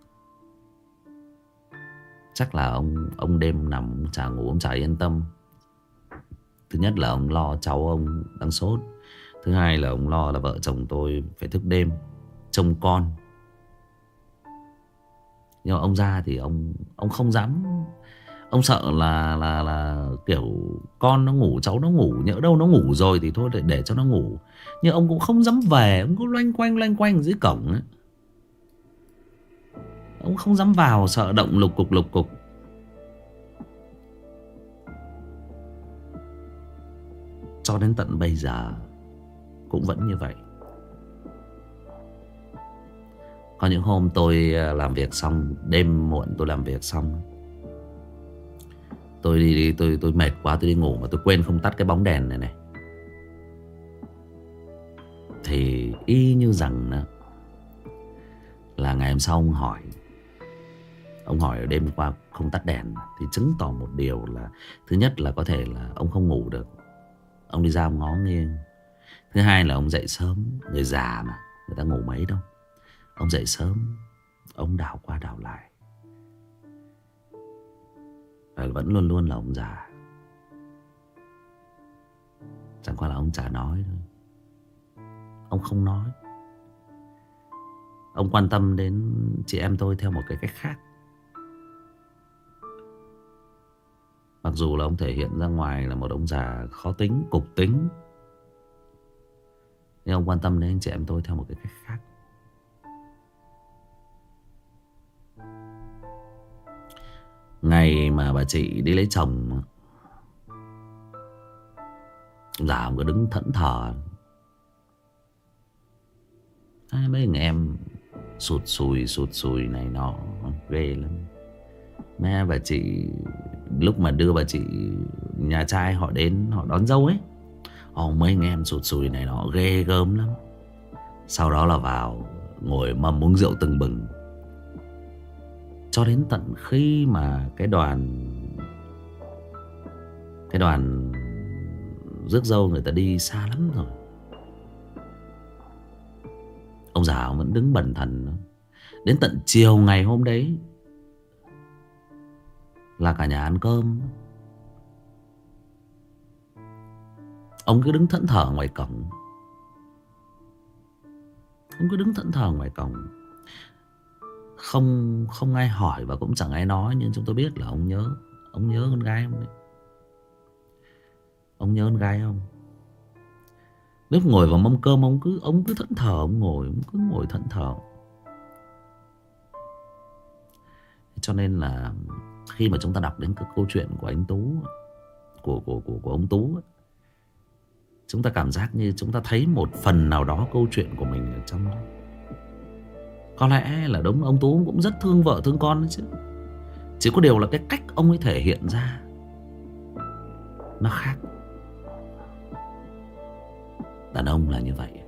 Chắc là ông đêm nằm ông chả ngủ, ông chả yên tâm. Thứ nhất là ông lo cháu ông đang sốt. Thứ hai là ông lo là vợ chồng tôi phải thức đêm trông con. Nhưng mà ông ra thì ông không dám. Ông sợ là kiểu con nó ngủ, cháu nó ngủ, nhỡ đâu nó ngủ rồi thì thôi để cho nó ngủ. Nhưng ông cũng không dám về, ông cứ loanh quanh dưới cổng ấy. Ông không dám vào, sợ động lục cục. Cho đến tận bây giờ cũng vẫn như vậy. Có những hôm tôi làm việc xong, đêm muộn tôi làm việc xong, tôi mệt quá, tôi đi ngủ mà tôi quên không tắt cái bóng đèn này này. Thì y như rằng là ngày hôm sau ông hỏi ở đêm qua không tắt đèn, thì chứng tỏ một điều là thứ nhất là có thể là ông không ngủ được, ông đi ra ông ngó nghiêng. Thứ hai là ông dậy sớm, người già mà, người ta ngủ mấy đâu. Ông dậy sớm, ông đảo qua đảo lại, và vẫn luôn là ông già. Chẳng qua là ông chả nói thôi. Ông không nói. Ông quan tâm đến chị em tôi theo một cái cách khác. Mặc dù là ông thể hiện ra ngoài là một ông già khó tính, cục tính, nhưng ông quan tâm đến anh chị em tôi theo một cái cách khác. Ngày mà bà chị đi lấy chồng, ông già ông cứ đứng thẫn thờ. Mấy anh em sụt sùi này nọ ghê lắm. Mẹ bà chị lúc mà đưa bà chị nhà trai họ đến, họ đón dâu ấy, mấy anh em sụt sùi này nọ ghê gớm lắm. Sau đó là vào ngồi mâm uống rượu tưng bừng. Cho đến tận khi mà cái đoàn rước dâu người ta đi xa lắm rồi, ông già ông vẫn đứng bần thần. Đến tận chiều ngày hôm đấy là cả nhà ăn cơm. Ông cứ đứng thẫn thờ ngoài cổng. Ông cứ đứng thẫn thờ ngoài cổng. Không ai hỏi và cũng chẳng ai nói, nhưng chúng tôi biết là ông nhớ. Ông nhớ con gái ông đấy. Ông nhớ con gái ông. Lúc ngồi vào mâm cơm ông cứ thẫn thờ. Ông cứ ngồi thẫn thờ. Cho nên là khi mà chúng ta đọc đến cái câu chuyện của anh Tú, của ông Tú, chúng ta cảm giác như chúng ta thấy một phần nào đó câu chuyện của mình ở trong đó. Có lẽ là đúng, ông Tú cũng rất thương vợ thương con đấy chứ. Chỉ có điều là cái cách ông ấy thể hiện ra nó khác. Đàn ông là như vậy.